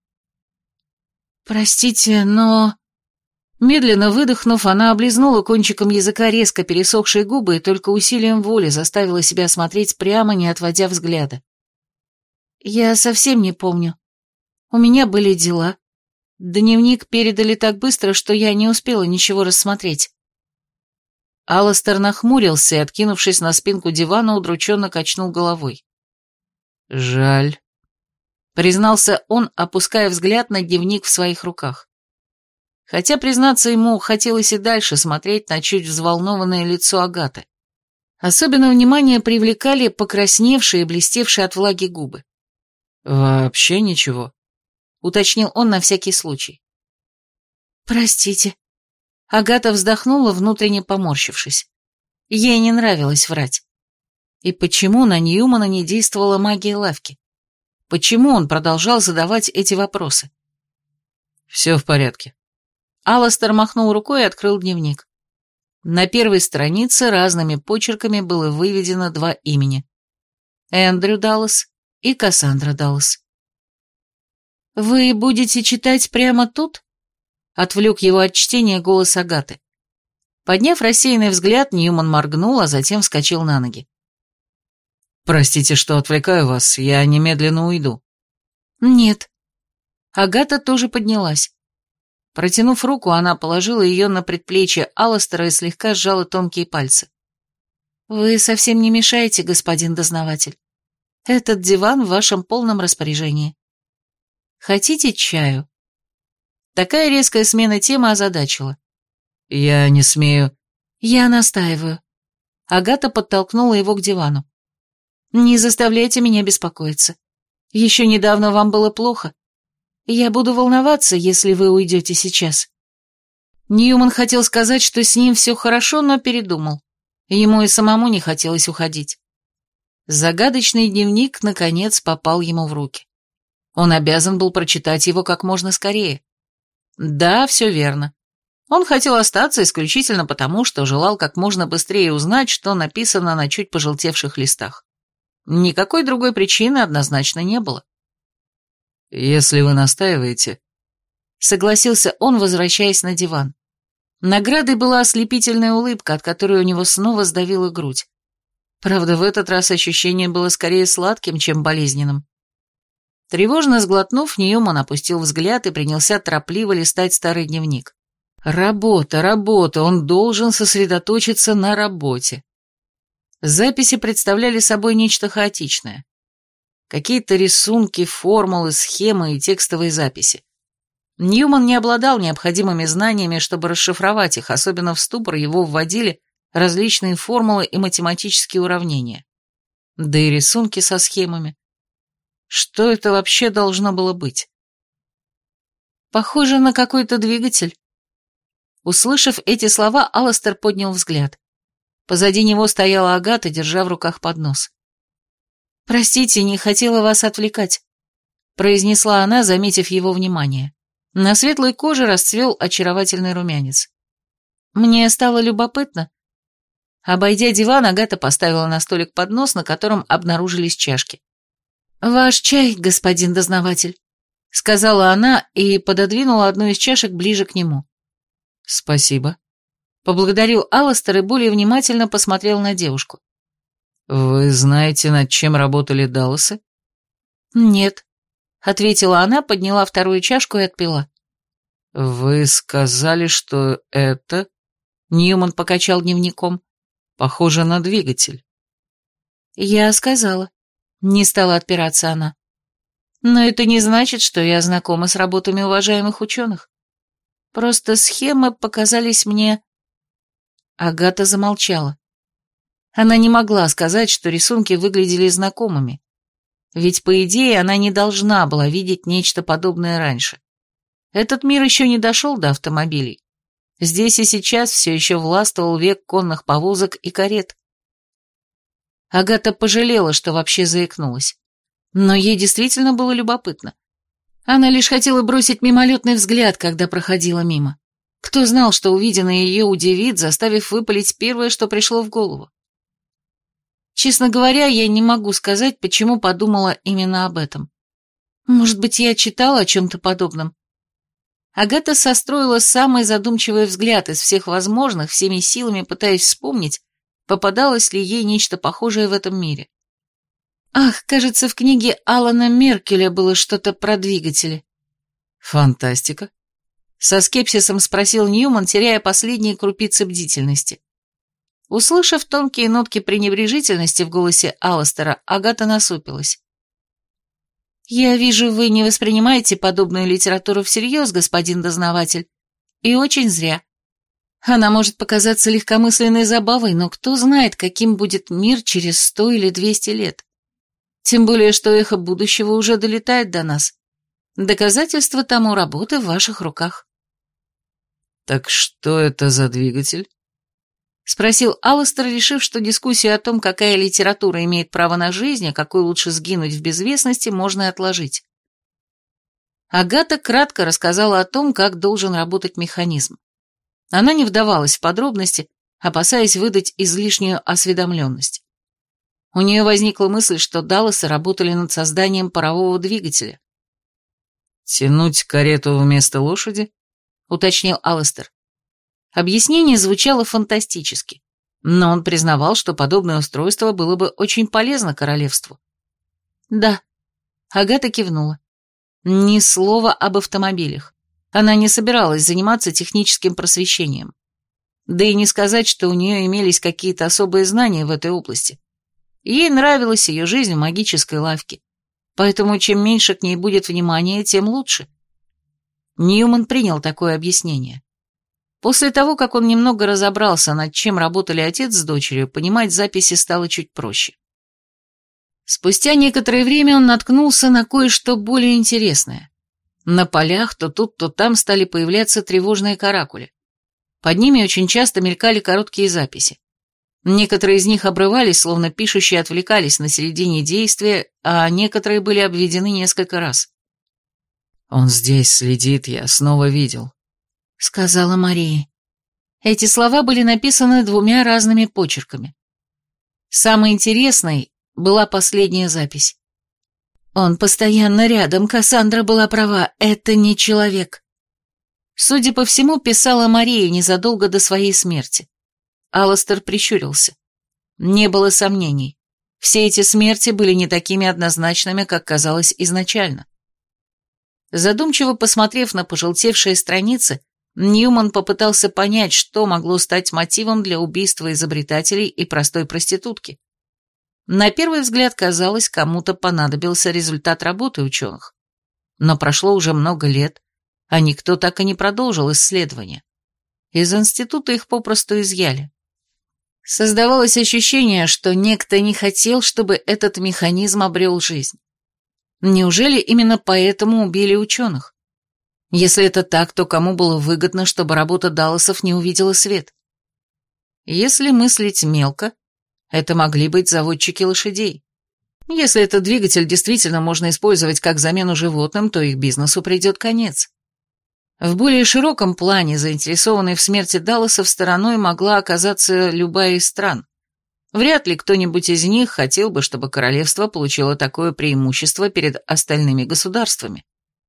«Простите, но...» Медленно выдохнув, она облизнула кончиком языка резко пересохшие губы и только усилием воли заставила себя смотреть прямо, не отводя взгляда. «Я совсем не помню. У меня были дела. Дневник передали так быстро, что я не успела ничего рассмотреть». Алластер нахмурился и, откинувшись на спинку дивана, удрученно качнул головой.
«Жаль»,
— признался он, опуская взгляд на дневник в своих руках. Хотя, признаться, ему хотелось и дальше смотреть на чуть взволнованное лицо Агаты. Особенно внимание привлекали покрасневшие и блестевшие от влаги губы.
«Вообще ничего»,
— уточнил он на всякий случай. «Простите». Агата вздохнула, внутренне поморщившись. Ей не нравилось врать. И почему на Ньюмана не действовала магия лавки? Почему он продолжал задавать эти вопросы?
«Все в порядке».
Алластер махнул рукой и открыл дневник. На первой странице разными почерками было выведено два имени. Эндрю Даллас и Кассандра Даллас. «Вы будете читать прямо тут?» — отвлек его от чтения голос Агаты. Подняв рассеянный взгляд, Ньюман моргнул, а затем вскочил на ноги.
«Простите, что отвлекаю вас, я немедленно уйду».
«Нет». Агата тоже поднялась. Протянув руку, она положила ее на предплечье Алластера и слегка сжала тонкие пальцы. «Вы совсем не мешаете, господин дознаватель. Этот диван в вашем полном распоряжении. Хотите чаю?» Такая резкая смена темы озадачила.
«Я не смею...»
«Я настаиваю». Агата подтолкнула его к дивану. «Не заставляйте меня беспокоиться. Еще недавно вам было плохо. Я буду волноваться, если вы уйдете сейчас». Ньюман хотел сказать, что с ним все хорошо, но передумал. Ему и самому не хотелось уходить. Загадочный дневник, наконец, попал ему в руки. Он обязан был прочитать его как можно скорее. Да, все верно. Он хотел остаться исключительно потому, что желал как можно быстрее узнать, что написано на чуть пожелтевших листах. Никакой другой причины однозначно не было.
«Если вы настаиваете...»
Согласился он, возвращаясь на диван. Наградой была ослепительная улыбка, от которой у него снова сдавила грудь. Правда, в этот раз ощущение было скорее сладким, чем болезненным. Тревожно сглотнув, Ньюман опустил взгляд и принялся торопливо листать старый дневник. Работа, работа, он должен сосредоточиться на работе. Записи представляли собой нечто хаотичное. Какие-то рисунки, формулы, схемы и текстовые записи. Ньюман не обладал необходимыми знаниями, чтобы расшифровать их, особенно в ступор его вводили различные формулы и математические уравнения. Да и рисунки со схемами. Что это вообще должно было быть? Похоже на какой-то двигатель. Услышав эти слова, Алластер поднял взгляд. Позади него стояла Агата, держа в руках поднос. «Простите, не хотела вас отвлекать», — произнесла она, заметив его внимание. На светлой коже расцвел очаровательный румянец. Мне стало любопытно. Обойдя диван, Агата поставила на столик поднос, на котором обнаружились чашки. «Ваш чай, господин дознаватель», — сказала она и пододвинула одну из чашек ближе к нему.
«Спасибо»,
— поблагодарил Алластер и более внимательно посмотрел на девушку.
«Вы знаете, над чем работали Далласы?»
«Нет. ответила она, подняла вторую чашку и отпила.
«Вы сказали, что это...» Ньюман покачал дневником. «Похоже на двигатель».
«Я сказала». Не стала отпираться она. «Но это не значит, что я знакома с работами уважаемых ученых. Просто схемы показались мне...» Агата замолчала. Она не могла сказать, что рисунки выглядели знакомыми. Ведь, по идее, она не должна была видеть нечто подобное раньше. Этот мир еще не дошел до автомобилей. Здесь и сейчас все еще властвовал век конных повозок и карет. Агата пожалела, что вообще заикнулась. Но ей действительно было любопытно. Она лишь хотела бросить мимолетный взгляд, когда проходила мимо. Кто знал, что увиденное ее удивит, заставив выпалить первое, что пришло в голову. Честно говоря, я не могу сказать, почему подумала именно об этом. Может быть, я читала о чем-то подобном. Агата состроила самый задумчивый взгляд из всех возможных, всеми силами пытаясь вспомнить, попадалось ли ей нечто похожее в этом мире. Ах, кажется, в книге Алана Меркеля было что-то про двигатели.
«Фантастика?»
Со скепсисом спросил Ньюман, теряя последние крупицы бдительности. Услышав тонкие нотки пренебрежительности в голосе Алластера, Агата насупилась. «Я вижу, вы не воспринимаете подобную литературу всерьез, господин дознаватель, и очень зря. Она может показаться легкомысленной забавой, но кто знает, каким будет мир через сто или двести лет. Тем более, что эхо будущего уже долетает до нас. Доказательства тому работы в ваших руках».
«Так что это за двигатель?»
— спросил Алластер, решив, что дискуссию о том, какая литература имеет право на жизнь, а какой лучше сгинуть в безвестности, можно и отложить. Агата кратко рассказала о том, как должен работать механизм. Она не вдавалась в подробности, опасаясь выдать излишнюю осведомленность. У нее возникла мысль, что Далласы работали над созданием парового двигателя.
«Тянуть карету вместо лошади?»
— уточнил Алластер. Объяснение звучало фантастически, но он признавал, что подобное устройство было бы очень полезно королевству. «Да», — Агата кивнула. Ни слова об автомобилях. Она не собиралась заниматься техническим просвещением. Да и не сказать, что у нее имелись какие-то особые знания в этой области. Ей нравилась ее жизнь в магической лавке, поэтому чем меньше к ней будет внимания, тем лучше. Ньюман принял такое объяснение. После того, как он немного разобрался, над чем работали отец с дочерью, понимать записи стало чуть проще. Спустя некоторое время он наткнулся на кое-что более интересное. На полях то тут, то там стали появляться тревожные каракули. Под ними очень часто мелькали короткие записи. Некоторые из них обрывались, словно пишущие отвлекались на середине действия, а некоторые были обведены несколько раз.
«Он здесь следит, я снова видел»,
— сказала Мария. Эти слова были написаны двумя разными почерками. Самой интересной была последняя запись. «Он постоянно рядом, Кассандра была права, это не человек». Судя по всему, писала Мария незадолго до своей смерти. Алластер прищурился. Не было сомнений. Все эти смерти были не такими однозначными, как казалось изначально. Задумчиво посмотрев на пожелтевшие страницы, Ньюман попытался понять, что могло стать мотивом для убийства изобретателей и простой проститутки. На первый взгляд казалось, кому-то понадобился результат работы ученых. Но прошло уже много лет, а никто так и не продолжил исследования. Из института их попросту изъяли. Создавалось ощущение, что некто не хотел, чтобы этот механизм обрел жизнь. Неужели именно поэтому убили ученых? Если это так, то кому было выгодно, чтобы работа Далласов не увидела свет? Если мыслить мелко, это могли быть заводчики лошадей. Если этот двигатель действительно можно использовать как замену животным, то их бизнесу придет конец. В более широком плане, заинтересованной в смерти Далласов стороной, могла оказаться любая из стран. Вряд ли кто-нибудь из них хотел бы, чтобы королевство получило такое преимущество перед остальными государствами.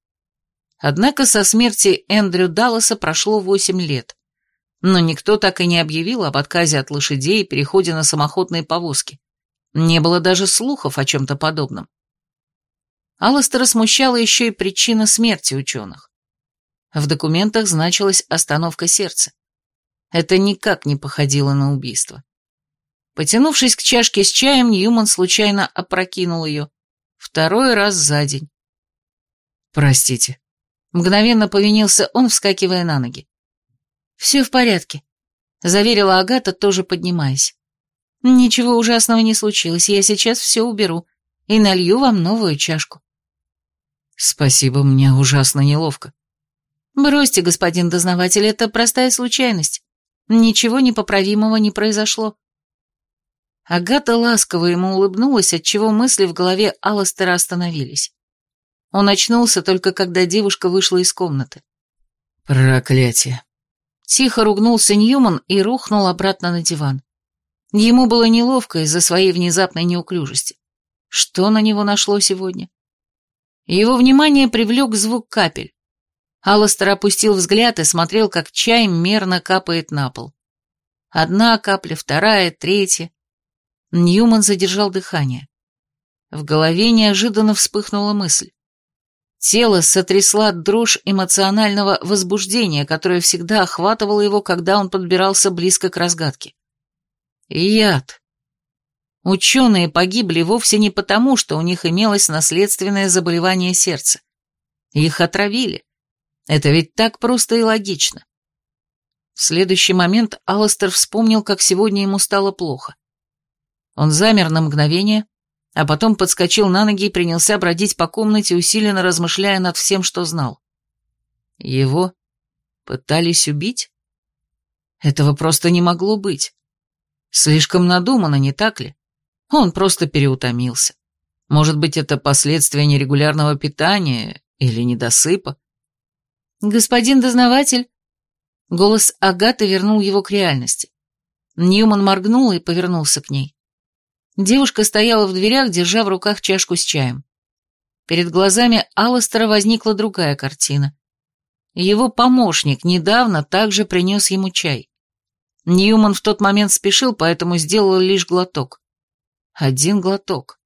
Однако со смерти Эндрю Далласа прошло восемь лет, но никто так и не объявил об отказе от лошадей и переходе на самоходные повозки. Не было даже слухов о чем-то подобном. Алластера смущала еще и причина смерти ученых. В документах значилась остановка сердца. Это никак не походило на убийство. Потянувшись к чашке с чаем, Ньюман случайно опрокинул ее. Второй раз за день. «Простите». Мгновенно повинился он, вскакивая на ноги. «Все в порядке», — заверила Агата, тоже поднимаясь. «Ничего ужасного не случилось, я сейчас все уберу и налью вам новую чашку». «Спасибо, мне ужасно неловко». «Бросьте, господин дознаватель, это простая случайность. Ничего непоправимого не произошло». Агата ласково ему улыбнулась, отчего мысли в голове Алластера остановились. Он очнулся только когда девушка вышла из комнаты.
«Проклятие!»
Тихо ругнулся Ньюман и рухнул обратно на диван. Ему было неловко из-за своей внезапной неуклюжести. Что на него нашло сегодня? Его внимание привлек звук капель. Алластер опустил взгляд и смотрел, как чай мерно капает на пол. Одна капля, вторая, третья. Ньюман задержал дыхание. В голове неожиданно вспыхнула мысль. Тело сотрясла дрожь эмоционального возбуждения, которое всегда охватывало его, когда он подбирался близко к разгадке. Яд. Ученые погибли вовсе не потому, что у них имелось наследственное заболевание сердца. Их отравили. Это ведь так просто и логично. В следующий момент Алластер вспомнил, как сегодня ему стало плохо. Он замер на мгновение, а потом подскочил на ноги и принялся бродить по комнате, усиленно размышляя над всем, что знал. Его пытались убить? Этого просто не могло быть. Слишком надумано, не так ли? Он просто переутомился. Может быть, это последствия нерегулярного питания или недосыпа? «Господин дознаватель!» Голос Агаты вернул его к реальности. Ньюман моргнул и повернулся к ней. Девушка стояла в дверях, держа в руках чашку с чаем. Перед глазами Алластера возникла другая картина. Его помощник недавно также принес ему чай. Ньюман в тот момент спешил, поэтому сделал лишь глоток. Один глоток.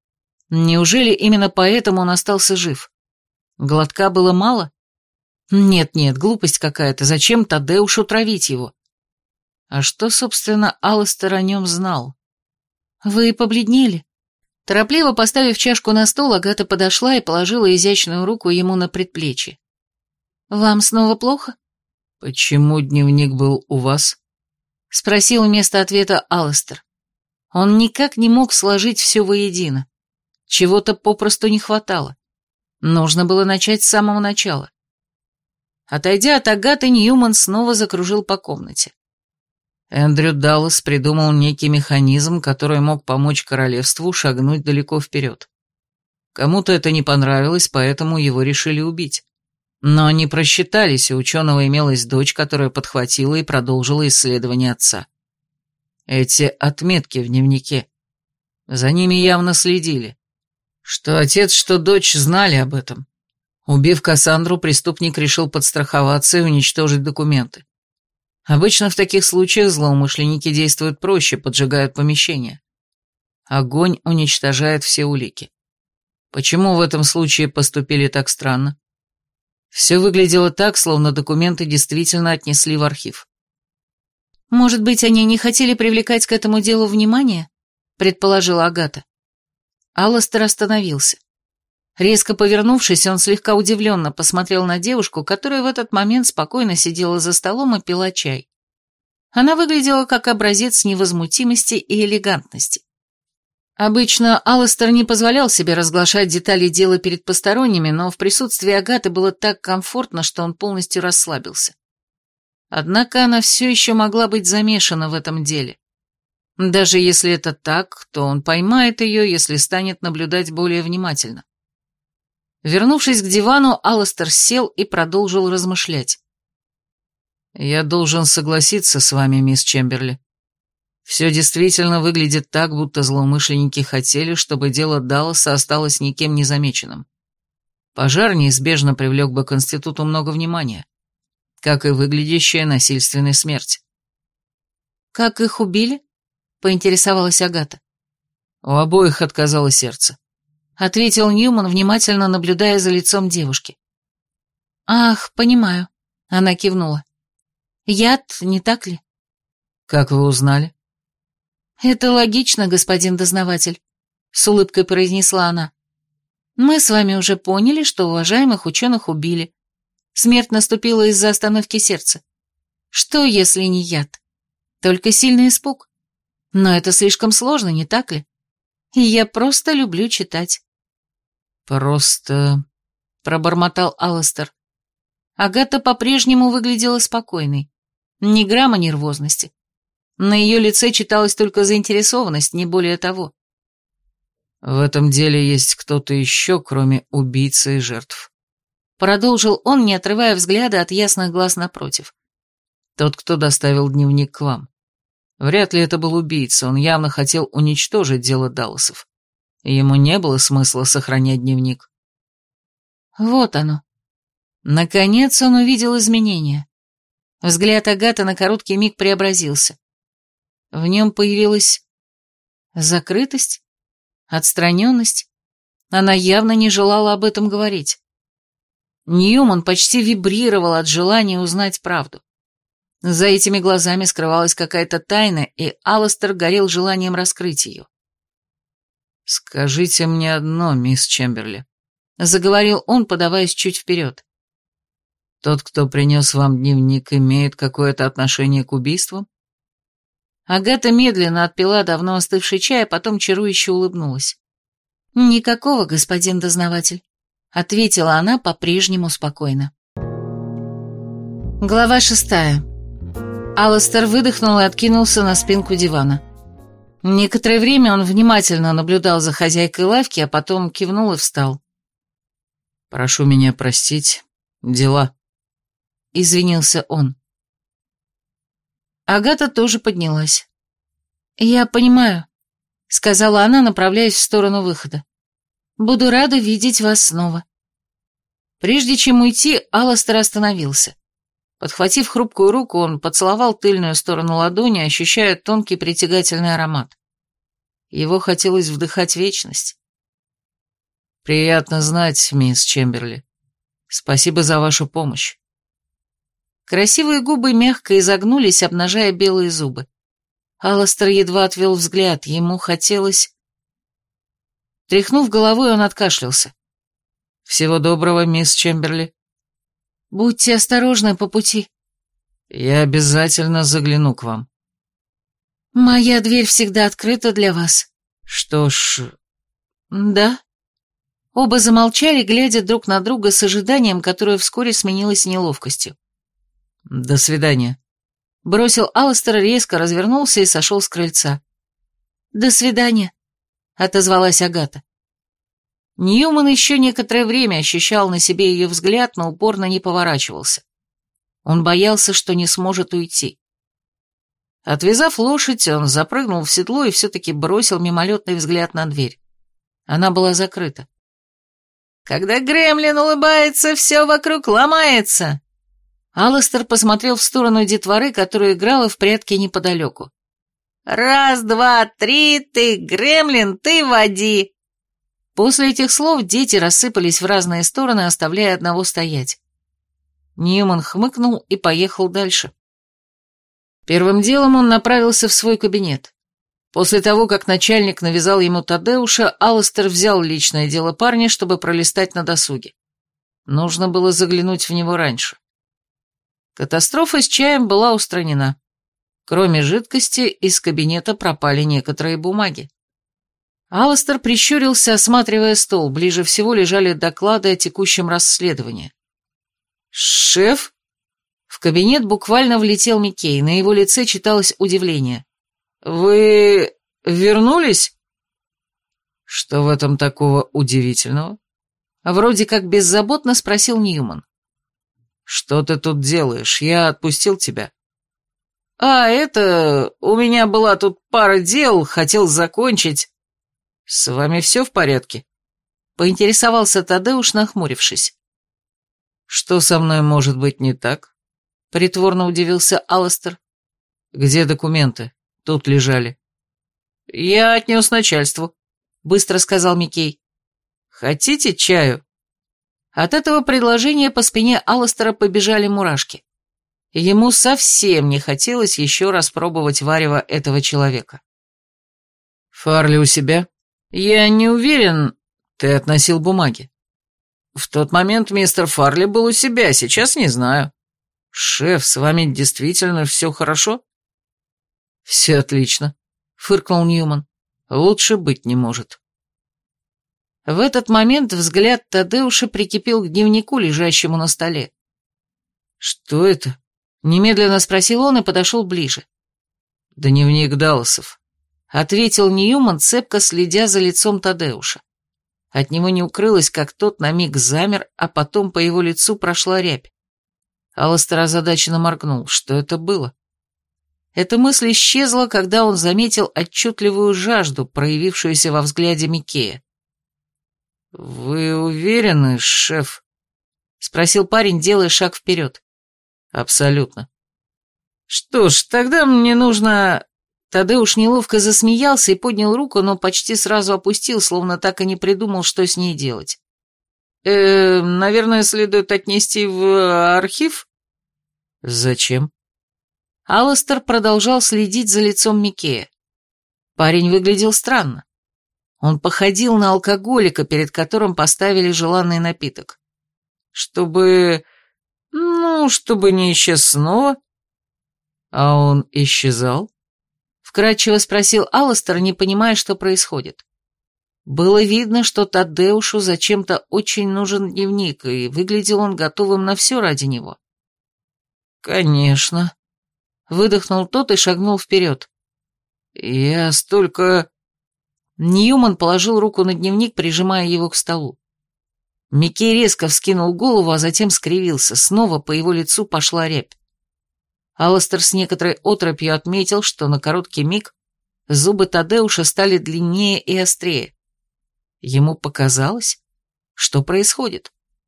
Неужели именно поэтому он остался жив? Глотка было мало? Нет-нет, глупость какая-то, зачем Тадеушу травить его? А что, собственно, Алластер о нем знал? «Вы побледнели?» Торопливо поставив чашку на стол, Агата подошла и положила изящную руку ему на предплечье. «Вам снова плохо?»
«Почему дневник был у вас?» — спросил вместо ответа Алластер. Он никак не мог сложить все воедино. Чего-то попросту не хватало. Нужно было начать с самого начала. Отойдя от Агаты, Ньюман снова закружил по комнате. Эндрю Даллас придумал некий механизм, который мог помочь королевству шагнуть далеко вперед. Кому-то это не понравилось, поэтому его решили убить. Но они просчитались, и у ученого имелась дочь, которая подхватила и продолжила исследование отца. Эти отметки в дневнике. За ними явно следили. Что отец, что дочь знали об этом. Убив Кассандру, преступник решил подстраховаться и уничтожить документы. Обычно в таких случаях злоумышленники действуют проще, поджигают помещение. Огонь уничтожает все улики. Почему в этом случае поступили так странно? Все выглядело так, словно документы действительно отнесли в архив.
«Может быть, они не хотели привлекать к этому делу внимание?» — предположила Агата. Алластер остановился. Резко повернувшись, он слегка удивленно посмотрел на девушку, которая в этот момент спокойно сидела за столом и пила чай. Она выглядела как образец невозмутимости и элегантности. Обычно Алластер не позволял себе разглашать детали дела перед посторонними, но в присутствии Агаты было так комфортно, что он полностью расслабился. Однако она все еще могла быть замешана в этом деле. Даже если это так, то он поймает ее, если станет наблюдать более внимательно. Вернувшись к дивану, Алластер сел и продолжил размышлять. «Я должен согласиться с вами, мисс Чемберли. Все действительно выглядит так, будто злоумышленники хотели, чтобы дело Далласа осталось никем не замеченным. Пожар неизбежно привлек бы к институту много внимания, как и выглядящая насильственная смерть». «Как их убили?» — поинтересовалась Агата.
У обоих отказало сердце.
— ответил Ньюман, внимательно наблюдая за лицом девушки. «Ах, понимаю», — она кивнула. «Яд, не так ли?»
«Как вы узнали?»
«Это логично, господин дознаватель», — с улыбкой произнесла она. «Мы с вами уже поняли, что уважаемых ученых убили. Смерть наступила из-за остановки сердца. Что, если не яд? Только сильный испуг. Но это слишком сложно, не так ли? И я просто люблю читать».
«Просто...» — пробормотал Алластер.
Агата по-прежнему выглядела спокойной. Ни грамма нервозности. На ее лице читалась только заинтересованность, не более того.
«В этом деле есть кто-то еще, кроме убийцы и жертв», —
продолжил он, не отрывая взгляда от ясных глаз напротив.
«Тот, кто доставил дневник к вам. Вряд ли это был убийца, он явно хотел уничтожить дело Далласов. Ему не было смысла сохранять дневник».
Вот оно. Наконец он увидел изменения. Взгляд Агаты на короткий миг преобразился. В нем появилась закрытость, отстраненность. Она явно не желала об этом говорить. Ньюман почти вибрировал от желания узнать правду. За этими глазами скрывалась какая-то тайна, и Алластер горел желанием раскрыть ее.
«Скажите мне одно, мисс Чемберли»,
— заговорил он, подаваясь чуть вперед.
«Тот, кто принес вам дневник, имеет какое-то отношение к убийствам?»
Агата медленно отпила давно остывший чай, а потом чарующе улыбнулась. «Никакого, господин дознаватель», — ответила она по-прежнему спокойно. Глава шестая. Алластер выдохнул и откинулся на спинку дивана. Некоторое время он внимательно наблюдал за хозяйкой лавки, а потом кивнул и встал.
«Прошу меня простить. Дела», — извинился он.
Агата тоже поднялась. «Я понимаю», — сказала она, направляясь в сторону выхода. «Буду рада видеть вас снова». Прежде чем уйти, Алластер остановился. Подхватив хрупкую руку, он поцеловал тыльную сторону ладони, ощущая тонкий притягательный аромат. Его хотелось вдыхать вечность.
«Приятно знать, мисс Чемберли. Спасибо за вашу помощь».
Красивые губы мягко изогнулись, обнажая белые зубы. Алластер едва отвел взгляд, ему хотелось... Тряхнув головой, он откашлялся.
«Всего доброго, мисс Чемберли».
«Будьте осторожны по пути».
«Я обязательно загляну к вам».
«Моя дверь всегда открыта для вас».
«Что ж...»
«Да». Оба замолчали, глядя друг на друга с ожиданием, которое вскоре сменилось неловкостью.
«До свидания»,
— бросил Алластер, резко развернулся и сошел с крыльца. «До свидания», — отозвалась Агата. Ньюман еще некоторое время ощущал на себе ее взгляд, но упорно не поворачивался. Он боялся, что не сможет уйти. Отвязав лошадь, он запрыгнул в седло и все-таки бросил мимолетный взгляд на дверь. Она была закрыта. «Когда гремлин улыбается, все вокруг ломается!» Алластер посмотрел в сторону детворы, которая играла в прятки неподалеку. «Раз, два, три, ты, гремлин, ты води!» После этих слов дети рассыпались в разные стороны, оставляя одного стоять. Ньюман хмыкнул и поехал дальше. Первым делом он направился в свой кабинет. После того, как начальник навязал ему Тадеуша, Алластер взял личное дело парня, чтобы пролистать на досуге. Нужно было заглянуть в него раньше. Катастрофа с чаем была устранена. Кроме жидкости, из кабинета пропали некоторые бумаги. Алластер прищурился, осматривая стол. Ближе всего лежали доклады о текущем расследовании. «Шеф?» В кабинет буквально влетел Миккей, на его лице читалось удивление. «Вы вернулись?»
«Что в этом такого удивительного?»
Вроде как беззаботно спросил Ньюман.
«Что ты тут делаешь? Я отпустил тебя».
«А, это... у меня была тут пара дел, хотел закончить».
«С вами все в порядке?»
Поинтересовался Тадеуш, нахмурившись.
«Что со мной может быть не так?»
Притворно удивился Алластер.
«Где документы? Тут лежали».
«Я отнес начальству», — быстро сказал Миккей.
Хотите чаю?» От этого предложения по спине Алластера побежали мурашки. Ему совсем не хотелось еще раз пробовать варево этого человека. «Фарли у себя?» «Я не уверен...» «Ты относил бумаги». «В тот момент мистер Фарли был у себя, сейчас не знаю». «Шеф, с вами действительно все хорошо?» «Все отлично», — фыркнул Ньюман. «Лучше быть не может». В этот момент взгляд Тадеуша прикипел к дневнику, лежащему на столе. «Что это?» — немедленно спросил он и подошел ближе. «Дневник Далласов», — ответил Ньюман, цепко следя за лицом Тадеуша. От него не укрылось, как тот на миг замер, а потом по его лицу прошла рябь. Алластер озадаченно моргнул. Что это было? Эта мысль исчезла, когда он заметил отчетливую жажду, проявившуюся во взгляде Миккея. «Вы уверены, шеф?» — спросил парень, делая шаг вперед. «Абсолютно». «Что ж, тогда мне нужно...» Тадеуш неловко засмеялся и поднял руку, но почти сразу опустил, словно так и не придумал, что с ней делать. «Э, наверное, следует отнести в архив?» «Зачем?» Алластер продолжал следить за лицом Миккея. Парень выглядел странно. Он походил на алкоголика, перед которым поставили желанный напиток. Чтобы... ну, чтобы не исчез снова. А он исчезал? Вкратчиво спросил Алластер, не понимая, что происходит. Было видно, что Тадеушу зачем-то очень нужен дневник, и выглядел он готовым на все ради него. «Конечно», — выдохнул тот и шагнул вперед. «Я столько...» Ньюман положил руку на дневник, прижимая его к столу. Миккей резко вскинул голову, а затем скривился. Снова по его лицу пошла рябь. Алластер с некоторой оторопью отметил, что на короткий миг зубы Тадеуша стали длиннее и острее. Ему показалось, что происходит.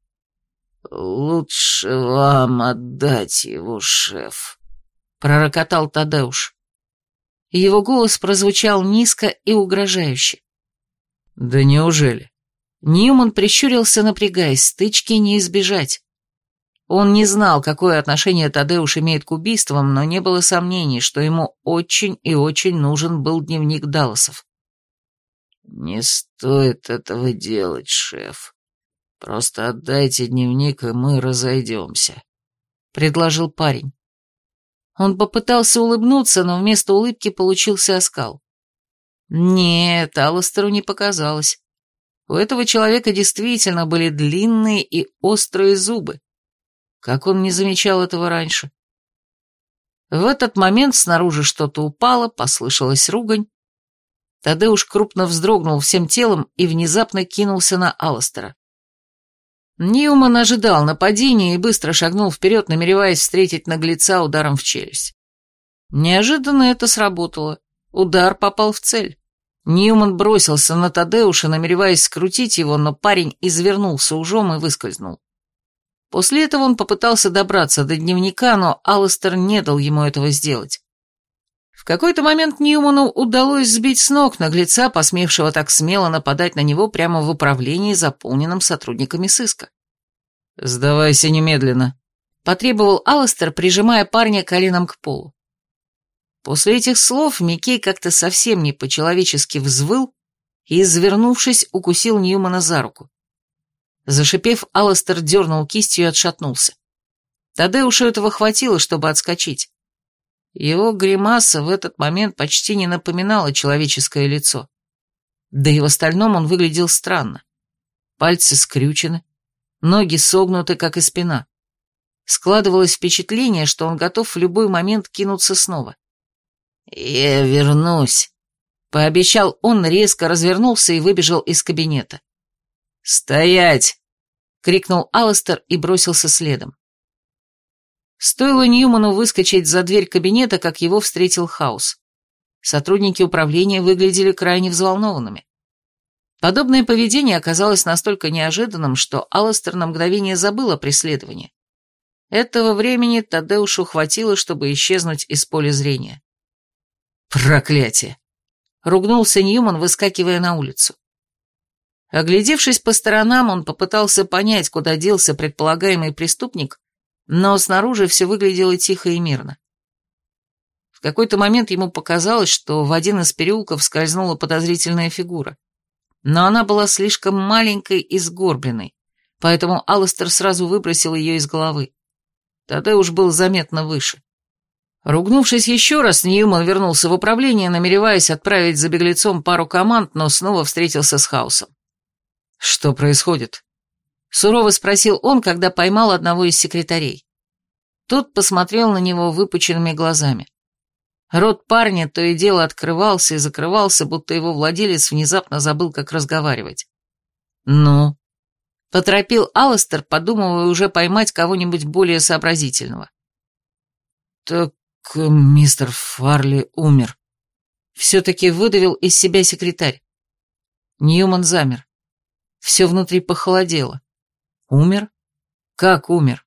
«Лучше вам отдать его, шеф», — пророкотал Тадеуш. Его голос прозвучал низко и угрожающе. «Да неужели?» Ньюман прищурился, напрягаясь, стычки не избежать. Он не знал, какое отношение Тадеуш имеет к убийствам, но не было сомнений, что ему очень и очень нужен был дневник Далласов. «Не стоит этого делать, шеф. Просто отдайте дневник, и мы разойдемся», — предложил парень. Он попытался улыбнуться, но вместо улыбки получился оскал. Нет, Алластеру не показалось. У этого человека действительно были длинные и острые зубы. Как он не замечал этого раньше? В этот момент снаружи что-то упало, послышалась ругань. Тадеуш крупно вздрогнул всем телом и внезапно кинулся на Алластера. Ньюман ожидал нападения и быстро шагнул вперед, намереваясь встретить наглеца ударом в челюсть. Неожиданно это сработало. Удар попал в цель. Ньюман бросился на Тадеуша, намереваясь скрутить его, но парень извернулся ужом и выскользнул. После этого он попытался добраться до дневника, но Алластер не дал ему этого сделать. В какой-то момент Ньюману удалось сбить с ног наглеца, посмевшего так смело нападать на него прямо в управлении, заполненном сотрудниками сыска. «Сдавайся немедленно», — потребовал Алластер, прижимая парня коленом к полу. После этих слов Миккей как-то совсем не по-человечески взвыл и, извернувшись, укусил Ньюмана за руку. Зашипев, Алластер дернул кистью и отшатнулся. Тадеушу этого хватило, чтобы отскочить. Его гримаса в этот момент почти не напоминала человеческое лицо. Да и в остальном он выглядел странно. Пальцы скрючены, ноги согнуты, как и спина. Складывалось впечатление, что он готов в любой момент кинуться снова. «Я вернусь», — пообещал он, резко развернулся и выбежал из кабинета. «Стоять!» — крикнул Алластер и бросился следом. Стоило Ньюману выскочить за дверь кабинета, как его встретил Хаус. Сотрудники управления выглядели крайне взволнованными. Подобное поведение оказалось настолько неожиданным, что Алластер на мгновение забыл о преследовании. Этого времени Тадеушу хватило, чтобы исчезнуть из поля зрения. «Проклятие!» — ругнулся Ньюман, выскакивая на улицу.
Оглядевшись по сторонам, он попытался понять, куда делся предполагаемый преступник, но снаружи все выглядело тихо и мирно. В какой-то момент ему показалось, что в один из переулков скользнула подозрительная фигура, но она была слишком маленькой и сгорбленной, поэтому Алластер сразу выбросил ее из головы. Тадеуш был заметно выше. Ругнувшись еще раз, Ньюман вернулся в управление, намереваясь отправить за беглецом пару команд, но снова встретился с хаосом. «Что происходит?» — сурово спросил он, когда поймал одного из секретарей. Тот посмотрел на него выпученными глазами. Рот парня то и дело открывался и закрывался, будто его владелец внезапно забыл, как разговаривать. «Ну?» — поторопил Алластер, подумывая уже поймать кого-нибудь более сообразительного. «Так мистер Фарли умер», — все-таки выдавил из себя секретарь. Ньюман замер. Все внутри похолодело. Умер? Как умер?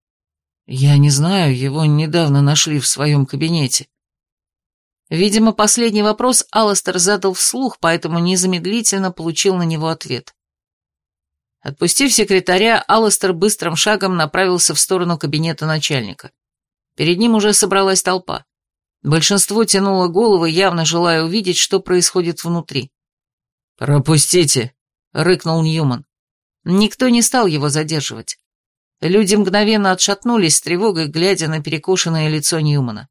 Я не знаю, его недавно нашли в своем кабинете. Видимо, последний вопрос Алластер задал вслух, поэтому незамедлительно получил на него ответ. Отпустив секретаря, Алластер быстрым шагом направился в сторону кабинета начальника. Перед ним уже собралась толпа. Большинство тянуло головы, явно желая увидеть, что происходит внутри. «Пропустите!» — рыкнул Ньюман. Никто не стал его задерживать. Люди мгновенно отшатнулись с тревогой, глядя на перекошенное лицо Ньюмана.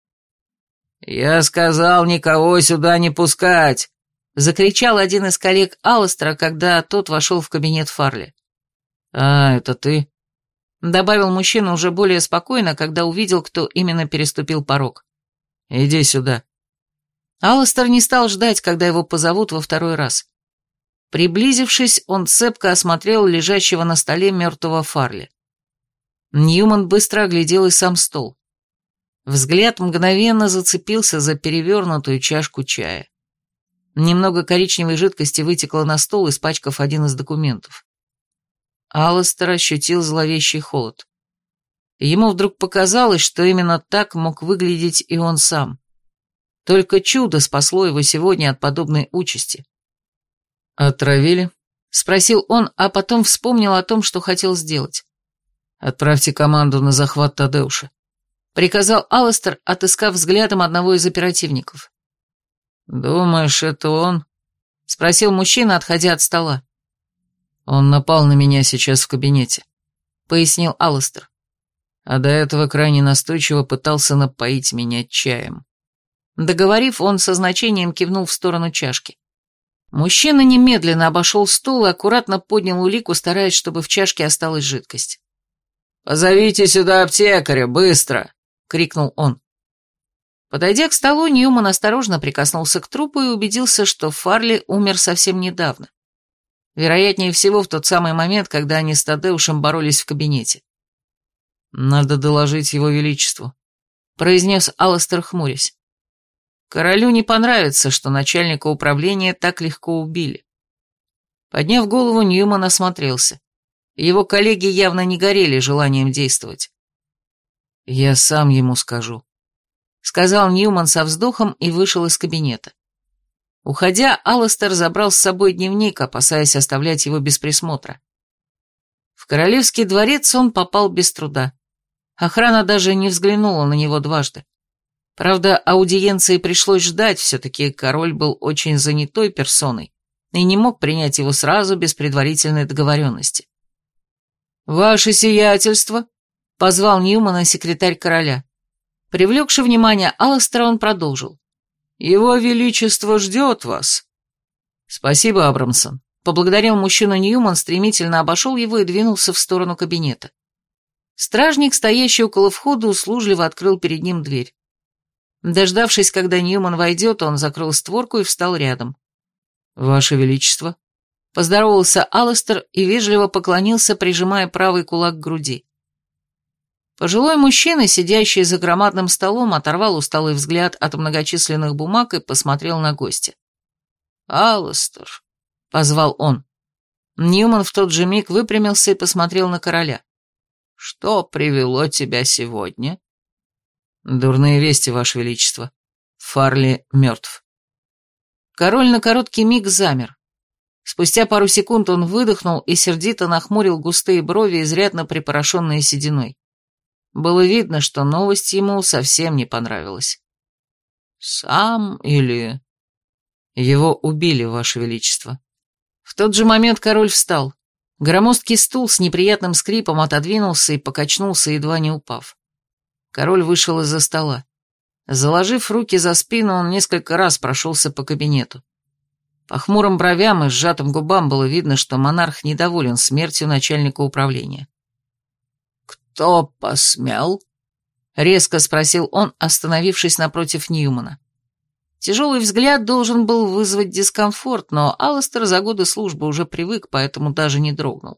«Я сказал, никого сюда не пускать!» — закричал один из коллег Алластера, когда тот вошел в кабинет Фарли. «А, это ты?» — добавил мужчина уже более спокойно, когда увидел, кто именно переступил порог. «Иди сюда». Алластер не стал ждать, когда его позовут во второй раз. Приблизившись, он цепко осмотрел лежащего на столе мертвого Фарли. Ньюман быстро оглядел и сам стол. Взгляд мгновенно зацепился за перевернутую чашку чая. Немного коричневой жидкости вытекло на стол, испачкав один из документов. Алластер ощутил зловещий холод. Ему вдруг показалось, что именно так мог выглядеть и он сам. Только чудо спасло его сегодня от подобной участи. «Отравили?» — спросил он, а потом вспомнил о том, что хотел сделать. «Отправьте команду на захват Тадеуша», — приказал Алластер, отыскав взглядом одного из оперативников. «Думаешь, это он?» — спросил мужчина, отходя от стола. «Он напал на меня сейчас в кабинете», — пояснил Алластер. «А до этого крайне настойчиво пытался напоить меня чаем». Договорив, он со значением кивнул в сторону чашки. Мужчина немедленно обошел стол и аккуратно поднял улику, стараясь, чтобы в чашке осталась жидкость. «Позовите сюда аптекаря, быстро!» — крикнул он. Подойдя к столу, Ньюман осторожно прикоснулся к трупу и убедился, что Фарли умер совсем недавно. Вероятнее всего, в тот самый момент, когда они с Тадеушем боролись в кабинете. «Надо доложить его величеству», — произнес Алластер, хмурясь. Королю не понравится, что начальника управления так легко убили. Подняв голову, Ньюман осмотрелся. Его коллеги явно не горели желанием действовать. «Я сам ему скажу», — сказал Ньюман со вздохом и вышел из кабинета. Уходя, Алластер забрал с собой дневник, опасаясь оставлять его без присмотра. В королевский дворец он попал без труда. Охрана даже не взглянула на него дважды. Правда, аудиенции пришлось ждать, все-таки король был очень занятой персоной и не мог принять его сразу без предварительной договоренности. «Ваше сиятельство», — позвал Ньюмана секретарь короля. Привлекши внимание Алластера, он продолжил. «Его величество ждет вас». «Спасибо, Абрамсон», — поблагодарил мужчину Ньюман, стремительно обошел его и двинулся в сторону кабинета. Стражник, стоящий около входа, услужливо открыл перед ним дверь. Дождавшись, когда Ньюман войдет, он закрыл створку и встал рядом. «Ваше величество», — поздоровался Алластер и вежливо поклонился, прижимая правый кулак к груди. Пожилой мужчина, сидящий за громадным столом, оторвал усталый взгляд от многочисленных бумаг и посмотрел на гостя. «Алластер», — позвал он. Ньюман в тот же миг выпрямился и посмотрел на короля. «Что привело тебя сегодня?» «Дурные вести, Ваше Величество. Фарли мертв». Король на короткий миг замер.
Спустя пару секунд он выдохнул и сердито нахмурил густые брови, изрядно припорошенные сединой. Было видно, что новость ему совсем не понравилась. «Сам или...» «Его убили, Ваше Величество». В тот же момент король встал. Громоздкий стул с неприятным скрипом отодвинулся и покачнулся, едва не упав. Король вышел из-за стола. Заложив руки за спину, он несколько раз прошелся по кабинету. По хмурым бровям и сжатым губам было видно, что монарх недоволен смертью начальника управления. «Кто посмел?» — резко спросил он, остановившись напротив Ньюмана. Тяжелый взгляд должен был вызвать дискомфорт, но Алластер за годы службы уже привык, поэтому даже не дрогнул.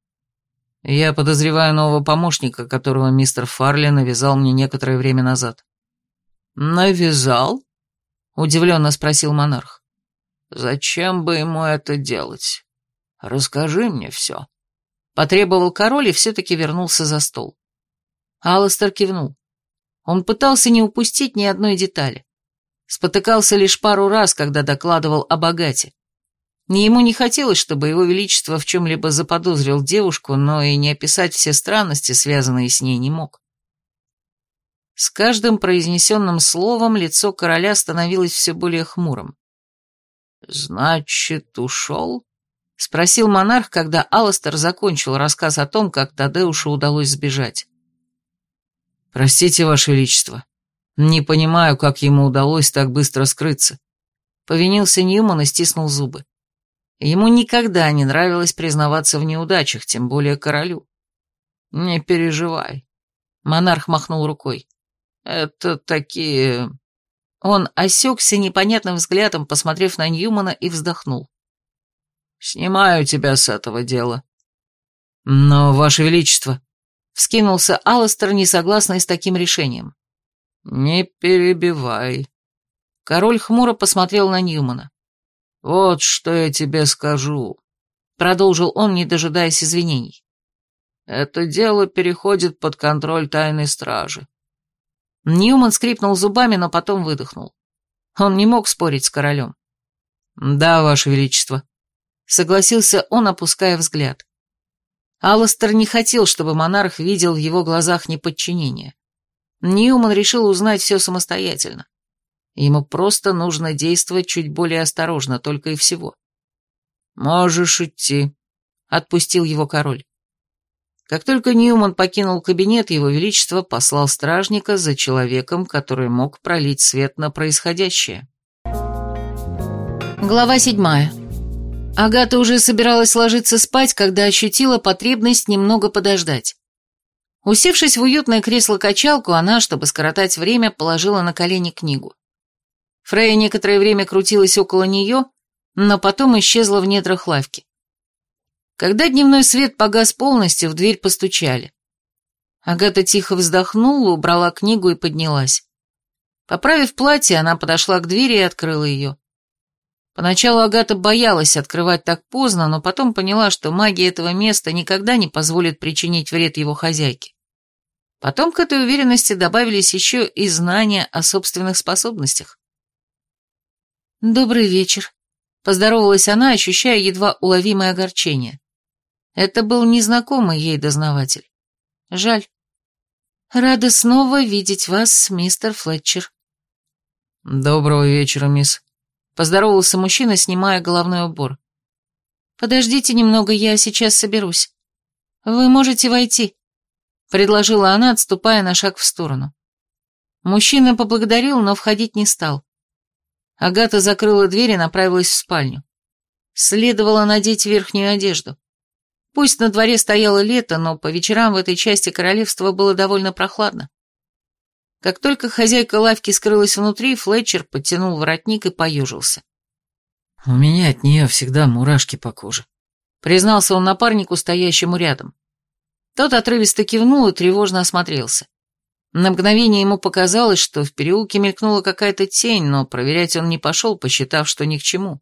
«Я подозреваю нового помощника, которого мистер Фарли навязал мне некоторое время назад». «Навязал?» — удивленно спросил монарх. «Зачем бы ему это делать? Расскажи мне все». Потребовал король и все-таки вернулся за стол. Алластер кивнул. Он пытался не упустить ни одной детали. Спотыкался лишь пару раз, когда докладывал об Агате. Ему не хотелось, чтобы его величество в чем-либо заподозрил девушку, но и не описать все странности, связанные с ней, не мог. С каждым произнесенным словом лицо короля становилось все более хмурым. «Значит, ушел?» — спросил монарх, когда Алластер закончил рассказ о том, как Тадеушу удалось сбежать. «Простите, Ваше Величество, не понимаю, как ему удалось так быстро скрыться», — повинился Ньюман и стиснул зубы. Ему никогда не нравилось признаваться в неудачах, тем более королю. «Не переживай», — монарх махнул рукой. «Это такие...» Он осекся непонятным взглядом, посмотрев на Ньюмана, и вздохнул. «Снимаю тебя с этого дела». «Но, Ваше Величество...» — вскинулся Алластер, не согласный с таким решением. «Не перебивай». Король хмуро посмотрел на Ньюмана. «Вот что я тебе скажу», — продолжил он, не дожидаясь извинений. «Это дело переходит под контроль тайной стражи». Ньюман скрипнул зубами, но потом выдохнул. Он не мог спорить с королем. «Да, Ваше Величество», — согласился он, опуская взгляд. Алластер не хотел, чтобы монарх видел в его глазах неподчинение. Ньюман решил узнать все самостоятельно. Ему просто нужно действовать чуть более осторожно, только и всего. «Можешь идти», — отпустил его король. Как только Ньюман покинул кабинет, его величество послал стражника за человеком, который мог пролить свет на происходящее. Глава седьмая. Агата уже собиралась ложиться спать, когда ощутила потребность немного подождать. Усевшись в уютное кресло-качалку, она, чтобы скоротать время, положила на колени книгу. Фрейя некоторое время крутилась около нее, но потом исчезла в недрах лавки. Когда дневной свет погас полностью, в дверь постучали. Агата тихо вздохнула, убрала книгу и поднялась. Поправив платье, она подошла к двери и открыла ее. Поначалу Агата боялась открывать так поздно, но потом поняла, что магия этого места никогда не позволит причинить вред его хозяйке. Потом к этой уверенности добавились еще и знания о собственных способностях. «Добрый вечер», — поздоровалась она, ощущая едва уловимое огорчение. Это был незнакомый ей дознаватель. Жаль. «Рада снова видеть вас, мистер Флетчер». «Доброго вечера, мисс», — поздоровался мужчина, снимая головной убор. «Подождите немного, я сейчас соберусь. Вы можете войти», — предложила она, отступая на шаг в сторону. Мужчина поблагодарил, но входить не стал. Агата закрыла дверь и направилась в спальню. Следовало надеть верхнюю одежду. Пусть на дворе стояло лето, но по вечерам в этой части королевства было довольно прохладно. Как только хозяйка лавки скрылась внутри, Флетчер подтянул воротник и поежился. «У меня от нее всегда мурашки по коже», — признался он напарнику, стоящему рядом. Тот отрывисто кивнул и тревожно осмотрелся. На мгновение ему показалось, что в переулке мелькнула какая-то тень, но проверять он не пошел, посчитав, что ни к чему.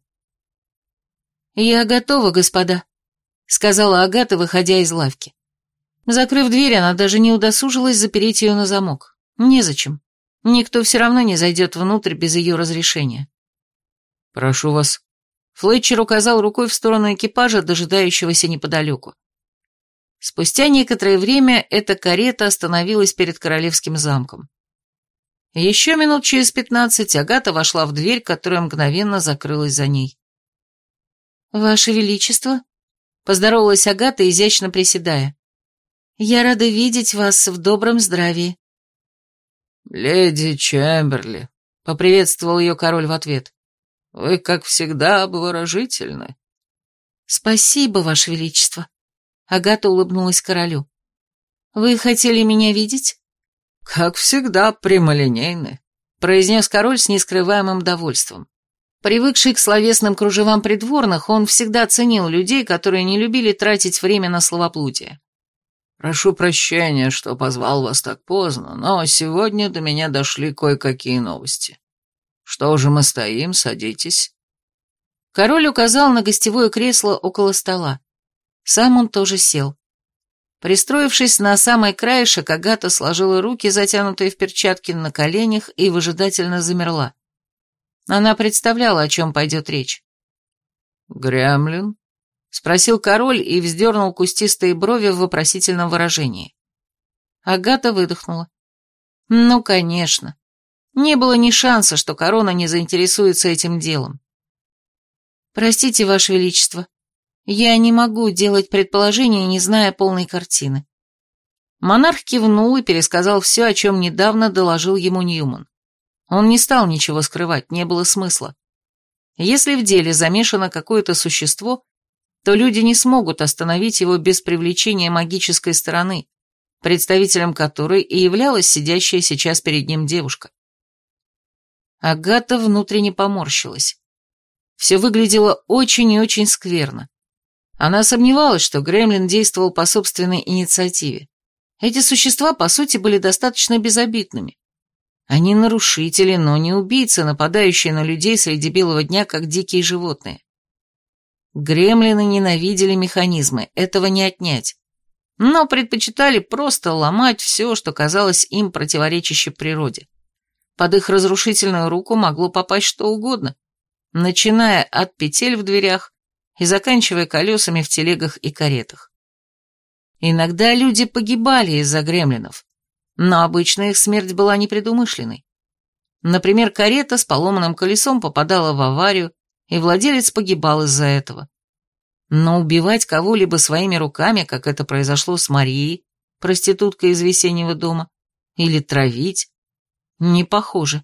«Я готова, господа», — сказала Агата, выходя из лавки. Закрыв дверь, она даже не удосужилась запереть ее на замок. Незачем. Никто все равно не зайдет внутрь без ее разрешения. «Прошу вас».
Флетчер указал рукой в сторону экипажа, дожидающегося неподалеку. Спустя некоторое время эта карета остановилась перед королевским замком. Еще минут через пятнадцать Агата вошла в дверь, которая мгновенно закрылась за ней.
«Ваше Величество», — поздоровалась Агата, изящно приседая, — «я рада видеть вас в добром здравии».
«Леди Чемберли», — поприветствовал ее король в ответ, — «вы, как всегда, обворожительны».
«Спасибо, Ваше Величество», — Агата улыбнулась королю. «Вы хотели меня видеть?»
«Как всегда, прямолинейны», — произнес король с нескрываемым довольством.
Привыкший к словесным кружевам придворных, он всегда ценил людей, которые не любили тратить время на словоблудие.
«Прошу прощения, что позвал вас так поздно, но сегодня до меня дошли кое-какие новости. Что же мы стоим, садитесь».
Король указал на гостевое кресло около стола. Сам он тоже сел. Пристроившись на самый краешек, Агата сложила руки, затянутые в перчатки, на коленях и выжидательно замерла. Она представляла, о чем пойдет речь.
«Гремлин?» — спросил король и вздернул кустистые брови в вопросительном выражении.
Агата выдохнула. Ну, конечно. Не было ни шанса, что корона не заинтересуется этим делом. «Простите, Ваше Величество, я не могу делать предположения, не зная полной картины». Монарх кивнул и пересказал все, о чем недавно доложил ему Ньюман. Он не стал ничего скрывать, не было смысла. Если в деле замешано какое-то существо, то люди не смогут остановить его без привлечения магической стороны, представителем которой и являлась сидящая сейчас перед ним девушка. Агата внутренне поморщилась. Все выглядело очень и очень скверно. Она сомневалась, что Гремлин действовал по собственной инициативе. Эти существа, по сути, были достаточно безобидными. Они нарушители, но не убийцы, нападающие на людей среди белого дня, как дикие животные. Гремлины ненавидели механизмы, этого не отнять, но предпочитали просто ломать все, что казалось им противоречащим природе. Под их разрушительную руку могло попасть что угодно, начиная от петель в дверях и заканчивая колесами в телегах и каретах. Иногда люди погибали из-за гремлинов, но обычно их смерть была непредумышленной. Например, карета с поломанным колесом попадала в аварию, и владелец погибал из-за этого. Но убивать кого-либо своими руками, как это произошло с Марией, проституткой из весеннего дома, или травить, не похоже.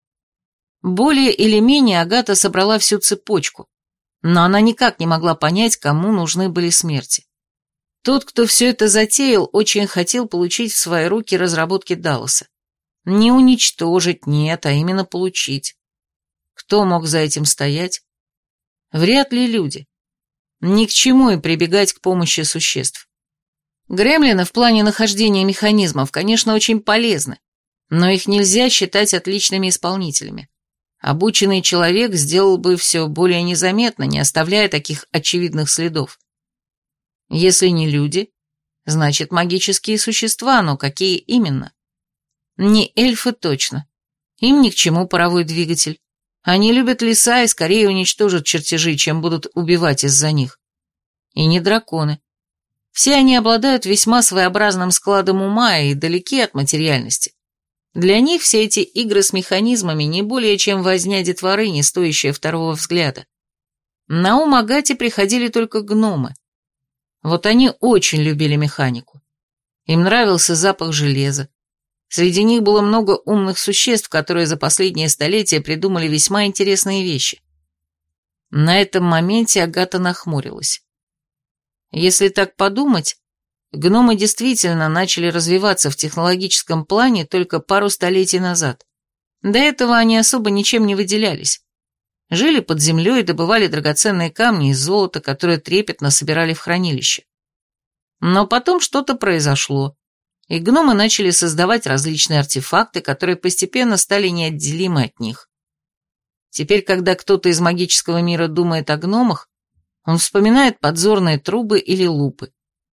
Более или менее Агата собрала всю цепочку, но она никак не могла понять, кому нужны были смерти. Тот, кто все это затеял, очень хотел получить в свои руки разработки Далласа. Не уничтожить, нет, а именно получить. Кто мог за этим стоять? Вряд ли люди. Ни к чему им прибегать к помощи существ. Гремлины в плане нахождения механизмов, конечно, очень полезны, но их нельзя считать отличными исполнителями. Обученный человек сделал бы все более незаметно, не оставляя таких очевидных следов. Если не люди, значит магические существа, но какие именно? Не эльфы точно. Им ни к чему паровой двигатель. Они любят леса и скорее уничтожат чертежи, чем будут убивать из-за них. И не драконы. Все они обладают весьма своеобразным складом ума и далеки от материальности. Для них все эти игры с механизмами не более чем возня детворы, не стоящая второго взгляда. На ум Агате приходили только гномы. Вот они очень любили механику. Им нравился запах железа. Среди них было много умных существ, которые за последние столетия придумали весьма интересные вещи. На этом моменте Агата нахмурилась. Если так подумать, гномы действительно начали развиваться в технологическом плане только пару столетий назад. До этого они особо ничем не выделялись. Жили под землей и добывали драгоценные камни и золото, которое трепетно собирали в хранилище. Но потом что-то произошло, и гномы начали создавать различные артефакты, которые постепенно стали неотделимы от них. Теперь, когда кто-то из магического мира думает о гномах, он вспоминает подзорные трубы или лупы.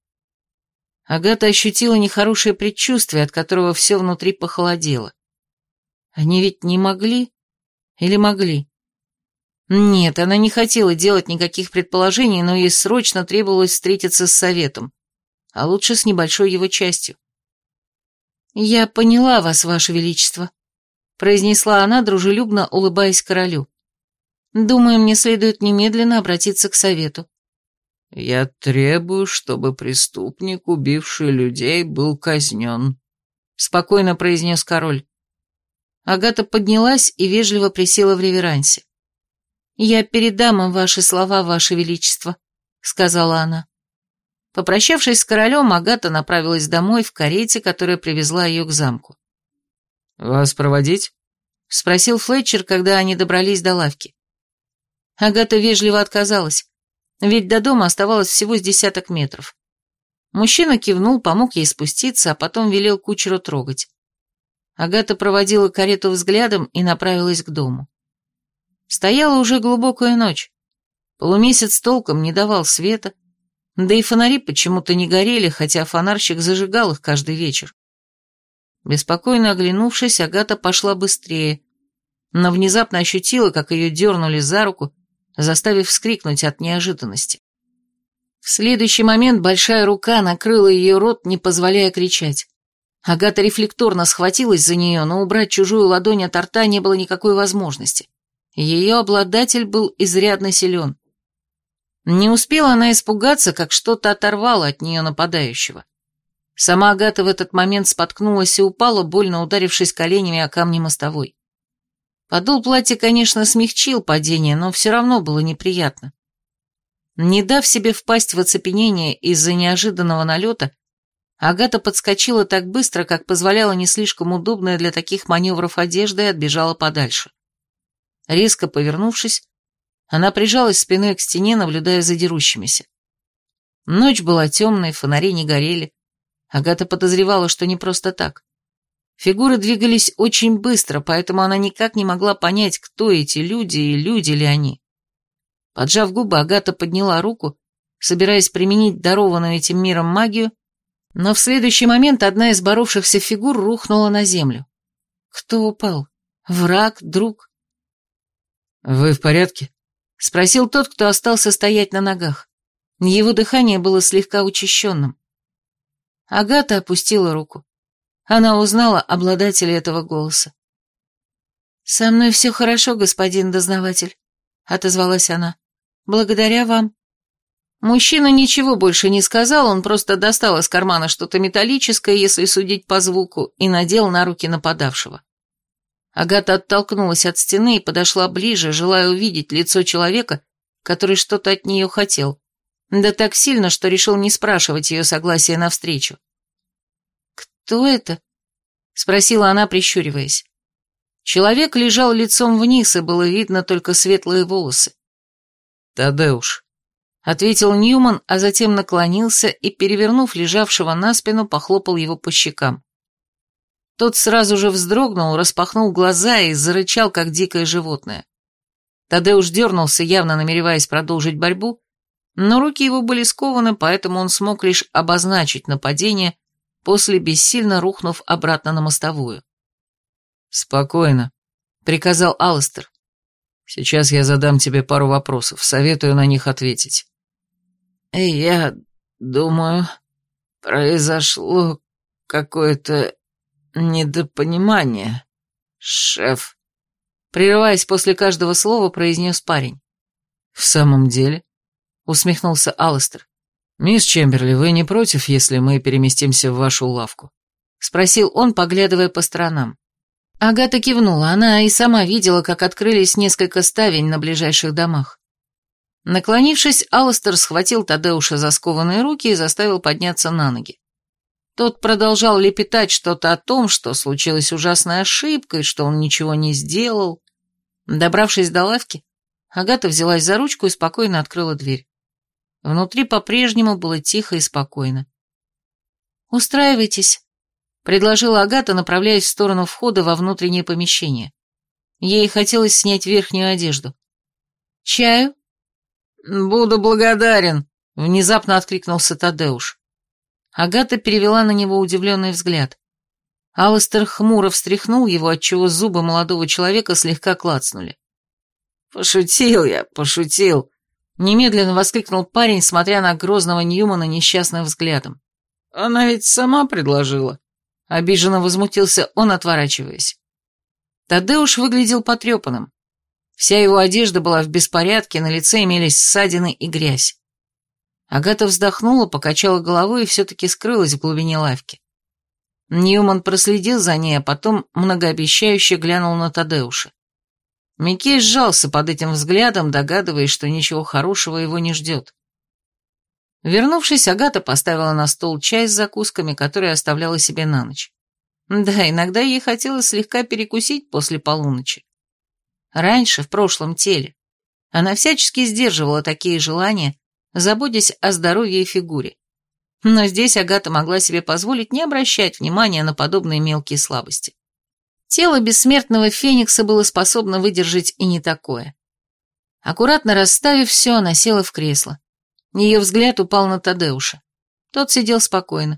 Агата ощутила нехорошее предчувствие, от которого все внутри похолодело. Они ведь не могли или могли? Нет, она не хотела делать никаких предположений, но ей срочно требовалось встретиться с советом, а лучше с небольшой его частью. «Я поняла вас, ваше величество», — произнесла она, дружелюбно улыбаясь королю. «Думаю, мне следует немедленно обратиться к совету».
«Я требую, чтобы преступник, убивший людей, был казнен», — спокойно произнес король.
Агата поднялась и вежливо присела в реверансе. «Я передам им ваши слова, ваше величество», — сказала она. Попрощавшись с королем, Агата направилась домой в карете, которая привезла ее к замку.
«Вас проводить?»
— спросил Флетчер, когда они добрались до лавки. Агата вежливо отказалась, ведь до дома оставалось всего с десяток метров. Мужчина кивнул, помог ей спуститься, а потом велел кучеру трогать. Агата проводила карету взглядом и направилась к дому. Стояла уже глубокая ночь. Полумесяц толком не давал света, да и фонари почему-то не горели, хотя фонарщик зажигал их каждый вечер. Беспокойно оглянувшись, Агата пошла быстрее, но внезапно ощутила, как ее дернули за руку, заставив вскрикнуть от неожиданности. В следующий момент большая рука накрыла ее рот, не позволяя кричать. Агата рефлекторно схватилась за нее, но убрать чужую ладонь от рта не было никакой возможности. Ее обладатель был изрядно силен. Не успела она испугаться, как что-то оторвало от нее нападающего. Сама Агата в этот момент споткнулась и упала, больно ударившись коленями о камни мостовой. Подол платья, конечно, смягчил падение, но все равно было неприятно. Не дав себе впасть в оцепенение из-за неожиданного налета, Агата подскочила так быстро, как позволяла не слишком удобная для таких маневров одежда, и отбежала подальше. Резко повернувшись, она прижалась спиной к стене, наблюдая за дерущимися. Ночь была темной, фонари не горели. Агата подозревала, что не просто так. Фигуры двигались очень быстро, поэтому она никак не могла понять, кто эти люди и люди ли они. Поджав губы, Агата подняла руку, собираясь применить дарованную этим миром магию, но в следующий момент одна из боровшихся фигур рухнула на землю. Кто упал? Враг? Друг?
«Вы в порядке?»
— спросил тот, кто остался стоять на ногах. Его дыхание было слегка учащенным. Агата опустила руку. Она узнала обладателя этого голоса. «Со мной все хорошо, господин дознаватель», — отозвалась она. «Благодаря вам». Мужчина ничего больше не сказал, он просто достал из кармана что-то металлическое, если судить по звуку, и надел на руки нападавшего. Агата оттолкнулась от стены и подошла ближе, желая увидеть лицо человека, который что-то от нее хотел, да так сильно, что решил не спрашивать ее согласия на встречу. «Кто это?» — спросила она, прищуриваясь. Человек лежал лицом вниз, и было видно только светлые волосы.
«Тадеуш»,
— ответил Ньюман, а затем наклонился и, перевернув лежавшего на спину, похлопал его по щекам. Тот сразу же вздрогнул, распахнул глаза и зарычал, как дикое животное. Тадеуш дернулся, явно намереваясь продолжить борьбу, но руки его были скованы, поэтому он смог лишь обозначить нападение, после бессильно рухнув обратно на мостовую.
«Спокойно», — приказал Алластер. «Сейчас я задам тебе пару вопросов, советую на них ответить».
«Я думаю, произошло какое-то недопонимание, шеф», —
прерываясь после каждого слова, произнес парень.
«В самом деле?» — усмехнулся Алластер. «Мисс Чемберли, вы не против, если мы переместимся в вашу лавку?»
— спросил он, поглядывая по сторонам. Агата кивнула, она и сама видела, как открылись несколько ставень на ближайших домах. Наклонившись, Алластер схватил Тадеуша за скованные руки и заставил подняться на ноги. Тот продолжал лепетать что-то о том, что случилась ужасная ошибка и что он ничего не сделал. Добравшись до лавки, Агата взялась за ручку и спокойно открыла дверь. Внутри по-прежнему было тихо и спокойно. «Устраивайтесь», — предложила Агата, направляясь в сторону входа во внутреннее помещение. Ей хотелось снять верхнюю одежду. «Чаю?»
«Буду благодарен»,
— внезапно откликнулся Тадеуш. Агата перевела на него удивленный взгляд. Алластер хмуро встряхнул его, отчего зубы молодого человека слегка клацнули.
«Пошутил я, пошутил», — немедленно воскликнул парень, смотря на грозного Ньюмана несчастным взглядом. «Она ведь сама предложила». Обиженно возмутился он, отворачиваясь. Тадеуш выглядел потрепанным. Вся его одежда была в беспорядке, на лице имелись ссадины и грязь. Агата вздохнула, покачала головой и все-таки скрылась в глубине лавки. Ньюман проследил за ней, а потом многообещающе глянул на Тадеуша. Микей сжался под этим взглядом, догадываясь, что ничего хорошего его не ждет. Вернувшись, Агата поставила на стол чай с закусками, которые оставляла себе на ночь. Да, иногда ей хотелось слегка перекусить после полуночи. Раньше, в прошлом теле, она всячески сдерживала такие желания, заботясь о здоровье и фигуре. Но здесь Агата могла себе позволить не обращать внимания на подобные мелкие слабости. Тело бессмертного феникса было способно выдержать и не такое. Аккуратно расставив все, она села в кресло. Ее взгляд упал на Тадеуша. Тот сидел спокойно.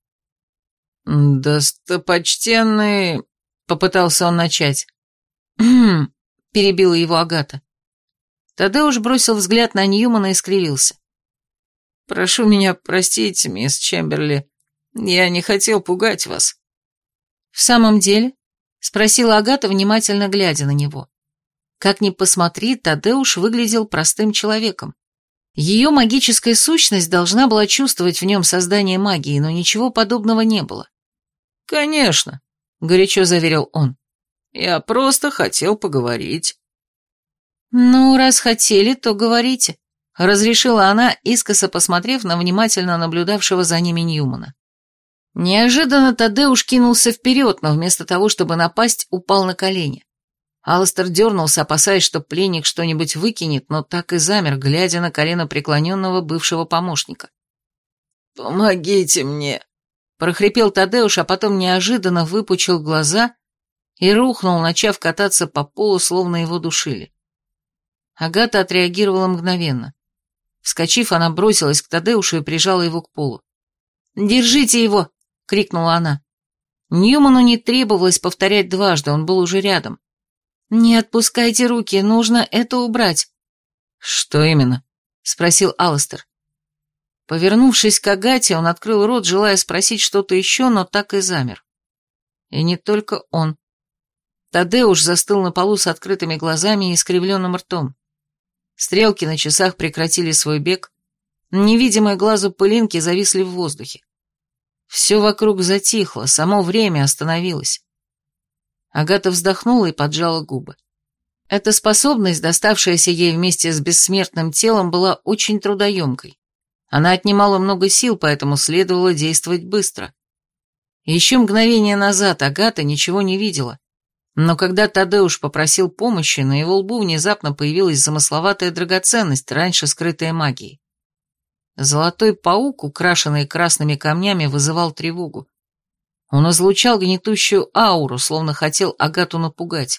«Достопочтенный...» — попытался он начать. «Хм...» — перебила его Агата. Тадеуш бросил взгляд на Ньюмана и скривился. «Прошу меня простить, мисс Чемберли. Я не хотел пугать вас». «В самом деле?» — спросила Агата, внимательно глядя на него. Как ни посмотри, Тадеуш выглядел простым человеком. Ее магическая сущность должна была чувствовать в нем создание магии, но ничего подобного не было. «Конечно», — горячо заверил он. «Я просто хотел поговорить». «Ну, раз хотели, то говорите», — разрешила она, искоса посмотрев на внимательно наблюдавшего за ними Ньюмана. Неожиданно Тадеуш кинулся вперед, но вместо того, чтобы напасть, упал на колени. Алластер дернулся, опасаясь, что пленник что-нибудь выкинет, но так и замер, глядя на колено преклоненного бывшего помощника. «Помогите мне!» — прохрипел Тадеуш, а потом неожиданно выпучил глаза и рухнул, начав кататься по полу, словно его душили. Агата отреагировала мгновенно. Вскочив, она бросилась к Тадеушу и прижала его к полу. «Держите его!» — крикнула она. Ньюману не требовалось повторять дважды, он был уже рядом. «Не отпускайте руки, нужно это убрать». «Что именно?» — спросил Алластер. Повернувшись к Агате, он открыл рот, желая спросить что-то еще, но так и замер. И не только он. Тадеуш застыл на полу с открытыми глазами и искривленным ртом. Стрелки на часах прекратили свой бег, невидимые глазу пылинки зависли в воздухе. Все вокруг затихло, само время остановилось. Агата вздохнула и поджала губы. Эта способность, доставшаяся ей вместе с бессмертным телом, была очень трудоемкой. Она отнимала много сил, поэтому следовало действовать быстро. Еще мгновение назад Агата ничего не видела, но когда Тадеуш попросил помощи, на его лбу внезапно появилась замысловатая драгоценность, раньше скрытая магией. Золотой паук, украшенный красными камнями, вызывал тревогу. Он излучал гнетущую ауру, словно хотел Агату напугать.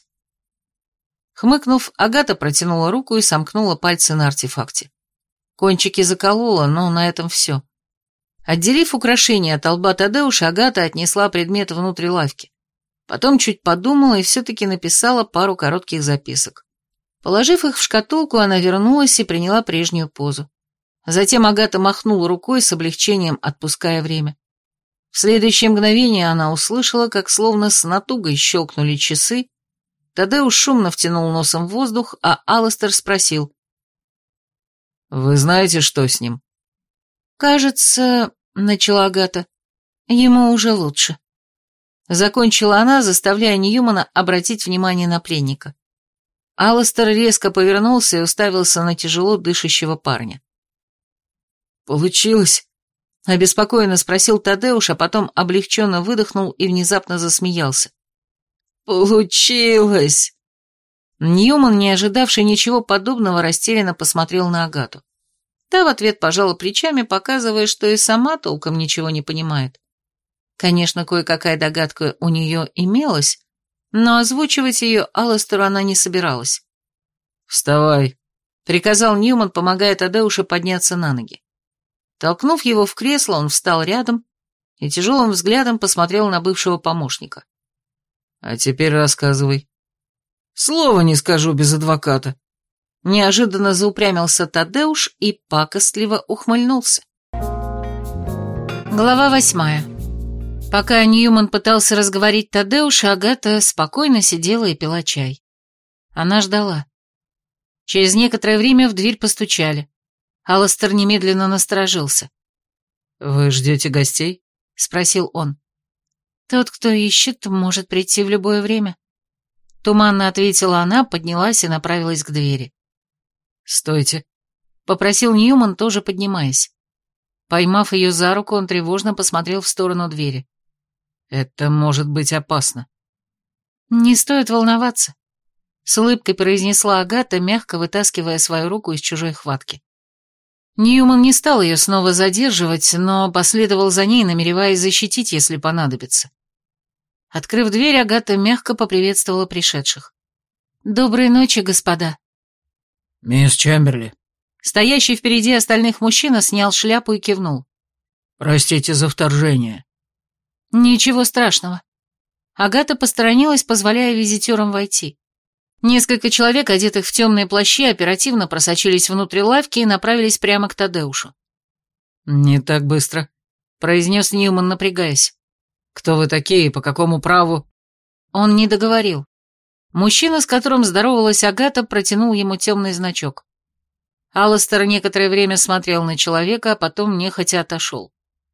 Хмыкнув, Агата протянула руку и сомкнула пальцы на артефакте. Кончики заколола, но на этом все. Отделив украшение от лба Тадеуша, Агата отнесла предмет внутрь лавки. Потом чуть подумала и все-таки написала пару коротких записок. Положив их в шкатулку, она вернулась и приняла прежнюю позу. Затем Агата махнула рукой с облегчением, отпуская время. В следующее мгновение она услышала, как словно с натугой щелкнули часы. Тадеуш шумно втянул носом в воздух, а Алластер спросил. «Вы знаете, что с ним?» «Кажется, — начала Агата, — ему уже лучше». Закончила она, заставляя Ньюмана обратить внимание на пленника. Алластер резко повернулся и уставился на тяжело дышащего парня. «Получилось?» — обеспокоенно спросил Тадеуш, а потом облегченно выдохнул и внезапно засмеялся. «Получилось!» Ньюман, не ожидавший ничего подобного, растерянно посмотрел на Агату. Та в ответ пожала плечами, показывая, что и сама толком ничего не понимает. Конечно, кое-какая догадка у нее имелась, но озвучивать ее Алластеру она не собиралась. «Вставай», — приказал Ньюман, помогая Тадеушу подняться на ноги. Толкнув его в кресло, он встал рядом и тяжелым взглядом посмотрел на бывшего помощника. «А теперь рассказывай». «Слова не скажу без адвоката»,
Неожиданно заупрямился Тадеуш и пакостливо ухмыльнулся. Глава восьмая. Пока Ньюман пытался разговорить Тадеуша, Агата спокойно сидела и пила чай. Она ждала. Через некоторое время в дверь постучали. Алластер немедленно насторожился.
«Вы ждете гостей?»
— спросил он. «Тот, кто ищет, может прийти в любое время». Туманно ответила она, поднялась и направилась к двери.
«Стойте»,
— попросил Ньюман, тоже поднимаясь. Поймав ее за руку, он тревожно посмотрел в сторону двери.
«Это может быть опасно».
«Не стоит волноваться», — с улыбкой произнесла Агата, мягко вытаскивая свою руку из чужой хватки. Ньюман не стал ее снова задерживать, но последовал за ней, намереваясь защитить, если понадобится. Открыв дверь, Агата мягко поприветствовала пришедших. «Доброй ночи, господа».
«Мисс Чемберли».
Стоящий впереди остальных мужчина снял шляпу и кивнул.
«Простите за вторжение».
«Ничего страшного». Агата посторонилась, позволяя визитерам войти. Несколько человек, одетых в темные плащи, оперативно просочились внутрь лавки и направились прямо к Тадеушу.
«Не так быстро», — произнес Ньюман, напрягаясь. «Кто вы такие и по какому праву?»
Он не договорил. Мужчина, с которым здоровалась Агата, протянул ему темный значок. Алластер некоторое время смотрел на человека, а потом нехотя отошел.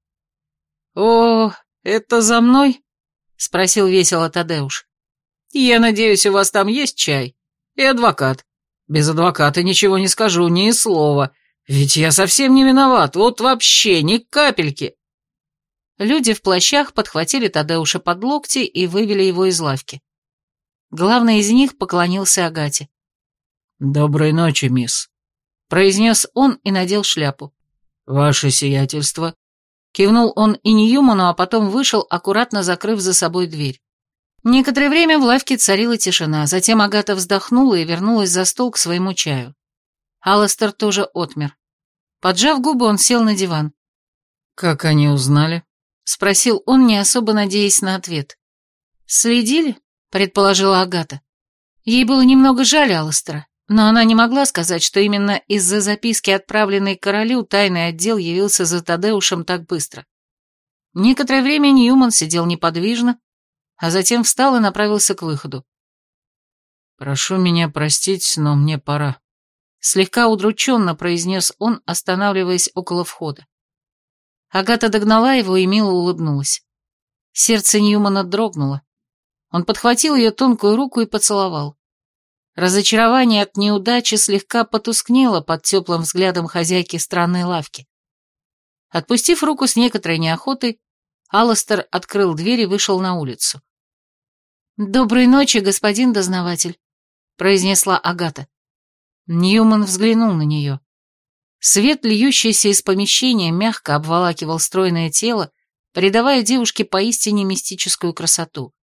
«О, это за мной?» — спросил весело Тадеуш. «Я надеюсь, у вас там есть чай? И адвокат. Без адвоката ничего не скажу, ни слова. Ведь я совсем не виноват, вот вообще ни капельки».
Люди в плащах подхватили Тадеуша под локти и вывели его из лавки. Главный из них поклонился Агате.
«Доброй ночи, мисс»,
— произнес он и надел шляпу.
«Ваше сиятельство».
Кивнул он и Ньюману, а потом вышел, аккуратно закрыв за собой дверь. Некоторое время в лавке царила тишина, затем Агата вздохнула и вернулась за стол к своему чаю. Алластер тоже отмер. Поджав губы, он сел на диван.
«Как они узнали?»
— спросил он, не особо надеясь на ответ. «Следили?» — предположила Агата. Ей было немного жаль Алластера, но она не могла сказать, что именно из-за записки, отправленной королю, тайный отдел явился за Тадеушем так быстро. Некоторое время Ньюман сидел неподвижно, а затем встал и направился к выходу.
«Прошу меня простить, но мне пора», —
слегка удрученно произнес он, останавливаясь около входа. Агата догнала его и мило улыбнулась. Сердце Ньюмана дрогнуло. Он подхватил ее тонкую руку и поцеловал. Разочарование от неудачи слегка потускнело под теплым взглядом хозяйки странной лавки. Отпустив руку с некоторой неохотой, Алластер открыл дверь и вышел на улицу. «Доброй ночи, господин дознаватель», — произнесла Агата. Ньюман взглянул на нее. Свет, льющийся из помещения, мягко обволакивал стройное тело, придавая девушке поистине мистическую красоту.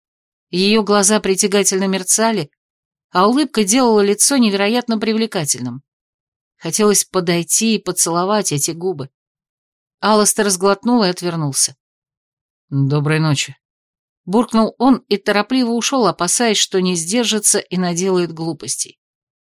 Ее глаза притягательно мерцали, а улыбка делала лицо невероятно привлекательным. Хотелось подойти и поцеловать эти губы. Алластер сглотнул и отвернулся.
«Доброй ночи»,
— буркнул он и торопливо ушел, опасаясь, что не сдержится и наделает глупостей.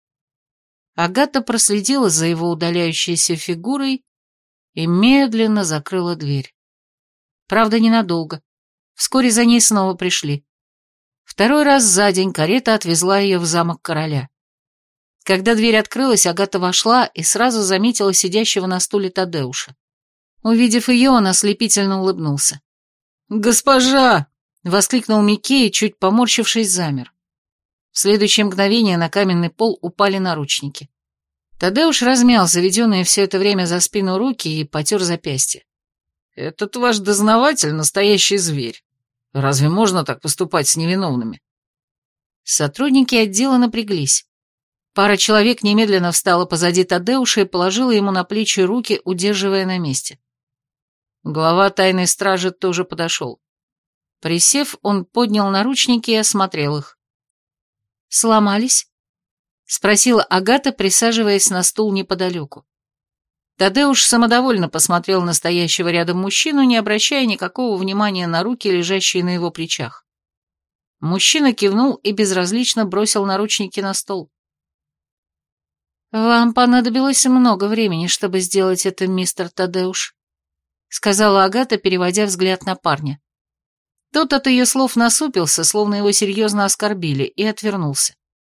Агата проследила за его удаляющейся фигурой и медленно закрыла дверь. Правда, ненадолго. Вскоре за ней снова пришли. Второй раз за день карета отвезла ее в замок короля. Когда дверь открылась, Агата вошла и сразу заметила сидящего на стуле Тадеуша. Увидев ее, он ослепительно улыбнулся.
«Госпожа!»
— воскликнул Микей, чуть поморщившись, замер. В следующее мгновение на каменный пол упали наручники. Тадеуш размял заведенные все это время за спину руки и потер запястье.
«Этот ваш дознаватель — настоящий зверь. Разве можно так поступать с невиновными?»
Сотрудники отдела напряглись. Пара человек немедленно встала позади Тадеуша и положила ему на плечи руки, удерживая на месте. Глава тайной стражи тоже подошел. Присев, он поднял наручники и осмотрел их. «Сломались?» — спросила Агата, присаживаясь на стул неподалеку. Тадеуш самодовольно посмотрел на стоящего рядом мужчину, не обращая никакого внимания на руки, лежащие на его плечах. Мужчина кивнул и безразлично бросил наручники на стол.
«Вам понадобилось много времени, чтобы сделать это, мистер Тадеуш», сказала Агата, переводя взгляд на парня. Тот от ее слов насупился, словно его серьезно оскорбили, и отвернулся.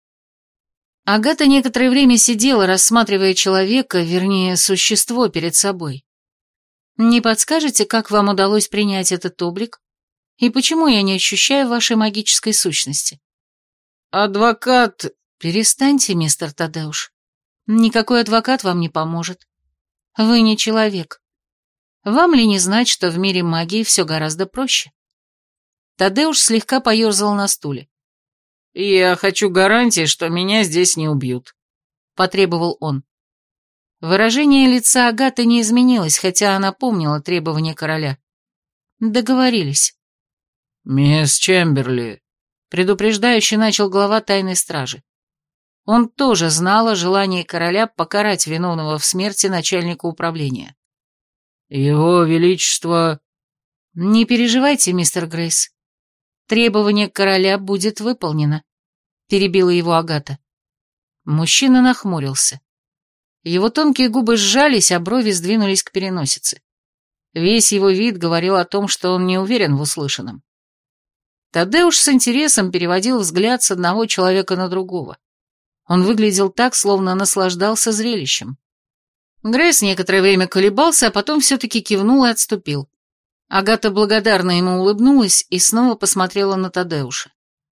Агата некоторое время сидела, рассматривая человека, вернее, существо перед собой. «Не подскажете, как вам удалось принять этот облик? И почему я не ощущаю вашей магической сущности?»
«Адвокат...»
«Перестаньте, мистер Тадеуш. Никакой адвокат вам не поможет. Вы не человек. Вам ли не знать, что в мире магии все гораздо проще?» Тадеуш слегка поерзал на стуле.
«Я хочу гарантии, что меня здесь не убьют», — потребовал он.
Выражение лица Агаты не изменилось, хотя она помнила требования короля. Договорились.
«Мисс Чемберли»,
— предупреждающе начал глава тайной стражи. Он тоже знал о желании короля покарать виновного в смерти начальника управления.
«Его Величество...»
«Не переживайте, мистер Грейс. Требование короля будет выполнено», — перебила его Агата. Мужчина нахмурился. Его тонкие губы сжались, а брови сдвинулись к переносице. Весь его вид говорил о том, что он не уверен в услышанном. Тадеуш с интересом переводил взгляд с одного человека на другого. Он выглядел так, словно наслаждался зрелищем. Грейс некоторое время колебался, а потом все-таки кивнул и отступил. Агата благодарно ему улыбнулась и снова посмотрела на Тадеуша.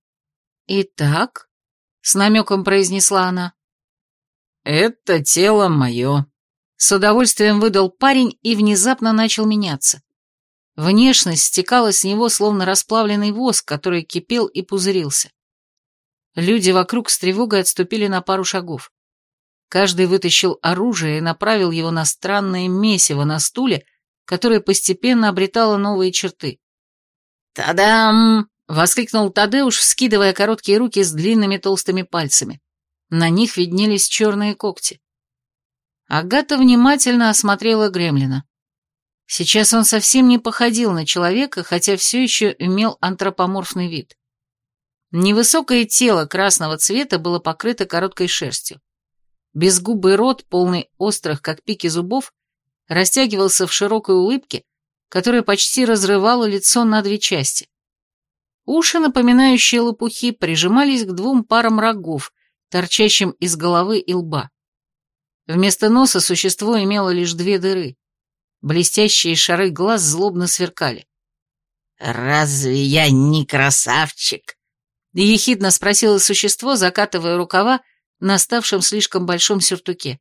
«Итак», — с намеком произнесла она, —
«это тело мое»,
— с удовольствием выдал парень и внезапно начал меняться. Внешность стекала с него, словно расплавленный воск, который кипел и пузырился. Люди вокруг с тревогой отступили на пару шагов. Каждый вытащил оружие и направил его на странное месиво на стуле, которое постепенно обретало новые черты.
«Та-дам!»
— воскликнул Тадеуш, вскидывая короткие руки с длинными толстыми пальцами. На них виднелись черные когти. Агата внимательно осмотрела гремлина. Сейчас он совсем не походил на человека, хотя все еще имел антропоморфный вид. Невысокое тело красного цвета было покрыто короткой шерстью. Безгубый рот, полный острых, как пики зубов, растягивался в широкой улыбке, которая почти разрывала лицо на две части. Уши, напоминающие лопухи, прижимались к двум парам рогов, торчащим из головы и лба. Вместо носа существо имело лишь две дыры. Блестящие шары глаз злобно сверкали.
«Разве я не красавчик?»
— ехидно спросило существо, закатывая рукава на ставшем слишком большом сюртуке.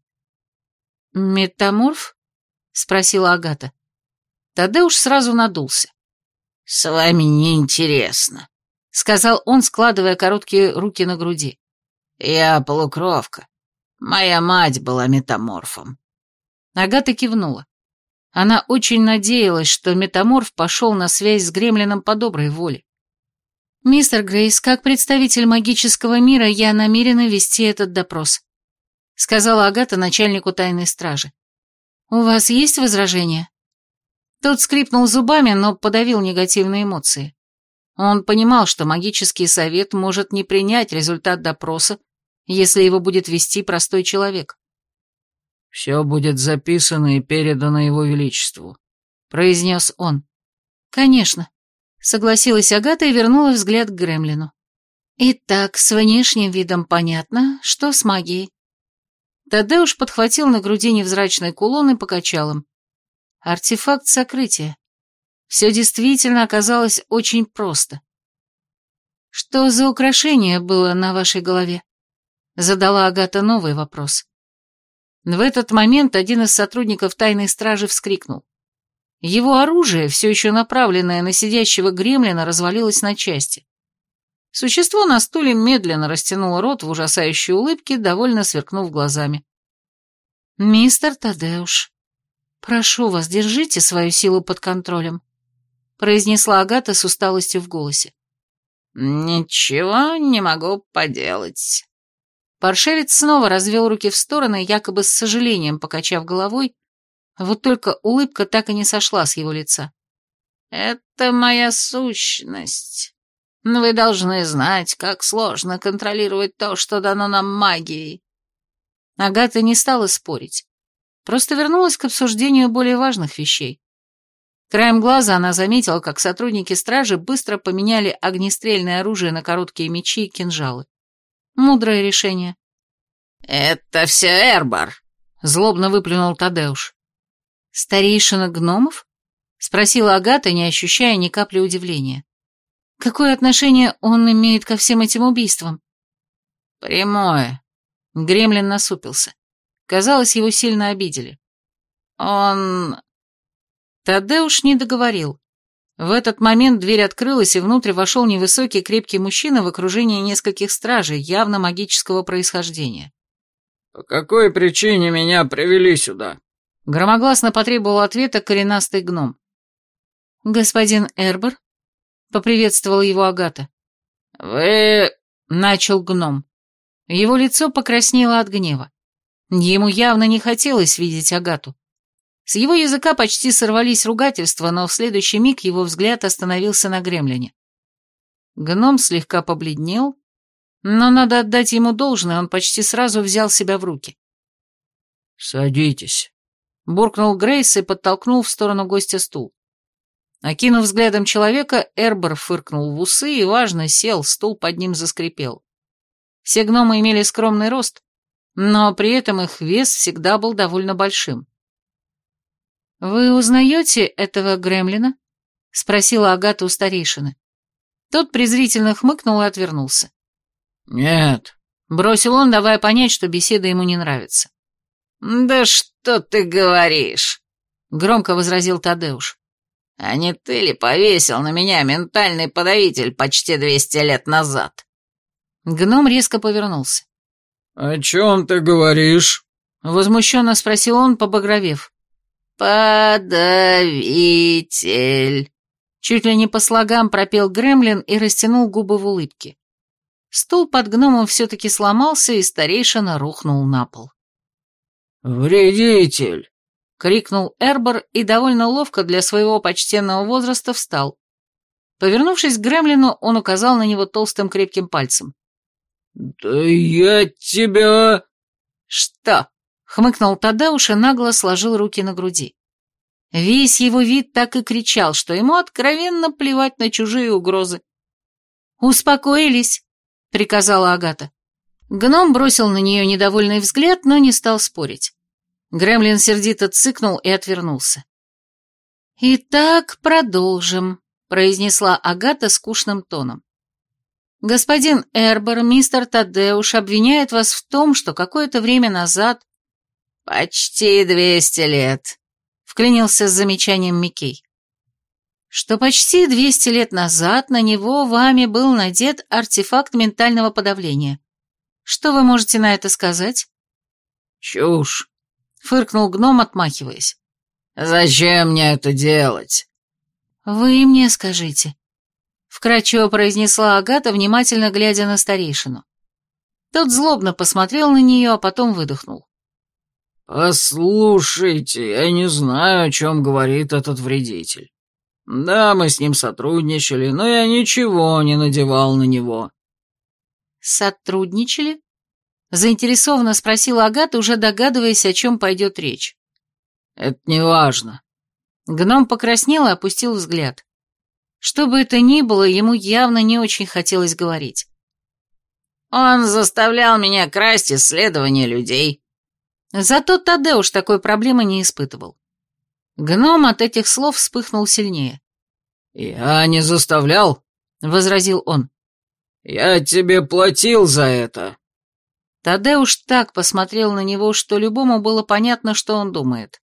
«Метаморф?» — спросила Агата. Тадеуш сразу надулся.
«С вами неинтересно»,
— сказал он, складывая короткие руки на груди.
«Я полукровка. Моя мать была метаморфом».
Агата кивнула. Она очень надеялась, что метаморф пошел на связь с гремлином по доброй воле. «Мистер Грейс, как представитель магического мира, я намерена вести этот допрос», — сказала Агата начальнику тайной стражи. «У вас есть возражения?» Тот скрипнул зубами, но подавил негативные эмоции. Он понимал, что магический совет может не принять результат допроса, если его будет вести простой человек.
«Все будет записано и передано его величеству»,
— произнес он. «Конечно», — согласилась Агата и вернула взгляд к гремлину. «Итак, с внешним видом понятно, что с магией». Тадеуш подхватил на груди невзрачный кулон и покачал им. Артефакт сокрытия. Все действительно оказалось очень просто. «Что за украшение было на вашей голове?» — задала Агата новый вопрос. В этот момент один из сотрудников тайной стражи вскрикнул. Его оружие, все еще направленное на сидящего гремлина, развалилось на части. Существо на стуле медленно растянуло рот в ужасающей улыбке, довольно сверкнув глазами. «Мистер Тадеуш, прошу вас, держите свою силу под контролем», — произнесла Агата с усталостью в голосе.
«Ничего не могу поделать».
Паршерец снова развел руки в стороны, якобы с сожалением покачав головой, вот только улыбка так и не сошла с его лица.
«Это моя сущность. Вы должны знать, как сложно контролировать то, что дано нам магией».
Агата не стала спорить, просто вернулась к обсуждению более важных вещей. Краем глаза она заметила, как сотрудники стражи быстро поменяли огнестрельное оружие на короткие мечи и кинжалы. Мудрое решение.
«Это все Эрбор», — злобно выплюнул Тадеуш.
«Старейшина гномов?» — спросила Агата, не ощущая ни капли удивления. «Какое отношение он имеет ко всем этим убийствам?»
«Прямое».
Гремлин насупился. Казалось, его сильно обидели.
«Он...»
Тадеуш не договорил. В этот момент дверь открылась, и внутрь вошел невысокий крепкий мужчина в окружении нескольких стражей, явно магического происхождения.
«По какой причине меня привели сюда?»
Громогласно потребовал ответа коренастый гном. «Господин Эрбор?» — поприветствовала его Агата.
«Вы...»
— начал гном. Его лицо покраснело от гнева. Ему явно не хотелось видеть Агату. С его языка почти сорвались ругательства, но в следующий миг его взгляд остановился на гремлине. Гном слегка побледнел, но надо отдать ему должное, он почти сразу взял себя в руки.
«Садитесь»,
— буркнул Грейс и подтолкнул в сторону гостя стул. Окинув взглядом человека, Эрбор фыркнул в усы и, важно, сел, стул под ним заскрипел. Все гномы имели скромный рост, но при этом их вес всегда был довольно большим. «Вы узнаете этого гремлина?» — спросила Агата у старейшины. Тот презрительно хмыкнул и отвернулся.
«Нет»,
— бросил он, давая понять, что беседа ему не нравится.
«Да что ты говоришь?»
— громко возразил Тадеуш.
«А не ты ли повесил на меня ментальный подавитель почти двести лет назад?»
Гном резко повернулся.
«О чем ты говоришь?»
— возмущенно спросил он, побагровев.
«Подавитель!»
Чуть ли не по слогам пропел гремлин и растянул губы в улыбке. Стул под гномом все-таки сломался, и старейшина рухнул на пол.
«Вредитель!»
— крикнул Эрбор и довольно ловко для своего почтенного возраста встал. Повернувшись к гремлину, он указал на него толстым крепким пальцем.
«Да я тебя...»
«Что?»
— хмыкнул Тадеуш и нагло сложил руки на груди. Весь его вид так и кричал, что ему откровенно плевать на чужие угрозы. «Успокоились», — приказала Агата. Гном бросил на нее недовольный взгляд, но не стал спорить. Гремлин сердито цыкнул и отвернулся. «Итак, продолжим», — произнесла Агата скучным тоном. «Господин Эрбор, мистер Тадеуш обвиняет вас в том, что какое-то время назад...»
«Почти двести лет», — вклинился с замечанием Микей.
«Что почти двести лет назад на него вами был надет артефакт ментального подавления. Что вы можете на это сказать?»
«Чушь»,
— фыркнул гном, отмахиваясь.
«Зачем мне это делать?»
«Вы мне скажите», — вкратчиво произнесла Агата, внимательно глядя на старейшину. Тот злобно посмотрел на нее, а потом выдохнул.
«Послушайте, я не знаю, о чем говорит этот вредитель. Да, мы с ним сотрудничали, но я ничего не надевал на него».
«Сотрудничали?» — заинтересованно спросила Агата, уже догадываясь, о чем пойдет речь.
«Это не важно».
Гном покраснел и опустил взгляд. Что бы это ни было, ему явно не очень хотелось говорить.
«Он заставлял меня красть исследования людей».
Зато Тадеуш такой проблемы не испытывал. Гном от этих слов вспыхнул сильнее.
«Я не заставлял»,
— возразил он.
«Я тебе платил за это».
Тадеуш так посмотрел на него, что любому было понятно, что он думает.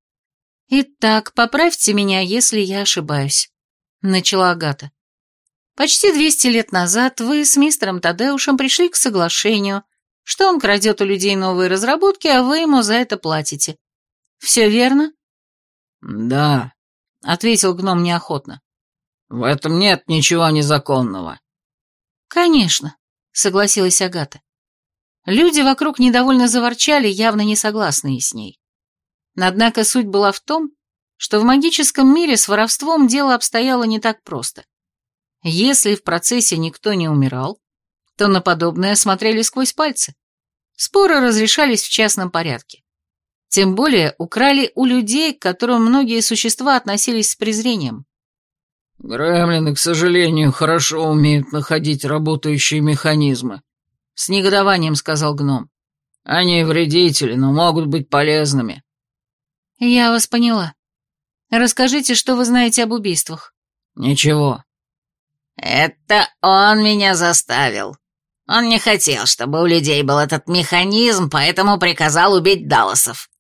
«Итак, поправьте меня, если я ошибаюсь», — начала Агата. «Почти двести лет назад вы с мистером Тадеушем пришли к соглашению, что он крадет у людей новые разработки, а вы ему за это платите. Все верно?»
«Да»,
— ответил гном неохотно.
«В этом нет ничего незаконного».
«Конечно», — согласилась Агата. Люди вокруг недовольно заворчали, явно не согласные с ней. Однако суть была в том, что в магическом мире с воровством дело обстояло не так просто. Если в процессе никто не умирал, то на подобное смотрели сквозь пальцы.
Споры разрешались в частном порядке. Тем более украли у людей, к которым многие существа относились с презрением.
«Гремлины, к сожалению, хорошо умеют находить работающие механизмы», —
с негодованием сказал гном.
«Они вредители, но могут быть полезными».
«Я вас поняла. Расскажите, что вы знаете об убийствах».
«Ничего».
«Это он меня заставил. Он не хотел, чтобы у людей был этот механизм, поэтому приказал убить Далласов».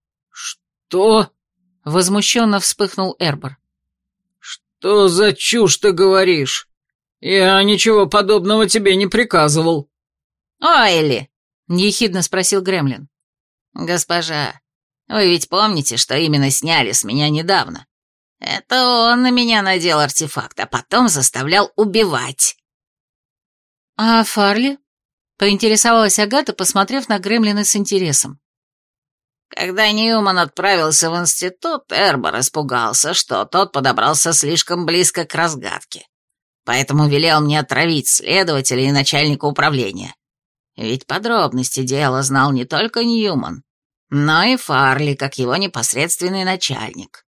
«Что?»
— возмущенно вспыхнул Эрбор.
«Что за чушь ты говоришь? Я ничего подобного тебе не приказывал».
«Ойли!»
— ехидно спросил Гремлин.
«Госпожа, вы ведь помните, что именно сняли с меня недавно? Это он на меня надел артефакт, а потом заставлял убивать».
«А Фарли?» — поинтересовалась Агата, посмотрев на Гремлина с интересом.
Когда Ньюман отправился в институт, Эрбор испугался, что тот подобрался слишком близко к разгадке. Поэтому велел мне отравить следователя и начальника управления. Ведь подробности дела знал не только Ньюман, но и Фарли, как его непосредственный начальник.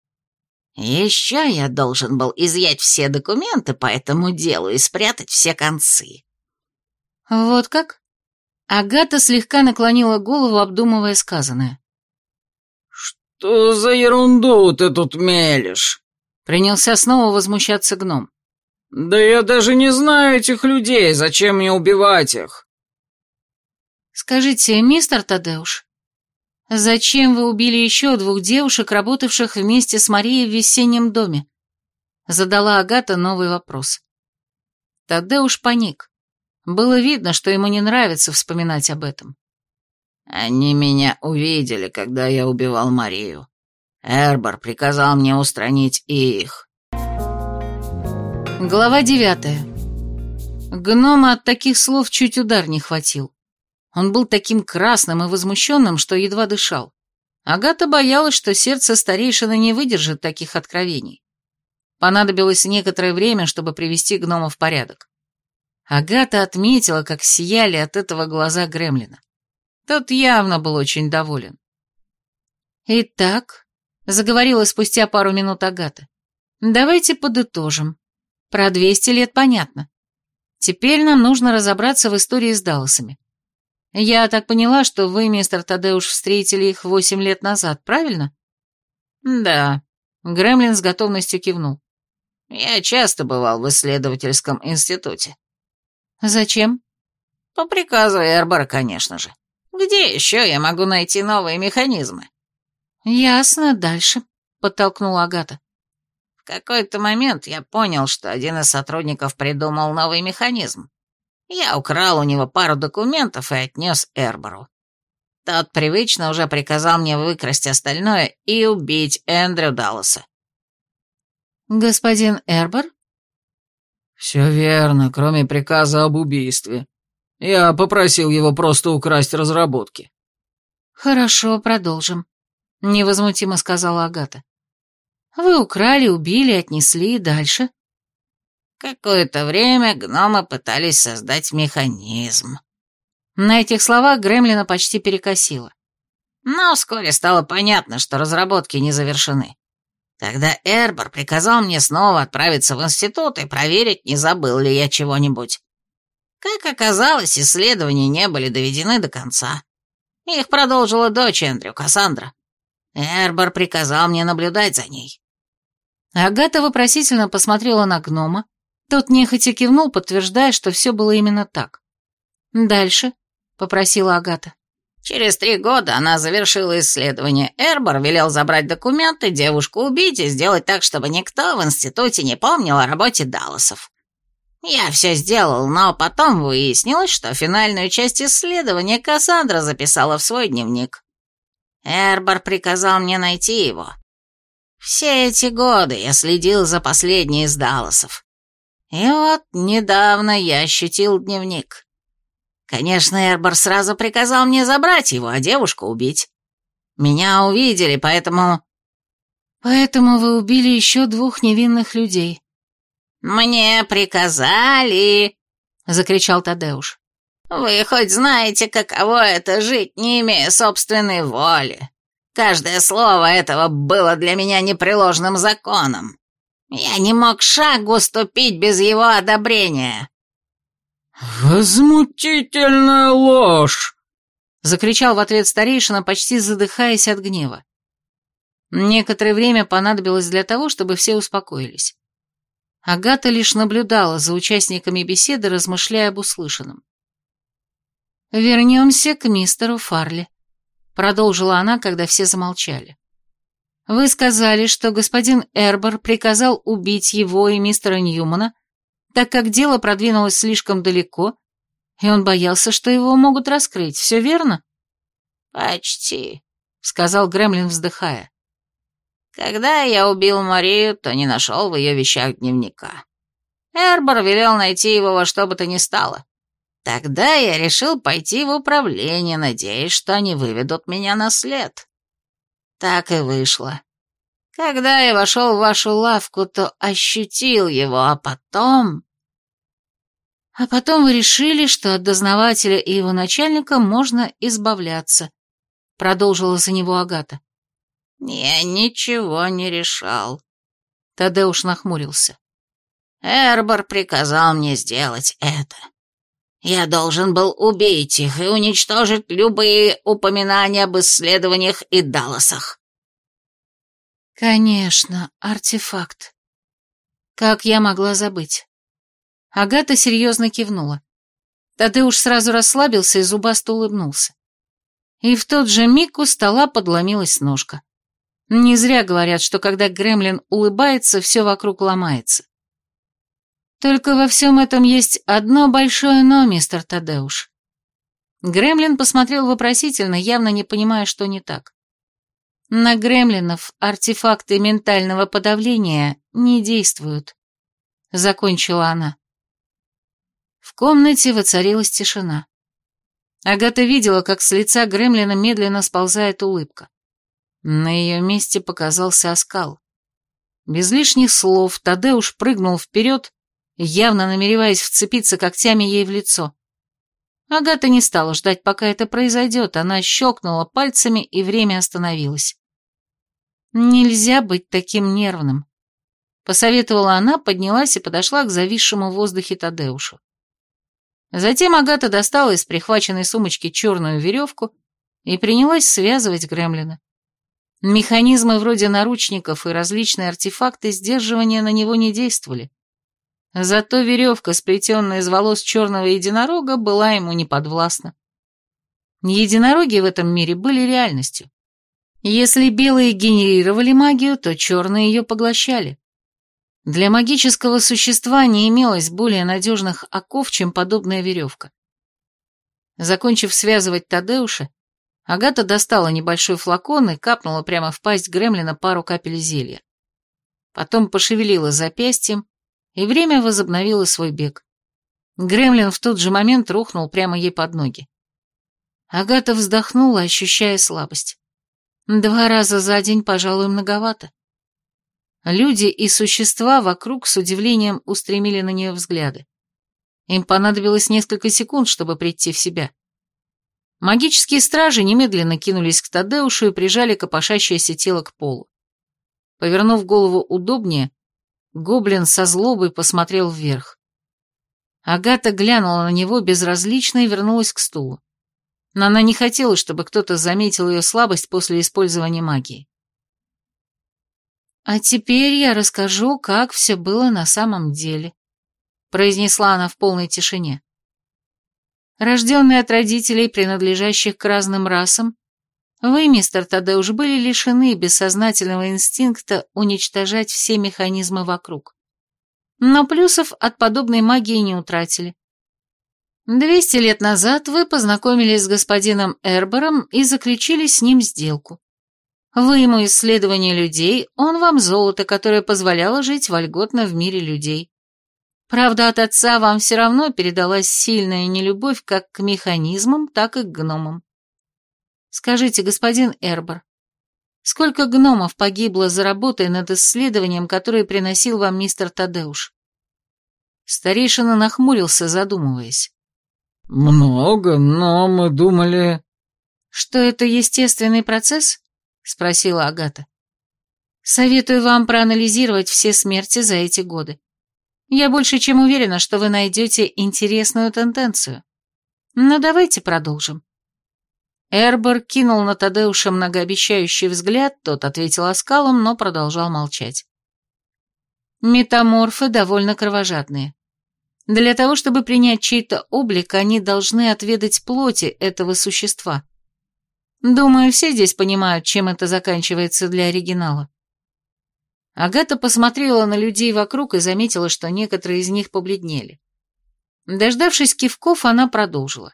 Еще я должен был изъять все документы по этому делу и спрятать все концы.
«Вот как?» Агата слегка наклонила голову, обдумывая сказанное.
«Что за ерунду ты тут мелешь?»
Принялся снова возмущаться гном.
«Да я даже не знаю этих людей, зачем мне убивать их?»
«Скажите, мистер Тадеуш, зачем вы убили еще двух девушек, работавших вместе с Марией в весеннем доме?» Задала Агата новый вопрос. Тадеуш паник. Было видно, что ему не нравится вспоминать об этом.
«Они меня увидели, когда я убивал Марию. Эрбор приказал мне устранить и их».
Глава девятая. Гнома от таких слов чуть удар не хватил. Он был таким красным и возмущенным, что едва дышал. Агата боялась, что сердце старейшины не выдержит таких откровений. Понадобилось некоторое время, чтобы привести гнома в порядок. Агата отметила, как сияли от этого глаза Гремлина. Тот явно был очень доволен. «Итак», — заговорила спустя пару минут Агата, — «давайте подытожим. Про двести лет понятно. Теперь нам нужно разобраться в истории с Далласами. Я так поняла, что вы, мистер Тадеуш, встретили их восемь лет назад, правильно?»
«Да»,
— Гремлин с готовностью кивнул.
«Я часто бывал в исследовательском институте».
«Зачем?»
«По приказу Эрбора, конечно же. Где еще я могу найти новые механизмы?»
«Ясно, дальше», — подтолкнула Агата.
В какой-то момент я понял, что один из сотрудников придумал новый механизм. Я украл у него пару документов и отнес Эрбору. Тот привычно уже приказал мне выкрасть остальное и убить Эндрю Далласа.
«Господин Эрбор?»
«Все верно, кроме приказа об убийстве. Я попросил его просто украсть разработки».
«Хорошо, продолжим», — невозмутимо сказала Агата. «Вы украли, убили, отнесли, и дальше?»
Какое-то время гномы пытались создать механизм.
На этих словах Гремлина почти перекосило.
Но вскоре стало понятно, что разработки не завершены. Тогда Эрбор приказал мне снова отправиться в институт и проверить, не забыл ли я чего-нибудь. Как оказалось, исследования не были доведены до конца. Их продолжила дочь Эндрю, Кассандра. Эрбор приказал мне наблюдать за ней.
Агата вопросительно посмотрела на гнома. Тот нехотя кивнул, подтверждая, что все было именно так. «Дальше», — попросила Агата.
Через три года она завершила исследование. Эрбор велел забрать документы, девушку убить и сделать так, чтобы никто в институте не помнил о работе Далласов. Я все сделал, но потом выяснилось, что финальную часть исследования Кассандра записала в свой дневник. Эрбор приказал мне найти его. Все эти годы я следил за последней из Далласов. И вот недавно я ощутил дневник. Конечно, Эрбор сразу приказал мне забрать его, а девушку убить. Меня увидели, поэтому...
«Поэтому вы убили еще двух невинных людей».
«Мне приказали!» —
закричал Тадеуш. Вы хоть знаете, каково это жить, не имея собственной воли? Каждое слово этого было для меня непреложным законом. Я не мог шагу ступить без его одобрения».
«Возмутительная ложь!»
— закричал в ответ старейшина, почти задыхаясь от гнева. Некоторое время понадобилось для того, чтобы все успокоились. Агата лишь наблюдала за участниками беседы, размышляя об услышанном. «Вернемся к мистеру Фарли», — продолжила она, когда все замолчали. «Вы сказали, что господин Эрбор приказал убить его и мистера Ньюмана, так как дело продвинулось слишком далеко, и он боялся, что его могут раскрыть. Все верно?»
«Почти», —
сказал Гремлин, вздыхая.
«Когда я убил Марию, то не нашел в ее вещах дневника. Эрбор велел найти его во что бы то ни стало. Тогда я решил пойти в управление, надеясь, что они выведут меня на след. Так и вышло. Когда я вошел в вашу лавку, то ощутил его, а потом...»
«А потом вы решили, что от дознавателя и его начальника можно избавляться», — продолжила за него Агата.
«Я ничего не решал».
Тадеуш нахмурился.
«Эрбор приказал мне сделать это. Я должен был убить их и уничтожить любые упоминания об исследованиях и Далласах».
«Конечно, артефакт. Как я могла забыть?» Агата серьезно кивнула. Тадеуш сразу расслабился и зубасто улыбнулся. И в тот же миг у стола подломилась ножка. Не зря говорят, что когда Гремлин улыбается, все вокруг ломается. Только во всем этом есть одно большое «но», мистер Тадеуш. Гремлин посмотрел вопросительно, явно не понимая, что не так. На гремлинов артефакты ментального подавления не действуют, закончила она. В комнате воцарилась тишина. Агата видела, как с лица Гремлина медленно сползает улыбка. На ее месте показался оскал. Без лишних слов Тадеуш прыгнул вперед, явно намереваясь вцепиться когтями ей в лицо. Агата не стала ждать, пока это произойдет, она щелкнула пальцами, и время остановилось. «Нельзя быть таким нервным», — посоветовала она, поднялась и подошла к зависшему в воздухе Тадеушу. Затем Агата достала из прихваченной сумочки черную веревку и принялась связывать Гремлина. Механизмы вроде наручников и различные артефакты сдерживания на него не действовали. Зато веревка, сплетенная из волос черного единорога, была ему неподвластна. Единороги в этом мире были реальностью. Если белые генерировали магию, то черные ее поглощали. Для магического существа не имелось более надежных оков, чем подобная веревка. Закончив связывать Тадеуша, Агата достала небольшой флакон и капнула прямо в пасть Гремлина пару капель зелья. Потом пошевелила запястьем, и время возобновило свой бег. Гремлин в тот же момент рухнул прямо ей под ноги. Агата вздохнула, ощущая слабость. Два раза за день, пожалуй, многовато. Люди и существа вокруг с удивлением устремили на нее взгляды. Им понадобилось несколько секунд, чтобы прийти в себя. Магические стражи немедленно кинулись к Тадеушу и прижали копошащееся тело к полу. Повернув голову удобнее, гоблин со злобой посмотрел вверх. Агата глянула на него безразлично и вернулась к стулу. Но она не хотела, чтобы кто-то заметил ее слабость после использования магии. «А теперь я расскажу, как все было на самом деле», — произнесла она в полной тишине. «Рожденные от родителей, принадлежащих к разным расам, вы, мистер Тадеуш, были лишены бессознательного инстинкта уничтожать все механизмы вокруг. Но плюсов от подобной магии не утратили. Двести лет назад вы познакомились с господином Эрбором и заключили с ним сделку. Вы ему исследование людей, он вам золото, которое позволяло жить вольготно в мире людей. Правда, от отца вам все равно передалась сильная нелюбовь как к механизмам, так и к гномам. Скажите, господин Эрбор, сколько гномов погибло за работой над исследованием, которое приносил вам мистер Тадеуш?» Старейшина нахмурился, задумываясь.
Много, но мы думали...
Что это естественный процесс? Спросила Агата. Советую вам проанализировать все смерти за эти годы. Я больше чем уверена, что вы найдете интересную тенденцию. Но давайте продолжим. Эрбор кинул на Тадеуша многообещающий взгляд, тот ответил оскалом, но продолжал молчать. Метаморфы довольно кровожадные. Для того, чтобы принять чей-то облик, они должны отведать плоти этого существа. Думаю, все здесь понимают, чем это заканчивается для оригинала. Агата посмотрела на людей вокруг и заметила, что некоторые из них побледнели. Дождавшись кивков, она продолжила.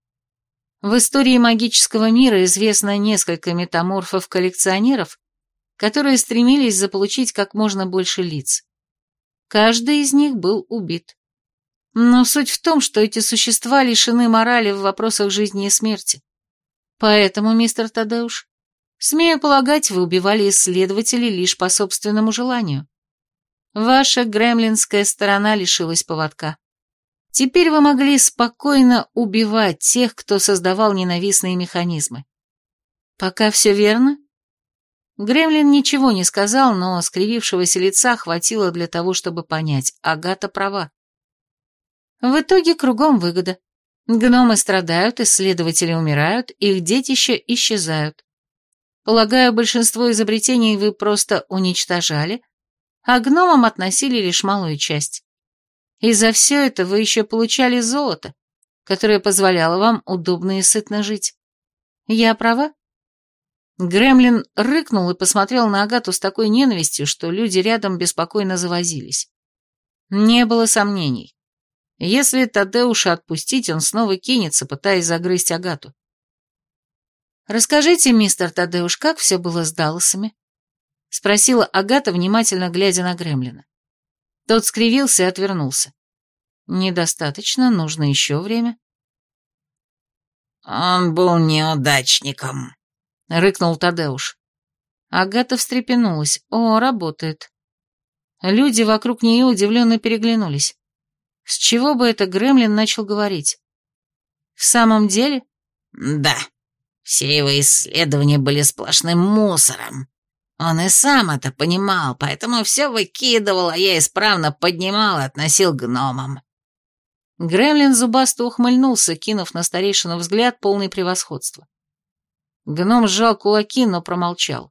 В истории магического мира известно несколько метаморфов-коллекционеров, которые стремились заполучить как можно больше лиц. Каждый из них был убит. Но суть в том, что эти существа лишены морали в вопросах жизни и смерти. Поэтому, мистер Тадеуш, смею полагать, вы убивали исследователей лишь по собственному желанию. Ваша гремлинская сторона лишилась поводка. Теперь вы могли спокойно убивать тех, кто создавал ненавистные механизмы. Пока все верно? Гремлин ничего не сказал, но скривившегося лица хватило для того, чтобы понять, Агата права. В итоге кругом выгода. Гномы страдают, исследователи умирают, их детища исчезают. Полагаю, большинство изобретений вы просто уничтожали, а гномам относили лишь малую часть. И за все это вы еще получали золото, которое позволяло вам удобно и сытно жить. Я права? Гремлин рыкнул и посмотрел на Агату с такой ненавистью, что люди рядом беспокойно завозились. Не было сомнений. Если Тадеуша отпустить, он снова кинется, пытаясь загрызть Агату. «Расскажите, мистер Тадеуш, как все было с Далласами?» — спросила Агата, внимательно глядя на Гремлина. Тот скривился и отвернулся. «Недостаточно, нужно еще время».
«Он был неудачником», — рыкнул Тадеуш.
Агата встрепенулась. «О, работает». Люди вокруг нее удивленно переглянулись. С чего бы это Гремлин начал говорить? В самом деле?
Да, все его исследования были сплошным мусором. Он и сам это понимал, поэтому все выкидывал, а я исправно поднимал и относил гномам.
Гремлин зубасто ухмыльнулся, кинув на старейшину взгляд, полный превосходства. Гном сжал кулаки, но промолчал.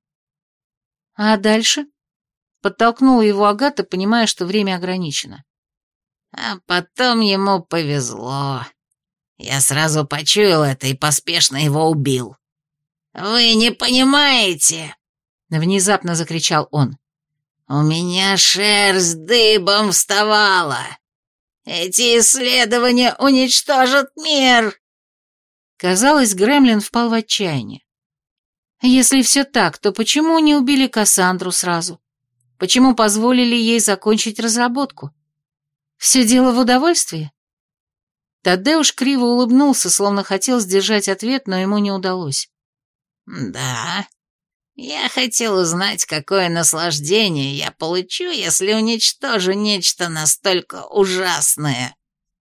А дальше? Подтолкнула его Агата, понимая, что время ограничено.
А потом ему повезло. Я сразу почуял это и поспешно его убил. «Вы не понимаете!» — внезапно закричал он. «У меня шерсть дыбом вставала. Эти исследования уничтожат мир!»
Казалось, Гремлин впал в отчаяние. Если все так, то почему не убили Кассандру сразу? Почему позволили ей закончить разработку? Все дело в удовольствии? Тадеуш криво улыбнулся, словно хотел сдержать ответ, но ему не удалось.
«Да, я хотел узнать, какое наслаждение я получу, если уничтожу нечто настолько ужасное».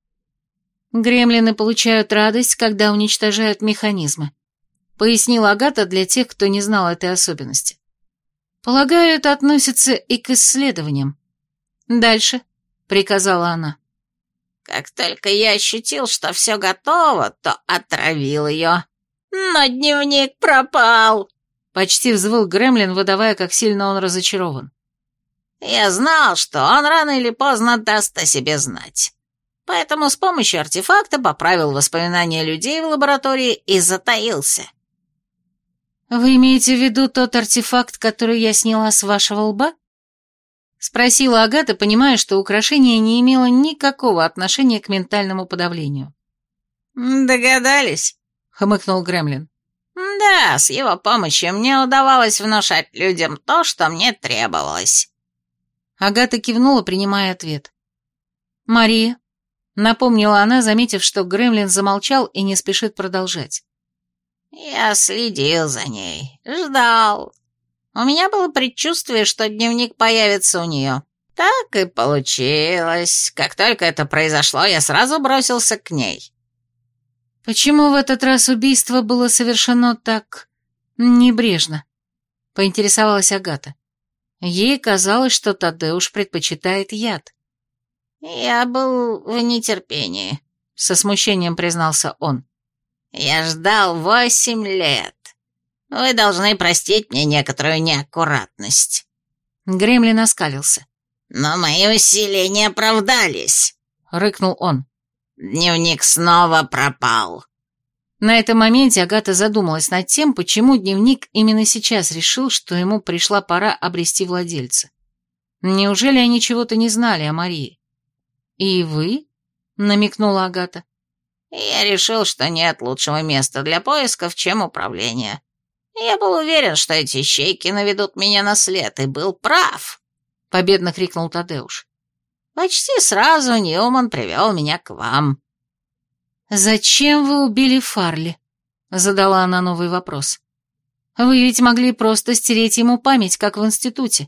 Гремлины получают радость, когда уничтожают механизмы, пояснила Агата для тех, кто не знал этой особенности. Полагаю, это относится и к исследованиям. Дальше, приказала она.
Как только я ощутил, что все готово, то отравил ее. Но дневник пропал.
Почти взвыл Гремлин, выдавая, как сильно он разочарован.
Я знал, что он рано или поздно даст о себе знать. Поэтому с помощью артефакта поправил воспоминания людей в лаборатории и затаился.
«Вы имеете в виду тот артефакт, который я сняла с вашего лба?» Спросила Агата, понимая, что украшение не имело никакого отношения к ментальному подавлению.
«Догадались?» — хмыкнул Гремлин. «Да, с его помощью мне удавалось внушать людям то, что мне требовалось».
Агата кивнула, принимая ответ. «Мария», — напомнила она, заметив, что Гремлин замолчал и не спешит продолжать.
«Я следил за ней, ждал. У меня было предчувствие, что дневник появится у нее. Так и получилось. Как только это произошло, я сразу бросился к ней».
«Почему в этот раз убийство было совершено так небрежно?» — поинтересовалась Агата. Ей казалось, что Тадеуш предпочитает яд.
«Я был в нетерпении», — со смущением признался он. «Я ждал восемь лет. Вы должны простить мне некоторую неаккуратность».
Гремлин оскалился.
«Но мои усилия не оправдались», — рыкнул он. «Дневник снова пропал».
На этом моменте Агата задумалась над тем, почему дневник именно сейчас решил, что ему пришла пора обрести владельца. Неужели они чего-то не знали о Марии? «И вы?» — намекнула Агата.
«Я решил, что нет лучшего места для поисков, чем управление. Я был уверен, что эти щейки наведут меня на след, и был прав», — победно крикнул Тадеуш. «Почти сразу Ньюман привел меня к вам».
«Зачем вы убили Фарли?» — задала она новый вопрос. «Вы ведь могли просто стереть ему память, как в институте».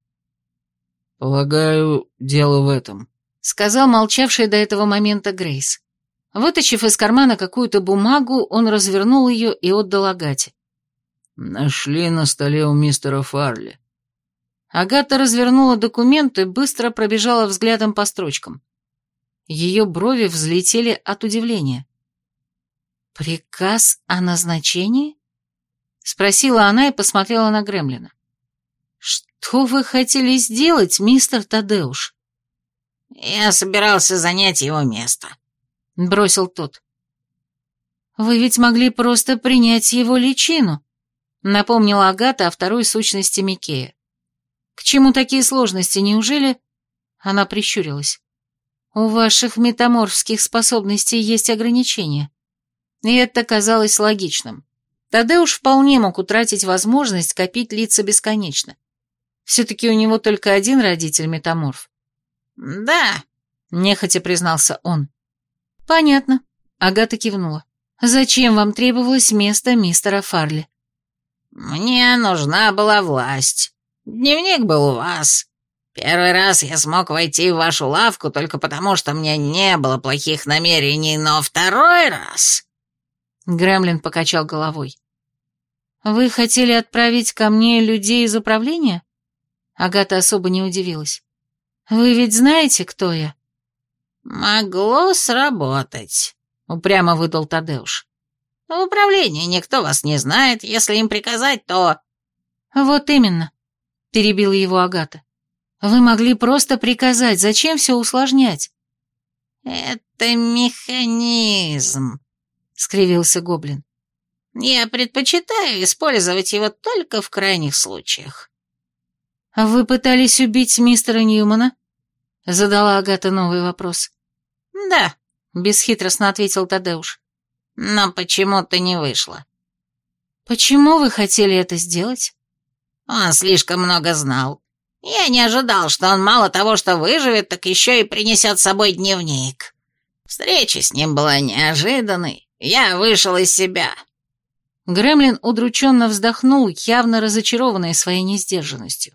«Полагаю, дело в этом»,
— сказал молчавший до этого момента Грейс. Вытащив из кармана какую-то бумагу, он развернул ее и отдал Агате.
«Нашли на столе у мистера Фарли».
Агата развернула документ и быстро пробежала взглядом по строчкам. Ее брови взлетели от удивления. «Приказ о назначении?» — спросила она и посмотрела на Гремлина. «Что вы хотели сделать, мистер Тадеуш?»
«Я собирался занять его место», — бросил тот.
«Вы ведь могли просто принять его личину», — напомнила Агата о второй сущности Микея. «К чему такие сложности, неужели...» Она прищурилась. «У ваших метаморфских способностей есть ограничения». И это казалось логичным. Тадеуш вполне мог утратить возможность копить лица бесконечно. Все-таки у него только один родитель метаморф.
«Да», — нехотя признался он.
«Понятно», — Агата кивнула. «Зачем вам требовалось место мистера Фарли?»
«Мне нужна была власть. Дневник был у вас. Первый раз я смог войти в вашу лавку только потому, что мне не было плохих намерений, но второй раз...»
Гремлин покачал головой. «Вы хотели отправить ко мне людей из управления?» Агата особо не удивилась. «Вы ведь знаете, кто я?»
«Могло сработать», — упрямо выдал Тадеуш. «В управлении никто вас не знает. Если им приказать, то...»
«Вот именно», — перебила его Агата. «Вы могли просто приказать. Зачем все усложнять?»
«Это механизм», — скривился гоблин. «Я предпочитаю использовать его только в крайних случаях».
«Вы пытались убить мистера Ньюмана?» — задала Агата новый вопрос.
«Да»,
— бесхитростно ответил Тадеуш.
«Но почему-то не вышло».
«Почему вы хотели это сделать?»
«Он слишком много знал. Я не ожидал, что он мало того, что выживет, так еще и принесет с собой дневник. Встреча с ним была неожиданной. Я вышел из себя».
Гремлин удрученно вздохнул, явно разочарованный своей несдержанностью.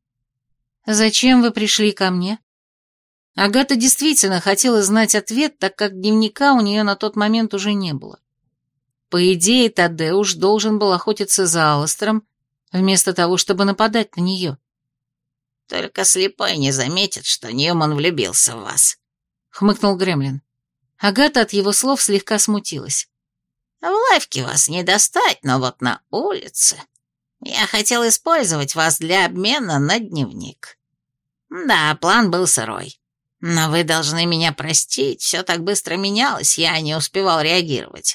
«Зачем вы пришли ко мне?» Агата действительно хотела знать ответ, так как дневника у нее на тот момент уже не было. По идее, Тадеуш должен был охотиться за Аластером, вместо того, чтобы нападать на нее.
«Только слепой не заметит, что Ньюман влюбился в вас», —
хмыкнул Гремлин. Агата от его слов слегка смутилась.
«В лавке вас не достать, но вот на улице. Я хотел использовать вас для обмена на дневник. Да, план был сырой. Но вы должны меня простить, все так быстро менялось, я не успевал реагировать».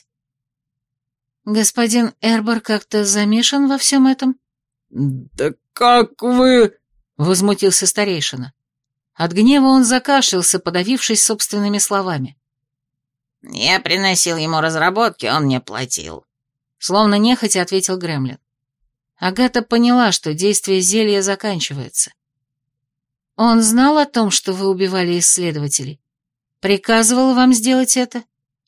«Господин Эрбор как-то замешан во всем этом?»
«Да как вы...»
— возмутился старейшина. От гнева он закашлялся, подавившись собственными словами.
«Я приносил ему разработки, он мне платил»,
— словно нехотя ответил Гремлин. Агата поняла, что действие зелья заканчивается. «Он знал о том, что вы убивали исследователей? Приказывал вам сделать это?»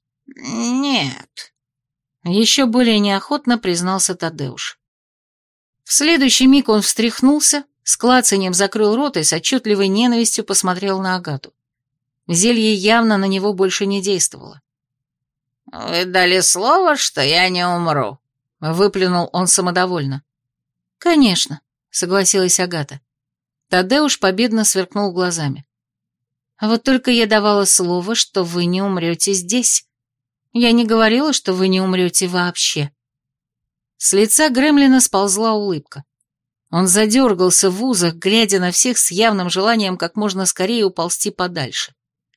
«Нет»,
— еще более неохотно признался Тадеуш. В следующий миг он встряхнулся, с клацаньем закрыл рот и с отчетливой ненавистью посмотрел на Агату. Зелье явно на него больше не действовало.
«Вы дали слово, что я не умру», — выплюнул он самодовольно.
«Конечно», — согласилась Агата. Тадеуш победно сверкнул глазами. «А вот только я давала слово, что вы не умрете здесь. Я не говорила, что вы не умрете вообще». С лица Гремлина сползла улыбка. Он задергался в узах, глядя на всех с явным желанием как можно скорее уползти подальше.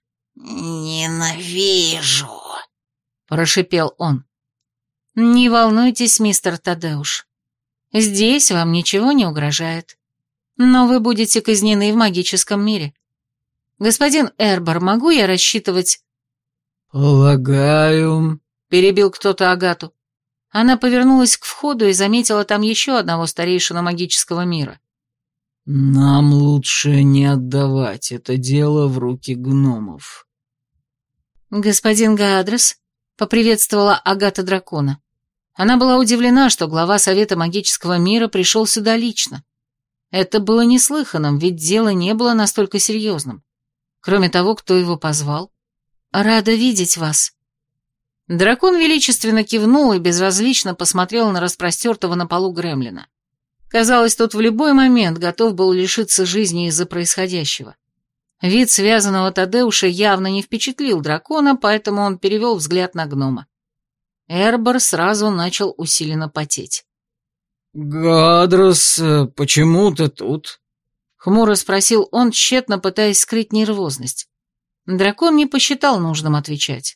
«Ненавижу», — прошипел он.
«Не волнуйтесь, мистер Тадеуш. Здесь вам ничего не угрожает. Но вы будете казнены в магическом мире. Господин Эрбор, могу я рассчитывать...»
«Полагаю...» —
перебил кто-то Агату. Она повернулась к входу и заметила там еще одного старейшину магического мира.
«Нам лучше не отдавать это дело в руки гномов».
«Господин Гаадрес», — поприветствовала Агата дракона. Она была удивлена, что глава Совета магического мира пришел сюда лично. Это было неслыханным, ведь дело не было настолько серьезным. Кроме того, кто его позвал. «Рада видеть вас». Дракон величественно кивнул и безразлично посмотрел на распростертого на полу Гремлина. Казалось, тот в любой момент готов был лишиться жизни из-за происходящего. Вид связанного Тадеуша явно не впечатлил дракона, поэтому он перевел взгляд на гнома. Эрбор сразу начал усиленно потеть.
«Гадрос, почему ты тут?»
— хмуро спросил он, тщетно пытаясь скрыть нервозность. Дракон не посчитал нужным отвечать.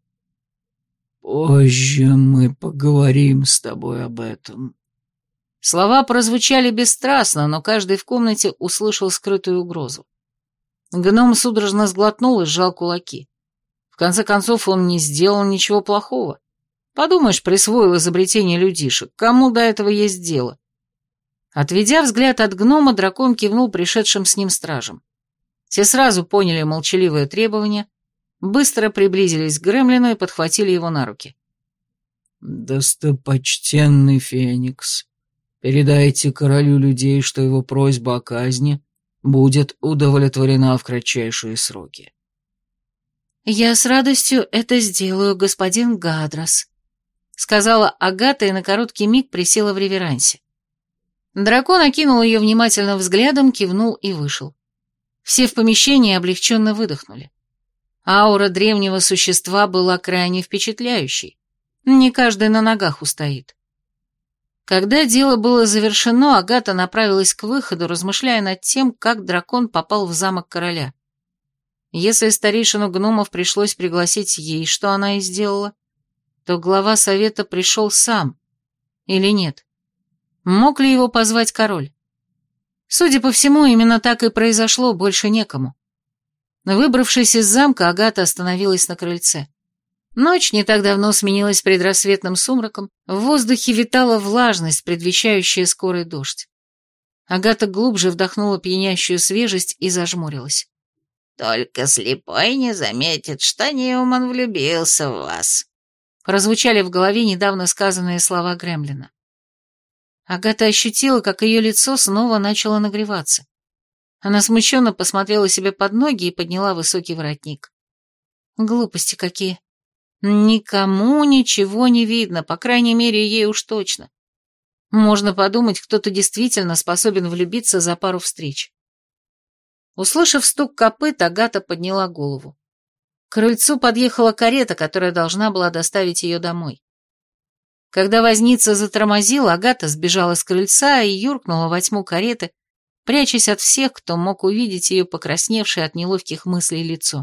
«Позже мы поговорим с тобой об этом».
Слова прозвучали бесстрастно, но каждый в комнате услышал скрытую угрозу. Гном судорожно сглотнул и сжал кулаки. В конце концов, он не сделал ничего плохого. Подумаешь, присвоил изобретение людишек. Кому до этого есть дело? Отведя взгляд от гнома, дракон кивнул пришедшим с ним стражам. Те сразу поняли молчаливое требование, быстро приблизились к Гремлину и подхватили его на руки.
«Достопочтенный Феникс, передайте королю людей, что его просьба о казни будет удовлетворена в кратчайшие сроки».
«Я с радостью это сделаю, господин Гадрос», — сказала Агата и на короткий миг присела в реверансе. Дракон окинул ее внимательным взглядом, кивнул и вышел. Все в помещении облегченно выдохнули. Аура древнего существа была крайне впечатляющей. Не каждый на ногах устоит. Когда дело было завершено, Агата направилась к выходу, размышляя над тем, как дракон попал в замок короля. Если старейшину гномов пришлось пригласить ей, что она и сделала, то глава совета пришел сам. Или нет? Мог ли его позвать король? Судя по всему, именно так и произошло, больше некому. Выбравшись из замка, Агата остановилась на крыльце. Ночь не так давно сменилась предрассветным сумраком, в воздухе витала влажность, предвещающая скорый дождь. Агата глубже вдохнула пьянящую свежесть и зажмурилась.
«Только слепой не заметит, что Ньюман влюбился в вас»,
прозвучали в голове недавно сказанные слова Гремлина. Агата ощутила, как ее лицо снова начало нагреваться. Она смущенно посмотрела себе под ноги и подняла высокий воротник. Глупости какие. Никому ничего не видно, по крайней мере, ей уж точно. Можно подумать, кто-то действительно способен влюбиться за пару встреч. Услышав стук копыт, Агата подняла голову. К крыльцу подъехала карета, которая должна была доставить ее домой. Когда возница затормозил, Агата сбежала с крыльца и юркнула во тьму кареты, прячась от всех, кто мог увидеть ее покрасневшее от неловких мыслей лицо.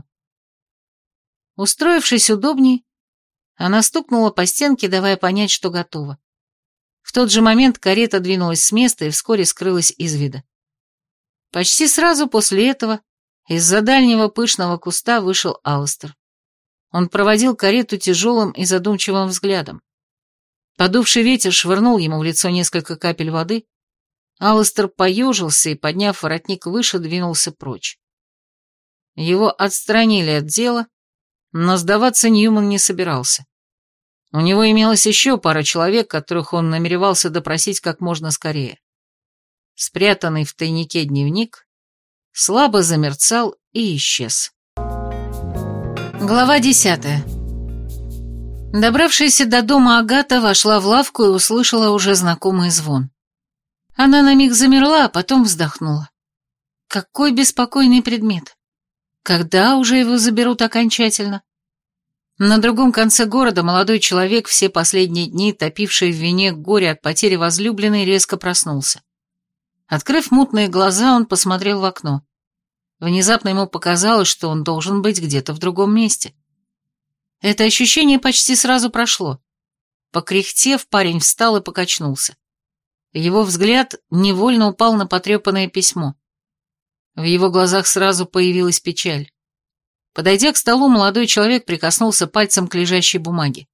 Устроившись удобней, она стукнула по стенке, давая понять, что готова. В тот же момент карета двинулась с места и вскоре скрылась из вида. Почти сразу после этого из-за дальнего пышного куста вышел Алластер. Он проводил карету тяжелым и задумчивым взглядом. Подувший ветер швырнул ему в лицо несколько капель воды. Алластер поежился и, подняв воротник выше, двинулся прочь. Его отстранили от дела, но сдаваться Ньюман не собирался. У него имелось еще пара человек, которых он намеревался допросить как можно скорее. Спрятанный в тайнике дневник слабо замерцал и исчез. Глава десятая. Добравшаяся до дома Агата вошла в лавку и услышала уже знакомый звон. Она на миг замерла, а потом вздохнула. Какой беспокойный предмет. Когда уже его заберут окончательно? На другом конце города молодой человек, все последние дни топивший в вине горе от потери возлюбленной, резко проснулся. Открыв мутные глаза, он посмотрел в окно. Внезапно ему показалось, что он должен быть где-то в другом месте. Это ощущение почти сразу прошло. Покряхтев, парень встал и покачнулся. Его взгляд невольно упал на потрепанное письмо. В его глазах сразу появилась печаль. Подойдя к столу, молодой человек прикоснулся пальцем к лежащей бумаге.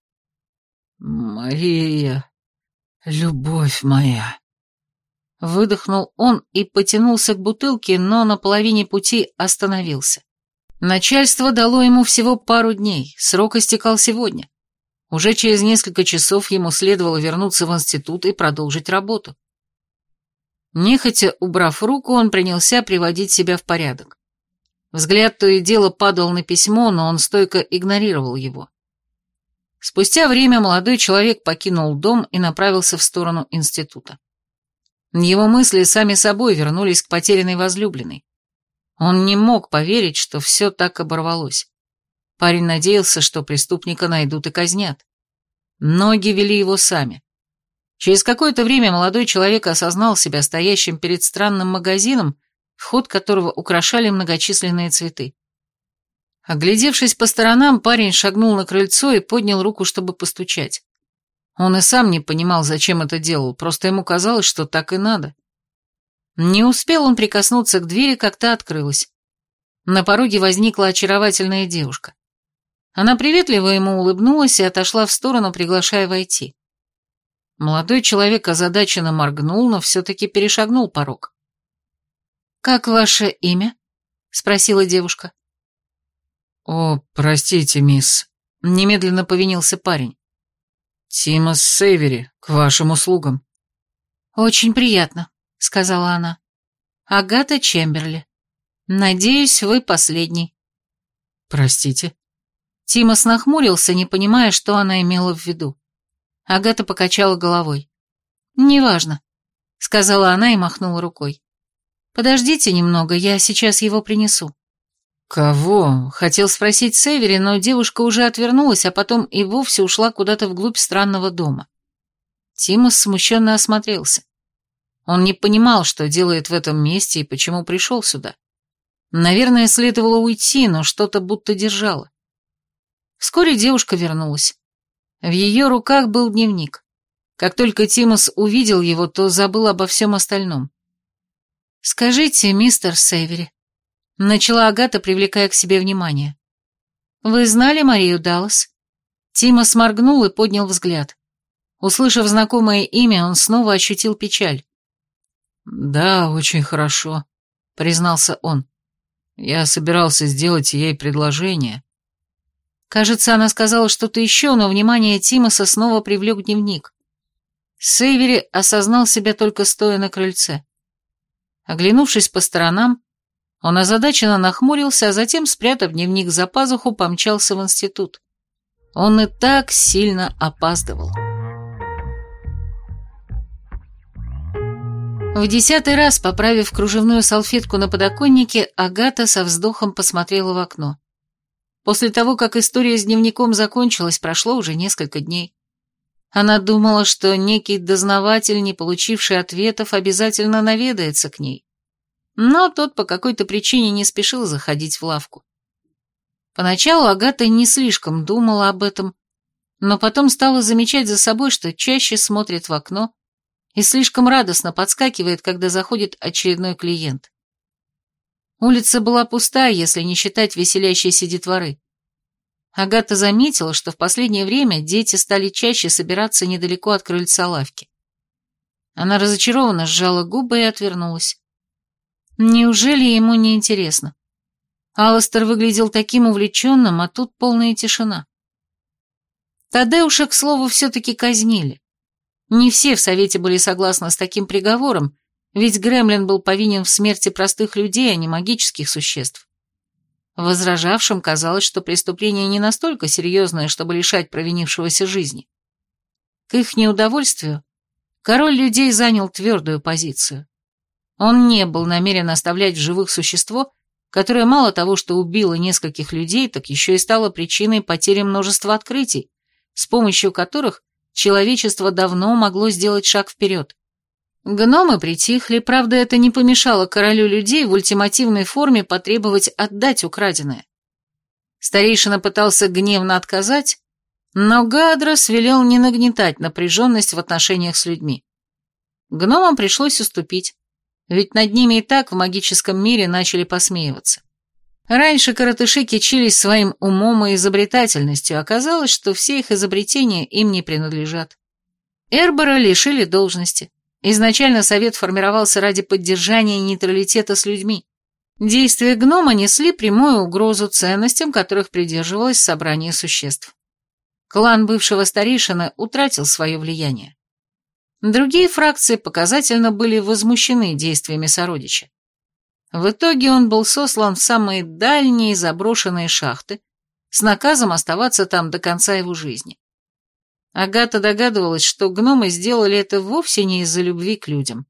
«Мария, любовь моя!»
Выдохнул он и потянулся к бутылке, но на половине пути остановился. Начальство дало ему всего пару дней, срок истекал сегодня. Уже через несколько часов ему следовало вернуться в институт и продолжить работу. Нехотя убрав руку, он принялся приводить себя в порядок. Взгляд то и дело падал на письмо, но он стойко игнорировал его. Спустя время молодой человек покинул дом и направился в сторону института. Его мысли сами собой вернулись к потерянной возлюбленной. Он не мог поверить, что все так оборвалось. Парень надеялся, что преступника найдут и казнят. Ноги вели его сами. Через какое-то время молодой человек осознал себя стоящим перед странным магазином, вход которого украшали многочисленные цветы. Оглядевшись по сторонам, парень шагнул на крыльцо и поднял руку, чтобы постучать. Он и сам не понимал, зачем это делал, просто ему казалось, что так и надо. Не успел он прикоснуться к двери, как та открылась. На пороге возникла очаровательная девушка. Она приветливо ему улыбнулась и отошла в сторону, приглашая войти. Молодой человек озадаченно моргнул, но все-таки перешагнул порог. «Как ваше имя?» — спросила девушка.
«О, простите, мисс», — немедленно повинился парень. «Тимос Сейвери, к вашим услугам».
«Очень приятно», — сказала она. «Агата Чемберли. Надеюсь, вы последний».
«Простите».
Тимос нахмурился, не понимая, что она имела в виду. Агата покачала головой. «Неважно», — сказала она и махнула рукой. «Подождите немного, я сейчас его принесу».
«Кого?» —
хотел спросить Севери, но девушка уже отвернулась, а потом и вовсе ушла куда-то вглубь странного дома. Тимос смущенно осмотрелся. Он не понимал, что делает в этом месте и почему пришел сюда. Наверное, следовало уйти, но что-то будто держало. Вскоре девушка вернулась. В ее руках был дневник. Как только Тимос увидел его, то забыл обо всем остальном. «Скажите, мистер Сейвери», — начала Агата, привлекая к себе внимание. «Вы знали Марию Даллас?» Тимос моргнул и поднял взгляд. Услышав знакомое имя, он снова ощутил печаль.
«Да, очень хорошо», — признался он. «Я собирался сделать ей предложение».
Кажется, она сказала что-то еще, но внимание Тимоса снова привлек дневник. Сейвери осознал себя только стоя на крыльце. Оглянувшись по сторонам, он озадаченно нахмурился, а затем, спрятав дневник за пазуху, помчался в институт. Он и так сильно опаздывал. В десятый раз, поправив кружевную салфетку на подоконнике, Агата со вздохом посмотрела в окно. После того, как история с дневником закончилась, прошло уже несколько дней. Она думала, что некий дознаватель, не получивший ответов, обязательно наведается к ней. Но тот по какой-то причине не спешил заходить в лавку. Поначалу Агата не слишком думала об этом, но потом стала замечать за собой, что чаще смотрит в окно и слишком радостно подскакивает, когда заходит очередной клиент. Улица была пуста, если не считать веселящейся детворы. Агата заметила, что в последнее время дети стали чаще собираться недалеко от крыльца лавки. Она разочарованно сжала губы и отвернулась. Неужели ему не интересно? Алластер выглядел таким увлеченным, а тут полная тишина. Тадеуша, к слову, все-таки казнили. Не все в совете были согласны с таким приговором, ведь Гремлин был повинен в смерти простых людей, а не магических существ.
Возражавшим казалось, что преступление не настолько серьезное, чтобы лишать провинившегося жизни. К их неудовольствию король людей занял твердую позицию. Он не был намерен оставлять в живых существо, которое мало того, что убило нескольких людей, так еще и стало причиной потери множества открытий, с помощью которых человечество давно могло сделать шаг вперед. Гномы притихли, правда, это не помешало королю людей в ультимативной форме потребовать отдать украденное. Старейшина пытался гневно отказать, но Гадрос велел не нагнетать напряженность в отношениях с людьми. Гномам пришлось уступить, ведь над ними и так в магическом мире начали посмеиваться. Раньше коротыши кичились своим умом и изобретательностью, оказалось, что все их изобретения им не принадлежат. Эрбора лишили должности. Изначально совет формировался ради поддержания нейтралитета с людьми. Действия гнома несли прямую угрозу ценностям, которых придерживалось собрание существ. Клан бывшего старейшины утратил свое влияние. Другие фракции показательно были возмущены действиями сородича. В итоге он был сослан в самые дальние заброшенные шахты с наказом оставаться там до конца его жизни. Агата догадывалась, что гномы сделали это вовсе не из-за любви к людям.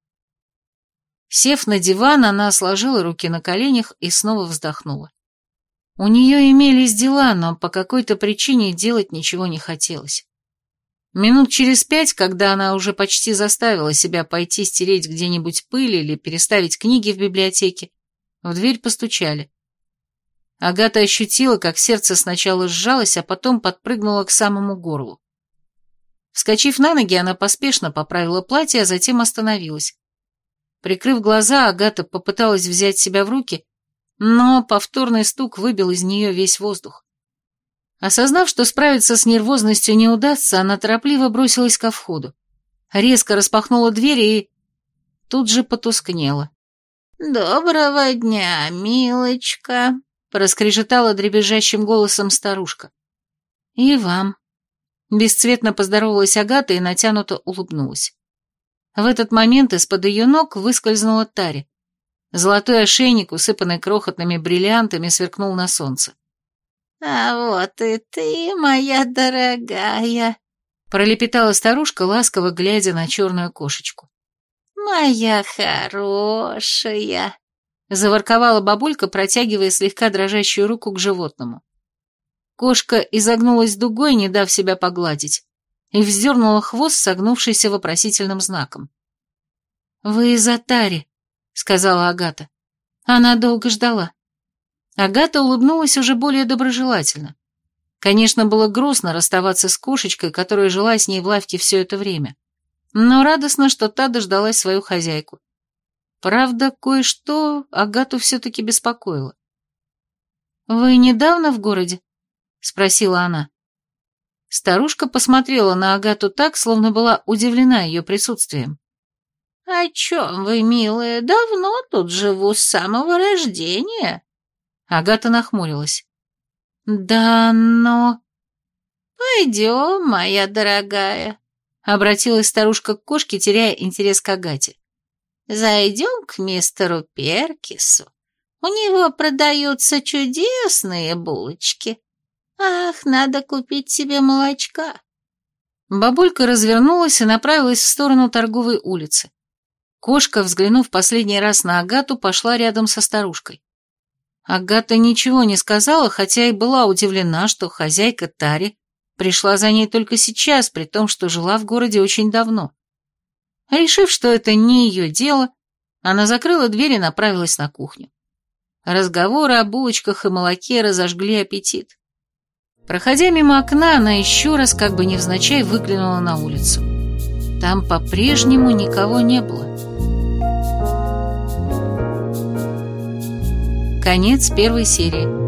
Сев на диван, она сложила руки на коленях и снова вздохнула. У нее имелись дела, но по какой-то причине делать ничего не хотелось. Минут через пять, когда она уже почти заставила себя пойти стереть где-нибудь пыль или переставить книги в библиотеке, в дверь постучали. Агата ощутила, как сердце сначала сжалось, а потом подпрыгнуло к самому горлу. Вскочив на ноги, она поспешно поправила платье, а затем остановилась. Прикрыв глаза, Агата попыталась взять себя в руки, но повторный стук выбил из нее весь воздух. Осознав, что справиться с нервозностью не удастся, она торопливо бросилась ко входу. Резко распахнула дверь и тут же потускнела.
«Доброго дня, милочка», — проскрежетала дребезжащим голосом старушка.
«И вам». Бесцветно поздоровалась Агата и натянуто улыбнулась. В этот момент из-под ее ног выскользнула Тари. Золотой ошейник, усыпанный крохотными бриллиантами, сверкнул на солнце.
«А вот и ты, моя дорогая», —
пролепетала старушка, ласково глядя на черную кошечку.
«Моя хорошая»,
— заворковала бабулька, протягивая слегка дрожащую руку к животному. Кошка изогнулась дугой, не дав себя погладить, и вздернула хвост, согнувшийся вопросительным знаком. «Вы из Атари», — сказала Агата. Она долго ждала. Агата улыбнулась уже более доброжелательно. Конечно, было грустно расставаться с кошечкой, которая жила с ней в лавке все это время, но радостно, что та дождалась свою хозяйку. Правда, кое-что Агату все-таки беспокоило. «Вы недавно в городе?» — спросила она. Старушка посмотрела на Агату так, словно была удивлена ее присутствием.
«О чем вы, милая? Давно тут живу, с самого рождения».
Агата нахмурилась. «Да, но...»
«Пойдем, моя дорогая», — обратилась старушка к кошке, теряя интерес к Агате. «Зайдем к мистеру Перкису. У него продаются чудесные булочки. Ах, надо купить себе молочка».
Бабулька развернулась и направилась в сторону торговой улицы. Кошка, взглянув последний раз на Агату, пошла рядом со старушкой. Агата ничего не сказала, хотя и была удивлена, что хозяйка Тари пришла за ней только сейчас, при том, что жила в городе очень давно. Решив, что это не ее дело, она закрыла дверь и направилась на кухню. Разговоры о булочках и молоке разожгли аппетит. Проходя мимо окна, она еще раз, как бы невзначай, выглянула на улицу. Там по-прежнему никого не было. Конец первой серии.